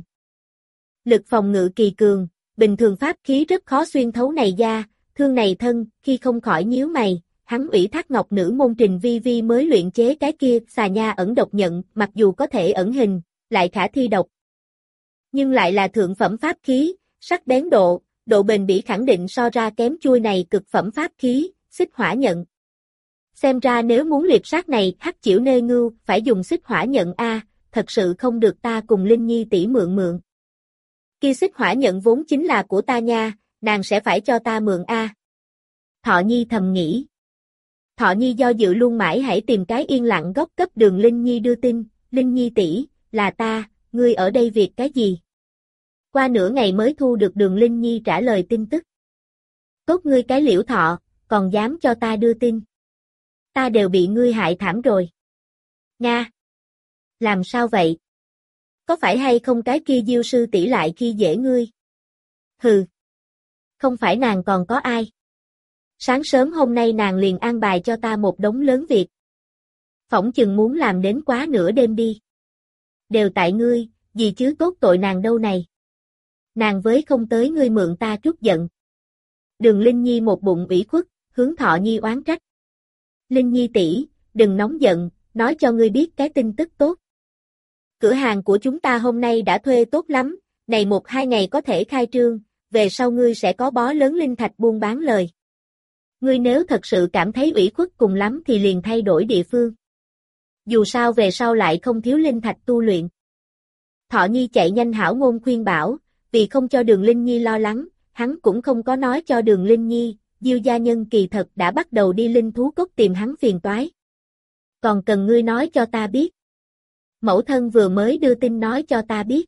Lực phòng ngự kỳ cường, bình thường pháp khí rất khó xuyên thấu này da, thương này thân, khi không khỏi nhíu mày, hắn ủy thác ngọc nữ môn Trình Vi Vi mới luyện chế cái kia, xà nha ẩn độc nhận, mặc dù có thể ẩn hình, lại khả thi độc. Nhưng lại là thượng phẩm pháp khí, sắc bén độ, độ bền bỉ khẳng định so ra kém chuôi này cực phẩm pháp khí, xích hỏa nhận. Xem ra nếu muốn liệp sát này, Hắc Chiểu Nê Ngưu, phải dùng xích hỏa nhận a, thật sự không được ta cùng Linh Nhi tỷ mượn mượn. Kia xích hỏa nhận vốn chính là của ta nha, nàng sẽ phải cho ta mượn a. Thọ Nhi thầm nghĩ. Thọ Nhi do dự luôn mãi hãy tìm cái yên lặng góc cấp đường Linh Nhi đưa tin, Linh Nhi tỷ, là ta, ngươi ở đây việc cái gì? Qua nửa ngày mới thu được đường Linh Nhi trả lời tin tức. Tốt ngươi cái liễu thọ, còn dám cho ta đưa tin. Ta đều bị ngươi hại thảm rồi. Nga! Làm sao vậy? Có phải hay không cái kia Diêu sư tỷ lại khi dễ ngươi? Hừ! Không phải nàng còn có ai? Sáng sớm hôm nay nàng liền an bài cho ta một đống lớn việc. Phỏng chừng muốn làm đến quá nửa đêm đi. Đều tại ngươi, gì chứ tốt tội nàng đâu này. Nàng với không tới ngươi mượn ta trút giận. Đường Linh Nhi một bụng ủy khuất, hướng Thọ Nhi oán trách. Linh Nhi tỷ, đừng nóng giận, nói cho ngươi biết cái tin tức tốt. Cửa hàng của chúng ta hôm nay đã thuê tốt lắm, này một hai ngày có thể khai trương, về sau ngươi sẽ có bó lớn linh thạch buôn bán lời. Ngươi nếu thật sự cảm thấy ủy khuất cùng lắm thì liền thay đổi địa phương. Dù sao về sau lại không thiếu linh thạch tu luyện. Thọ Nhi chạy nhanh hảo ngôn khuyên bảo, vì không cho đường Linh Nhi lo lắng, hắn cũng không có nói cho đường Linh Nhi, Diêu gia nhân kỳ thật đã bắt đầu đi linh thú cốc tìm hắn phiền toái. Còn cần ngươi nói cho ta biết. Mẫu thân vừa mới đưa tin nói cho ta biết.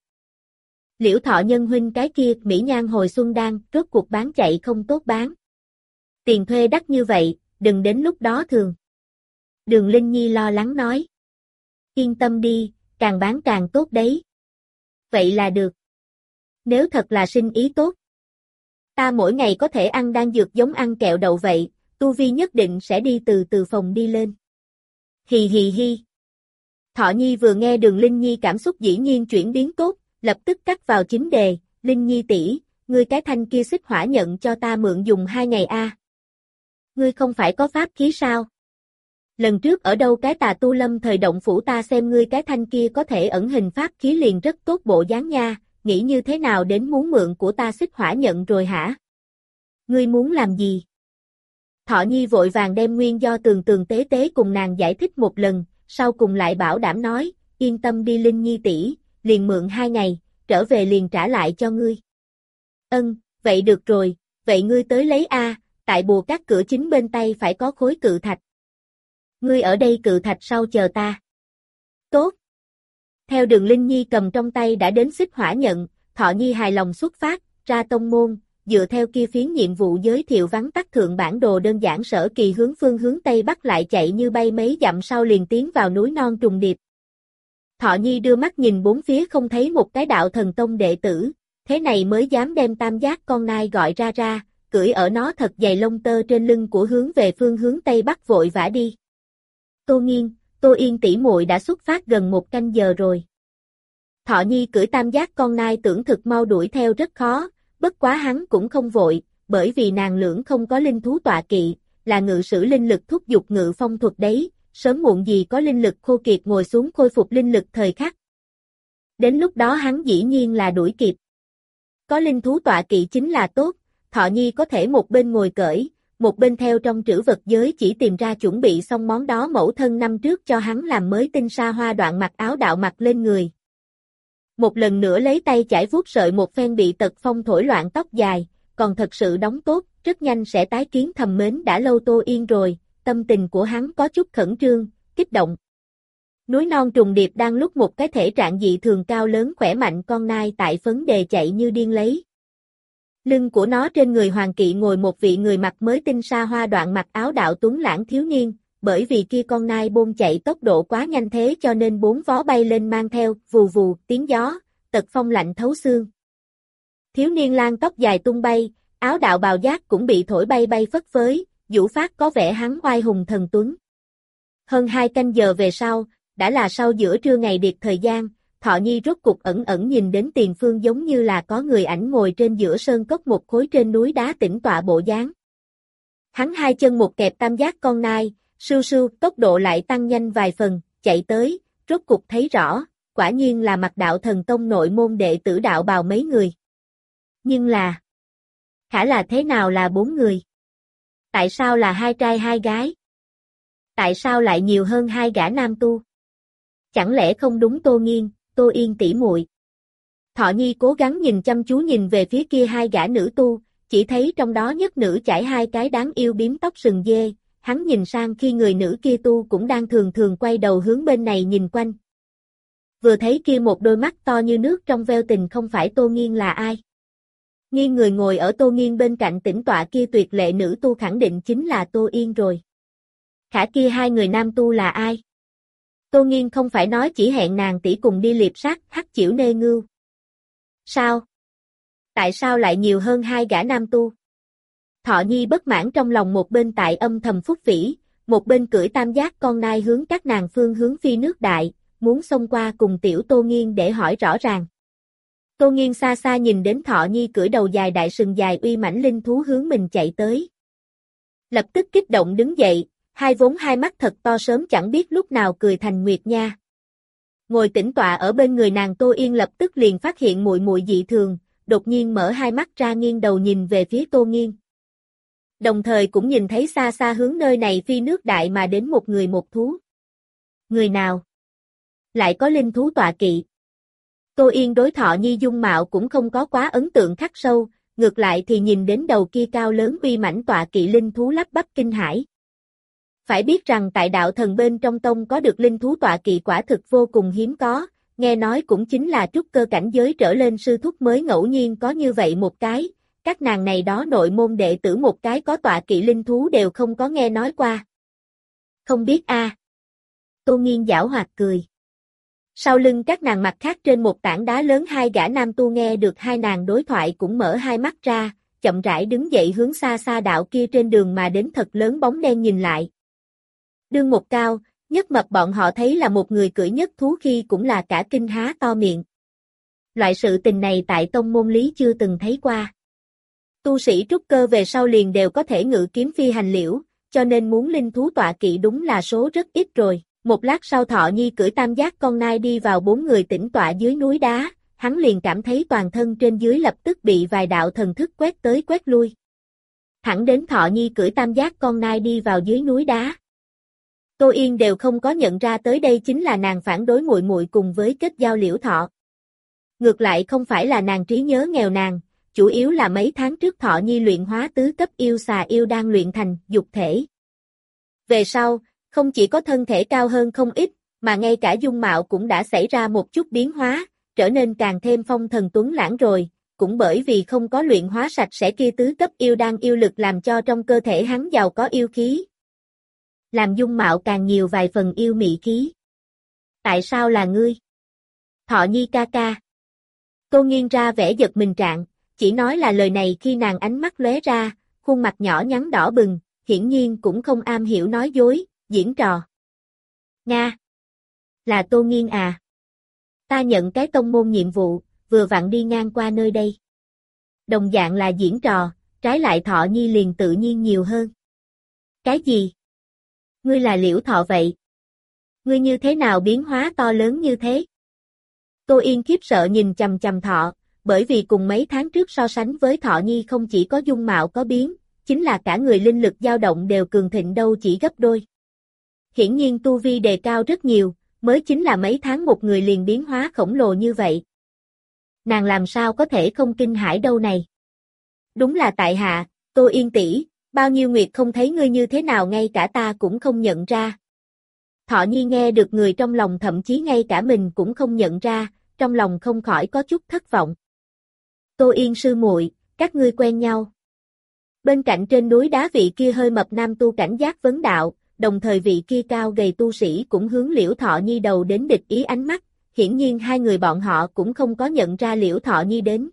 Liễu Thọ Nhân huynh cái kia Mỹ Nhan hồi xuân đan, rốt cuộc bán chạy không tốt bán. Tiền thuê đắt như vậy, đừng đến lúc đó thường. Đường Linh Nhi lo lắng nói. Yên tâm đi, càng bán càng tốt đấy. Vậy là được. Nếu thật là sinh ý tốt. Ta mỗi ngày có thể ăn đan dược giống ăn kẹo đậu vậy, tu vi nhất định sẽ đi từ từ phòng đi lên. Hì hì hi. Thọ Nhi vừa nghe Đường Linh Nhi cảm xúc dĩ nhiên chuyển biến tốt, lập tức cắt vào chính đề, Linh Nhi tỷ, ngươi cái thanh kia xích hỏa nhận cho ta mượn dùng hai ngày a. À. Ngươi không phải có pháp khí sao? Lần trước ở đâu cái Tà Tu Lâm thời động phủ ta xem ngươi cái thanh kia có thể ẩn hình pháp khí liền rất tốt bộ dáng nha, nghĩ như thế nào đến muốn mượn của ta xích hỏa nhận rồi hả? Ngươi muốn làm gì? Thọ Nhi vội vàng đem nguyên do tường tường tế tế cùng nàng giải thích một lần, sau cùng lại bảo đảm nói, yên tâm đi Linh Nhi tỷ, liền mượn hai ngày, trở về liền trả lại cho ngươi. Ân, vậy được rồi, vậy ngươi tới lấy a, tại bùa các cửa chính bên tay phải có khối cự thạch. Ngươi ở đây cự thạch sau chờ ta. Tốt. Theo Đường Linh Nhi cầm trong tay đã đến xích hỏa nhận, Thọ Nhi hài lòng xuất phát, ra tông môn, dựa theo kia phiến nhiệm vụ giới thiệu vắn tắt thượng bản đồ đơn giản Sở Kỳ hướng phương hướng Tây Bắc lại chạy như bay mấy dặm sau liền tiến vào núi non trùng điệp. Thọ Nhi đưa mắt nhìn bốn phía không thấy một cái đạo thần tông đệ tử, thế này mới dám đem tam giác con nai gọi ra ra, cưỡi ở nó thật dày lông tơ trên lưng của hướng về phương hướng Tây Bắc vội vã đi. Tô Nghiên, Tô Yên tỷ muội đã xuất phát gần một canh giờ rồi. Thọ Nhi cưỡi tam giác con nai tưởng thực mau đuổi theo rất khó, bất quá hắn cũng không vội, bởi vì nàng lưỡng không có linh thú tọa kỵ, là ngự sử linh lực thúc dục ngự phong thuật đấy, sớm muộn gì có linh lực khô kiệt ngồi xuống khôi phục linh lực thời khắc. Đến lúc đó hắn dĩ nhiên là đuổi kịp. Có linh thú tọa kỵ chính là tốt, Thọ Nhi có thể một bên ngồi cởi, một bên theo trong trữ vật giới chỉ tìm ra chuẩn bị xong món đó mẫu thân năm trước cho hắn làm mới tinh sa hoa đoạn mặc áo đạo mặc lên người. Một lần nữa lấy tay chải vuốt sợi một phen bị tật phong thổi loạn tóc dài, còn thật sự đóng tốt, rất nhanh sẽ tái kiến thầm mến đã lâu Tô Yên rồi, tâm tình của hắn có chút khẩn trương, kích động. Núi non trùng điệp đang lúc một cái thể trạng dị thường cao lớn khỏe mạnh con nai tại phấn đề chạy như điên lấy. Lưng của nó trên người hoàng kỵ ngồi một vị người mặc mới tinh sa hoa đoạn mặc áo đạo tuấn lãng thiếu niên, bởi vì kia con nai bôn chạy tốc độ quá nhanh thế cho nên bốn vó bay lên mang theo vù vù tiếng gió, tật phong lạnh thấu xương. Thiếu niên lang tóc dài tung bay, áo đạo bào giác cũng bị thổi bay bay phất phới, vũ phát có vẻ hắn oai hùng thần tuấn. Hơn hai canh giờ về sau, đã là sau giữa trưa ngày điệt thời gian, Thọ Nhi rốt cục ẩn ẩn nhìn đến tiền phương giống như là có người ảnh ngồi trên giữa sơn cốc một khối trên núi đá tĩnh tọa bộ dáng. Hắn hai chân một kẹp tam giác con nai, sưu sưu, tốc độ lại tăng nhanh vài phần, chạy tới, rốt cục thấy rõ, quả nhiên là Mặc Đạo Thần Tông nội môn đệ tử đạo bào mấy người. Nhưng là, khả là thế nào là bốn người? Tại sao là hai trai hai gái? Tại sao lại nhiều hơn hai gã nam tu? Chẳng lẽ không đúng Tô Nghiên, Tô Yên tỷ muội? Thọ Nhi cố gắng nhìn chăm chú nhìn về phía kia hai gã nữ tu, chỉ thấy trong đó nhất nữ chải hai cái đáng yêu bím tóc sừng dê, hắn nhìn sang khi người nữ kia tu cũng đang thường thường quay đầu hướng bên này nhìn quanh. Vừa thấy kia một đôi mắt to như nước trong veo tình không phải Tô Nghiên là ai? Nghiêng người ngồi ở Tô Nghiên bên cạnh tĩnh tọa kia tuyệt lệ nữ tu khẳng định chính là Tô Yên rồi. Khả kia hai người nam tu là ai? Tô Nghiên không phải nói chỉ hẹn nàng tỷ cùng đi liệp sát hắc chiểu nê ngưu. Sao? Tại sao lại nhiều hơn hai gã nam tu? Thọ Nhi bất mãn trong lòng một bên tại âm thầm phúc vĩ, một bên cưỡi tam giác con nai hướng các nàng phương hướng phi nước đại, muốn xông qua cùng tiểu Tô Nghiên để hỏi rõ ràng. Tô Nghiên xa xa nhìn đến Thọ Nhi cưỡi đầu dài đại sừng dài uy mãnh linh thú hướng mình chạy tới. Lập tức kích động đứng dậy, hai vốn hai mắt thật to sớm chẳng biết lúc nào cười thành nguyệt nha. Ngồi tĩnh tọa ở bên người nàng Tô Yên lập tức liền phát hiện muội muội dị thường, đột nhiên mở hai mắt ra nghiêng đầu nhìn về phía Tô Nghiên. Đồng thời cũng nhìn thấy xa xa hướng nơi này phi nước đại mà đến một người một thú. Người nào? Lại có linh thú tọa kỵ. Tô Yên đối Thọ Nhi dung mạo cũng không có quá ấn tượng khắc sâu, ngược lại thì nhìn đến đầu kia cao lớn uy mãnh tọa kỵ linh thú lắp bắp kinh hãi. Phải biết rằng tại đạo thần bên trong tông có được linh thú tọa kỵ quả thực vô cùng hiếm có, nghe nói cũng chính là trúc cơ cảnh giới trở lên sư thúc mới ngẫu nhiên có như vậy một cái, các nàng này đó nội môn đệ tử một cái có tọa kỵ linh thú đều không có nghe nói qua. Không biết a. À. Tô Nghiên giảo hoạt cười. Sau lưng các nàng mặt khác trên một tảng đá lớn hai gã nam tu nghe được hai nàng đối thoại cũng mở hai mắt ra, chậm rãi đứng dậy hướng xa xa đạo kia trên đường mà đến thật lớn bóng đen nhìn lại. Đương một cao, nhất mập bọn họ thấy là một người cưỡi nhất thú khi cũng là cả kinh há to miệng. Loại sự tình này tại tông môn lý chưa từng thấy qua. Tu sĩ trúc cơ về sau liền đều có thể ngự kiếm phi hành liễu, cho nên muốn linh thú tọa kỵ đúng là số rất ít rồi. Một lát sau Thọ Nhi cưỡi tam giác con nai đi vào bốn người tĩnh tọa dưới núi đá, hắn liền cảm thấy toàn thân trên dưới lập tức bị vài đạo thần thức quét tới quét lui. Thẳng đến Thọ Nhi cưỡi tam giác con nai đi vào dưới núi đá. Tô Yên đều không có nhận ra tới đây chính là nàng phản đối muội muội cùng với kết giao Liễu Thọ. Ngược lại không phải là nàng trí nhớ nghèo nàng, chủ yếu là mấy tháng trước Thọ Nhi luyện hóa tứ cấp yêu xà yêu đang luyện thành dục thể. Về sau, không chỉ có thân thể cao hơn không ít, mà ngay cả dung mạo cũng đã xảy ra một chút biến hóa, trở nên càng thêm phong thần tuấn lãng rồi, cũng bởi vì không có luyện hóa sạch sẽ kia tứ cấp yêu đan yêu lực làm cho trong cơ thể hắn giàu có yêu khí. Làm dung mạo càng nhiều vài phần yêu mị khí. Tại sao là ngươi? Thọ Nhi ca ca. Tô Nghiên ra vẻ giật mình trạng, chỉ nói là lời này khi nàng ánh mắt lóe ra, khuôn mặt nhỏ nhắn đỏ bừng, hiển nhiên cũng không am hiểu nói dối, diễn trò. Nga. Là Tô Nghiên à? Ta nhận cái tông môn nhiệm vụ, vừa vặn đi ngang qua nơi đây. Đồng dạng là diễn trò, trái lại Thọ Nhi liền tự nhiên nhiều hơn. Cái gì? Ngươi là Liễu Thọ vậy? Ngươi như thế nào biến hóa to lớn như thế? Tô Yên khiếp sợ nhìn chằm chằm Thọ, bởi vì cùng mấy tháng trước so sánh với Thọ Nhi không chỉ có dung mạo có biến, chính là cả người linh lực dao động đều cường thịnh đâu chỉ gấp đôi. Hiển nhiên tu vi đề cao rất nhiều, mới chính là mấy tháng một người liền biến hóa khổng lồ như vậy. Nàng làm sao có thể không kinh hãi đâu này? Đúng là tại hạ, Tô Yên tỷ, bao nhiêu nguyệt không thấy ngươi như thế nào ngay cả ta cũng không nhận ra. Thọ Nhi nghe được người trong lòng thậm chí ngay cả mình cũng không nhận ra, trong lòng không khỏi có chút thất vọng. Tô Yên sư muội, các ngươi quen nhau. Bên cạnh trên núi đá vị kia hơi mập nam tu cảnh giác vấn đạo, đồng thời vị kia cao gầy tu sĩ cũng hướng Liễu Thọ Nhi đầu đến địch ý ánh mắt, hiển nhiên hai người bọn họ cũng không có nhận ra Liễu Thọ Nhi đến.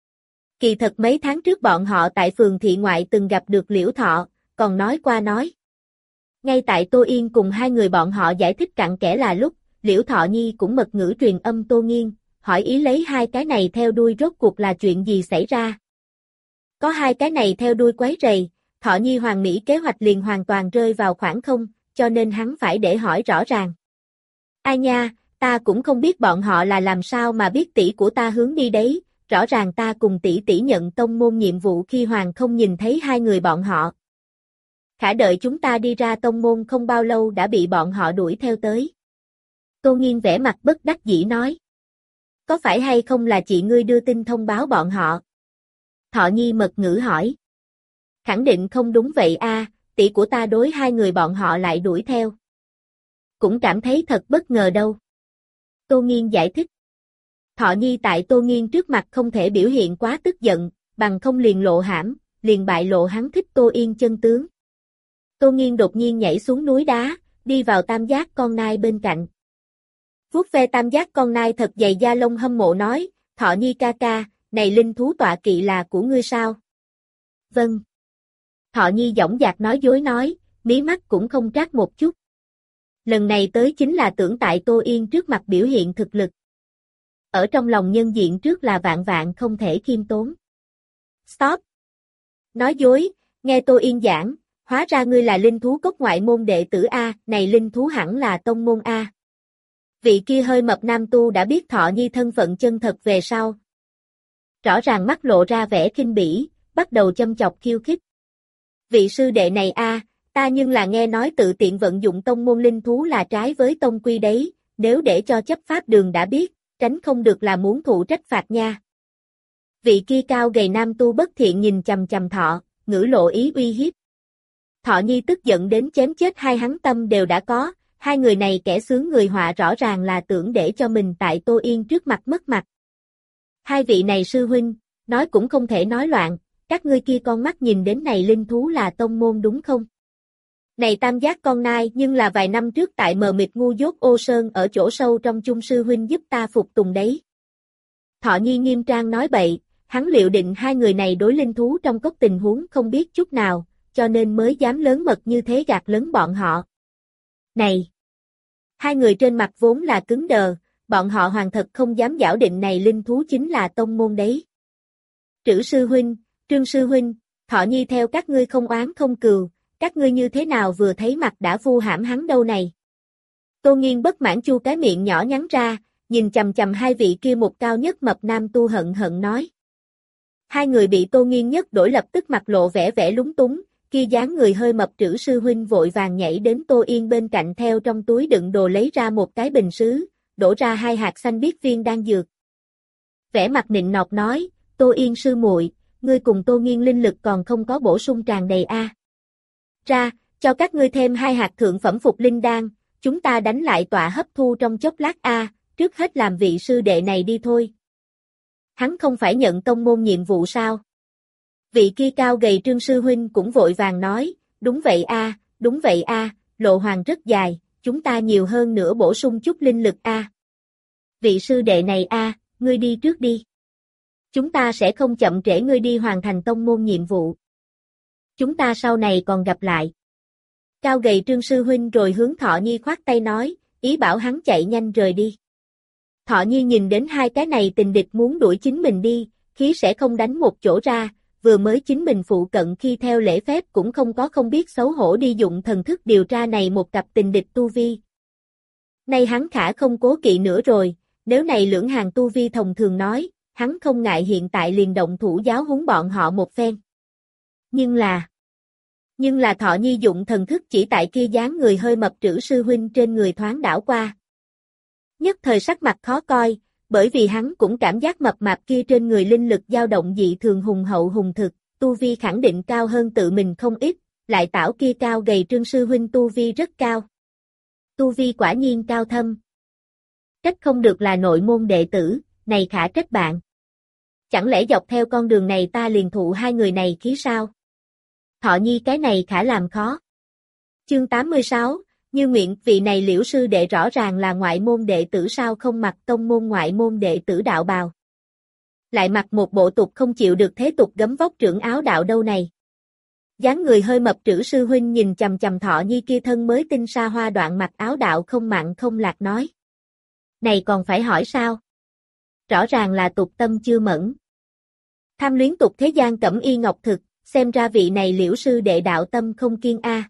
Kỳ thật mấy tháng trước bọn họ tại phường thị ngoại từng gặp được Liễu Thọ, còn nói qua nói. Ngay tại Tô Yên cùng hai người bọn họ giải thích cặn kẽ là lúc, Liễu Thọ Nhi cũng mật ngữ truyền âm Tô Nghiên, hỏi ý lấy hai cái này theo đuôi rốt cuộc là chuyện gì xảy ra. Có hai cái này theo đuôi quấy rầy, Thọ Nhi hoàn mỹ kế hoạch liền hoàn toàn rơi vào khoảng không, cho nên hắn phải để hỏi rõ ràng. Ai nha, ta cũng không biết bọn họ là làm sao mà biết tỷ của ta hướng đi đấy, rõ ràng ta cùng tỷ tỷ nhận tông môn nhiệm vụ khi hoàng không nhìn thấy hai người bọn họ. Khả đợi chúng ta đi ra tông môn không bao lâu đã bị bọn họ đuổi theo tới. Tô Nghiên vẻ mặt bất đắc dĩ nói. Có phải hay không là chị ngươi đưa tin thông báo bọn họ? Thọ Nhi mật ngữ hỏi. Khẳng định không đúng vậy a, tỷ của ta đối hai người bọn họ lại đuổi theo. Cũng cảm thấy thật bất ngờ đâu. Tô Nghiên giải thích. Thọ Nhi tại Tô Nghiên trước mặt không thể biểu hiện quá tức giận, bằng không liền lộ hãm, liền bại lộ hắn thích Tô Yên chân tướng. Tô Nghiên đột nhiên nhảy xuống núi đá, đi vào tam giác con nai bên cạnh. Vuốt ve tam giác con nai thật dày da lông hâm mộ nói, Thọ Nhi ca ca, này linh thú tọa kỵ là của ngươi sao? Vâng. Thọ Nhi dõng dạc nói dối nói, mí mắt cũng không trát một chút. Lần này tới chính là tưởng tại Tô Yên trước mặt biểu hiện thực lực. Ở trong lòng nhân diện trước là vạn vạn không thể khiêm tốn. Stop. Nói dối, nghe Tô Yên giảng, hóa ra ngươi là linh thú cốc ngoại môn đệ tử A, này linh thú hẳn là tông môn A. Vị kia hơi mập nam tu đã biết Thọ Nhi thân phận chân thật về sau. Rõ ràng mắt lộ ra vẻ khinh bỉ, bắt đầu châm chọc khiêu khích. Vị sư đệ này A, ta nhưng là nghe nói tự tiện vận dụng tông môn linh thú là trái với tông quy đấy, nếu để cho chấp pháp đường đã biết, tránh không được là muốn thụ trách phạt nha. Vị kia cao gầy nam tu bất thiện nhìn chằm chằm Thọ, ngữ lộ ý uy hiếp. Thọ Nhi tức giận đến chém chết hai hắn tâm đều đã có, hai người này kẻ xướng người họa rõ ràng là tưởng để cho mình tại Tô Yên trước mặt mất mặt. Hai vị này sư huynh, nói cũng không thể nói loạn, các ngươi kia con mắt nhìn đến này linh thú là tông môn đúng không? Này tam giác con nai nhưng là vài năm trước tại mờ mịt ngu dốt ô sơn ở chỗ sâu trong chung sư huynh giúp ta phục tùng đấy. Thọ Nhi nghiêm trang nói bậy, hắn liệu định hai người này đối linh thú trong cốc tình huống không biết chút nào, cho nên mới dám lớn mật như thế gạt lớn bọn họ. Này! Hai người trên mặt vốn là cứng đờ, bọn họ hoàn thật không dám giảo định này linh thú chính là tông môn đấy. Trữ sư huynh, Trương sư huynh, Thọ Nhi theo các ngươi không oán không cừu, các ngươi như thế nào vừa thấy mặt đã vu hãm hắn đâu này. Tô Nghiên bất mãn chu cái miệng nhỏ nhắn ra, nhìn chầm chầm hai vị kia một cao nhất mập nam tu hận hận nói. Hai người bị Tô Nghiên nhất đổi lập tức mặt lộ vẻ vẻ lúng túng, kia dáng người hơi mập Trữ sư huynh vội vàng nhảy đến Tô Yên bên cạnh theo trong túi đựng đồ lấy ra một cái bình sứ, đổ ra hai hạt xanh biếc viên đan dược. Vẻ mặt nịnh nọt nói, Tô Yên sư muội, ngươi cùng Tô Nghiên linh lực còn không có bổ sung tràn đầy a. À. Ra, cho các ngươi thêm hai hạt thượng phẩm phục linh đan, chúng ta đánh lại tọa hấp thu trong chốc lát a, à, trước hết làm vị sư đệ này đi thôi. Hắn không phải nhận tông môn nhiệm vụ sao? Vị kia cao gầy Trương sư huynh cũng vội vàng nói, đúng vậy a, à, đúng vậy a, à, lộ hoàng rất dài, chúng ta nhiều hơn nữa bổ sung chút linh lực a. À. Vị sư đệ này a, à, ngươi đi trước đi. Chúng ta sẽ không chậm trễ ngươi đi hoàn thành tông môn nhiệm vụ. Chúng ta sau này còn gặp lại. Cao gầy Trương sư huynh rồi hướng Thọ Nhi khoát tay nói, ý bảo hắn chạy nhanh rời đi. Thọ Nhi nhìn đến hai cái này tình địch muốn đuổi chính mình đi, khí sẽ không đánh một chỗ ra, vừa mới chính mình phụ cận khi theo lễ phép cũng không có không biết xấu hổ đi dụng thần thức điều tra này một cặp tình địch tu vi. Nay hắn khả không cố kỵ nữa rồi, nếu này lưỡng hàng tu vi thông thường nói, hắn không ngại hiện tại liền động thủ giáo huấn bọn họ một phen. Nhưng là... Nhưng là Thọ Nhi dụng thần thức chỉ tại kia dáng người hơi mập Trữ sư huynh trên người thoáng đảo qua. Nhất thời sắc mặt khó coi, bởi vì hắn cũng cảm giác mập mạp kia trên người linh lực dao động dị thường hùng hậu hùng thực, tu vi khẳng định cao hơn tự mình không ít, lại tảo kia cao gầy Trương sư huynh tu vi rất cao. Tu vi quả nhiên cao thâm. Trách không được là nội môn đệ tử, này khả trách bạn. Chẳng lẽ dọc theo con đường này ta liền thụ hai người này khí sao? Thọ Nhi cái này khả làm khó. Chương tám mươi sáu, như nguyện vị này Liễu sư đệ rõ ràng là ngoại môn đệ tử sao không mặc tông môn ngoại môn đệ tử đạo bào. Lại mặc một bộ tục không chịu được thế tục gấm vóc trưởng áo đạo đâu này. Dáng người hơi mập Trữ sư huynh nhìn chầm chầm Thọ Nhi kia thân mới tinh xa hoa đoạn mặc áo đạo không mặn không lạc nói. Này còn phải hỏi sao? Rõ ràng là tục tâm chưa mẫn. Tham luyến tục thế gian cẩm y ngọc thực, xem ra vị này Liễu sư đệ đạo tâm không kiên a. À.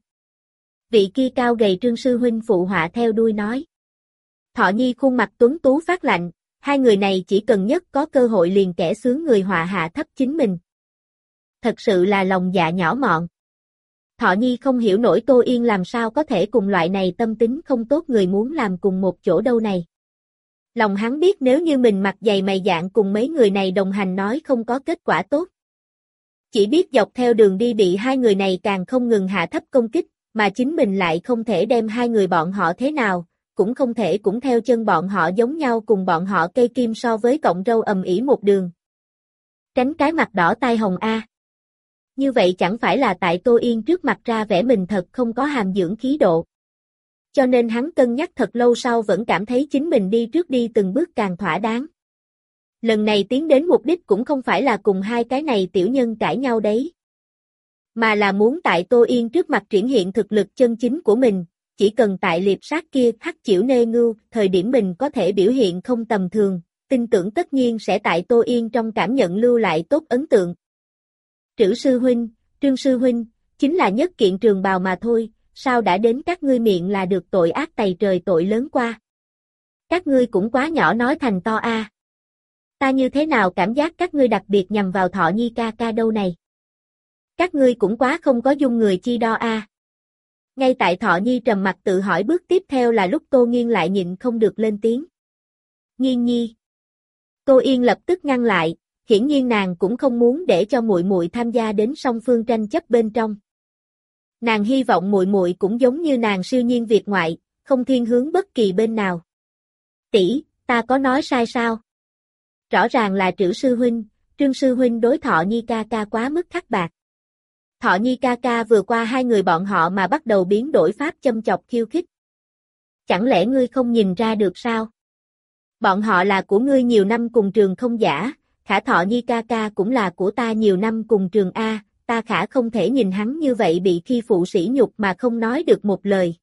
Vị kia cao gầy Trương sư huynh phụ họa theo đuôi nói. Thọ Nhi khuôn mặt tuấn tú phát lạnh, hai người này chỉ cần nhất có cơ hội liền kẻ xướng người họa hạ thấp chính mình. Thật sự là lòng dạ nhỏ mọn. Thọ Nhi không hiểu nổi Tô Yên làm sao có thể cùng loại này tâm tính không tốt người muốn làm cùng một chỗ đâu này. Lòng hắn biết nếu như mình mặt dày mày dạn cùng mấy người này đồng hành nói không có kết quả tốt. Chỉ biết dọc theo đường đi bị hai người này càng không ngừng hạ thấp công kích, mà chính mình lại không thể đem hai người bọn họ thế nào, cũng không thể cũng theo chân bọn họ giống nhau cùng bọn họ cây kim so với cọng râu ầm ĩ một đường. Tránh cái mặt đỏ tai hồng a. Như vậy chẳng phải là tại Tô Yên trước mặt ra vẻ mình thật không có hàm dưỡng khí độ. Cho nên hắn cân nhắc thật lâu sau vẫn cảm thấy chính mình đi trước đi từng bước càng thỏa đáng. Lần này tiến đến mục đích cũng không phải là cùng hai cái này tiểu nhân cãi nhau đấy. Mà là muốn tại Tô Yên trước mặt triển hiện thực lực chân chính của mình, chỉ cần tại liệp sát kia hắc chịu nê ngưu, thời điểm mình có thể biểu hiện không tầm thường, tin tưởng tất nhiên sẽ tại Tô Yên trong cảm nhận lưu lại tốt ấn tượng. Trữ sư huynh, Trương sư huynh, chính là nhất kiện trường bào mà thôi, sao đã đến các ngươi miệng là được tội ác tày trời tội lớn qua. Các ngươi cũng quá nhỏ nói thành to a. À. Ta như thế nào cảm giác các ngươi đặc biệt nhằm vào Thọ Nhi ca ca đâu này. Các ngươi cũng quá không có dung người chi đo a. À. Ngay tại Thọ Nhi trầm mặt tự hỏi bước tiếp theo là lúc Tô Nghiên lại nhịn không được lên tiếng. Nghiên nhi. Tô Yên lập tức ngăn lại, hiển nhiên nàng cũng không muốn để cho muội muội tham gia đến song phương tranh chấp bên trong. Nàng hy vọng muội muội cũng giống như nàng siêu nhiên việt ngoại, không thiên hướng bất kỳ bên nào. Tỷ, ta có nói sai sao? Rõ ràng là Trữ sư huynh, Trương sư huynh đối Thọ Nhi ca ca quá mức khắc bạc. Thọ Nhi ca ca vừa qua hai người bọn họ mà bắt đầu biến đổi pháp châm chọc khiêu khích. Chẳng lẽ ngươi không nhìn ra được sao? Bọn họ là của ngươi nhiều năm cùng trường không giả, khả Thọ Nhi ca ca cũng là của ta nhiều năm cùng trường A, ta khả không thể nhìn hắn như vậy bị khi phụ sỉ nhục mà không nói được một lời.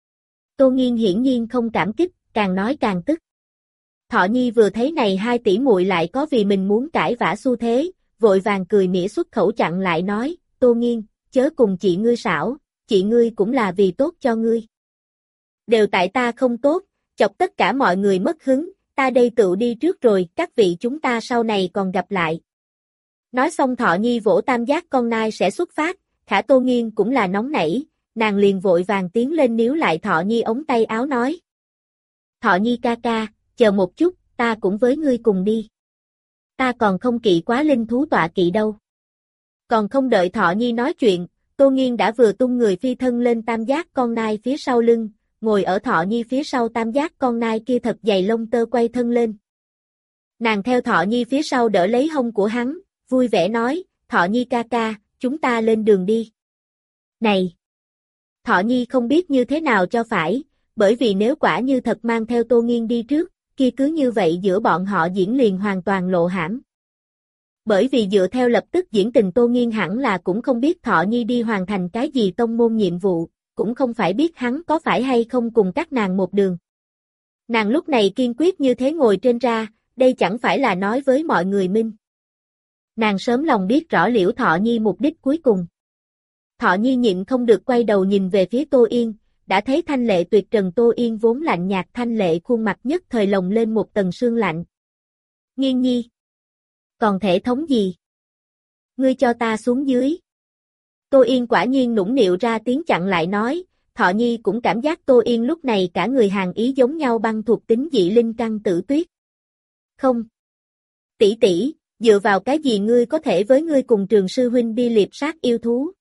Tô Nghiên hiển nhiên không cảm kích, càng nói càng tức. Thọ Nhi vừa thấy này hai tỷ muội lại có vì mình muốn cãi vã xu thế, vội vàng cười mỉa xuất khẩu chặn lại nói, Tô Nghiên, chớ cùng chị ngươi xảo, chị ngươi cũng là vì tốt cho ngươi. Đều tại ta không tốt, chọc tất cả mọi người mất hứng, ta đây tự đi trước rồi, các vị chúng ta sau này còn gặp lại. Nói xong Thọ Nhi vỗ tam giác con nai sẽ xuất phát, khả Tô Nghiên cũng là nóng nảy, nàng liền vội vàng tiến lên níu lại Thọ Nhi ống tay áo nói. Thọ Nhi ca ca, chờ một chút, ta cũng với ngươi cùng đi. Ta còn không kỵ quá linh thú tọa kỵ đâu. Còn không đợi Thọ Nhi nói chuyện, Tô Nghiên đã vừa tung người phi thân lên tam giác con nai phía sau lưng, ngồi ở Thọ Nhi phía sau tam giác con nai kia thật dày lông tơ quay thân lên. Nàng theo Thọ Nhi phía sau đỡ lấy hông của hắn, vui vẻ nói, Thọ Nhi ca ca, chúng ta lên đường đi. Này! Thọ Nhi không biết như thế nào cho phải, bởi vì nếu quả như thật mang theo Tô Nghiên đi trước, kia cứ như vậy giữa bọn họ diễn liền hoàn toàn lộ hãm. Bởi vì dựa theo lập tức diễn tình Tô Nghiên hẳn là cũng không biết Thọ Nhi đi hoàn thành cái gì tông môn nhiệm vụ, cũng không phải biết hắn có phải hay không cùng các nàng một đường. Nàng lúc này kiên quyết như thế ngồi trên ra, đây chẳng phải là nói với mọi người minh. Nàng sớm lòng biết rõ Liễu Thọ Nhi mục đích cuối cùng. Thọ Nhi nhịn không được quay đầu nhìn về phía Tô Yên, đã thấy thanh lệ tuyệt trần Tô Yên vốn lạnh nhạt thanh lệ khuôn mặt nhất thời lồng lên một tầng sương lạnh. Nghiên Nhi! Còn thể thống gì? Ngươi cho ta xuống dưới. Tô Yên quả nhiên nũng nịu ra tiếng chặn lại nói, Thọ Nhi cũng cảm giác Tô Yên lúc này cả người hàng ý giống nhau băng thuộc tính dị linh căn tử tuyết. Không. Tỷ tỷ, dựa vào cái gì ngươi có thể với ngươi cùng Trường sư huynh đi liệp sát yêu thú?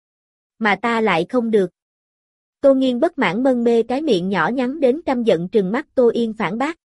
Mà ta lại không được. Tô Nghiên bất mãn mân mê cái miệng nhỏ nhắn đến căm giận trừng mắt Tô Yên phản bác.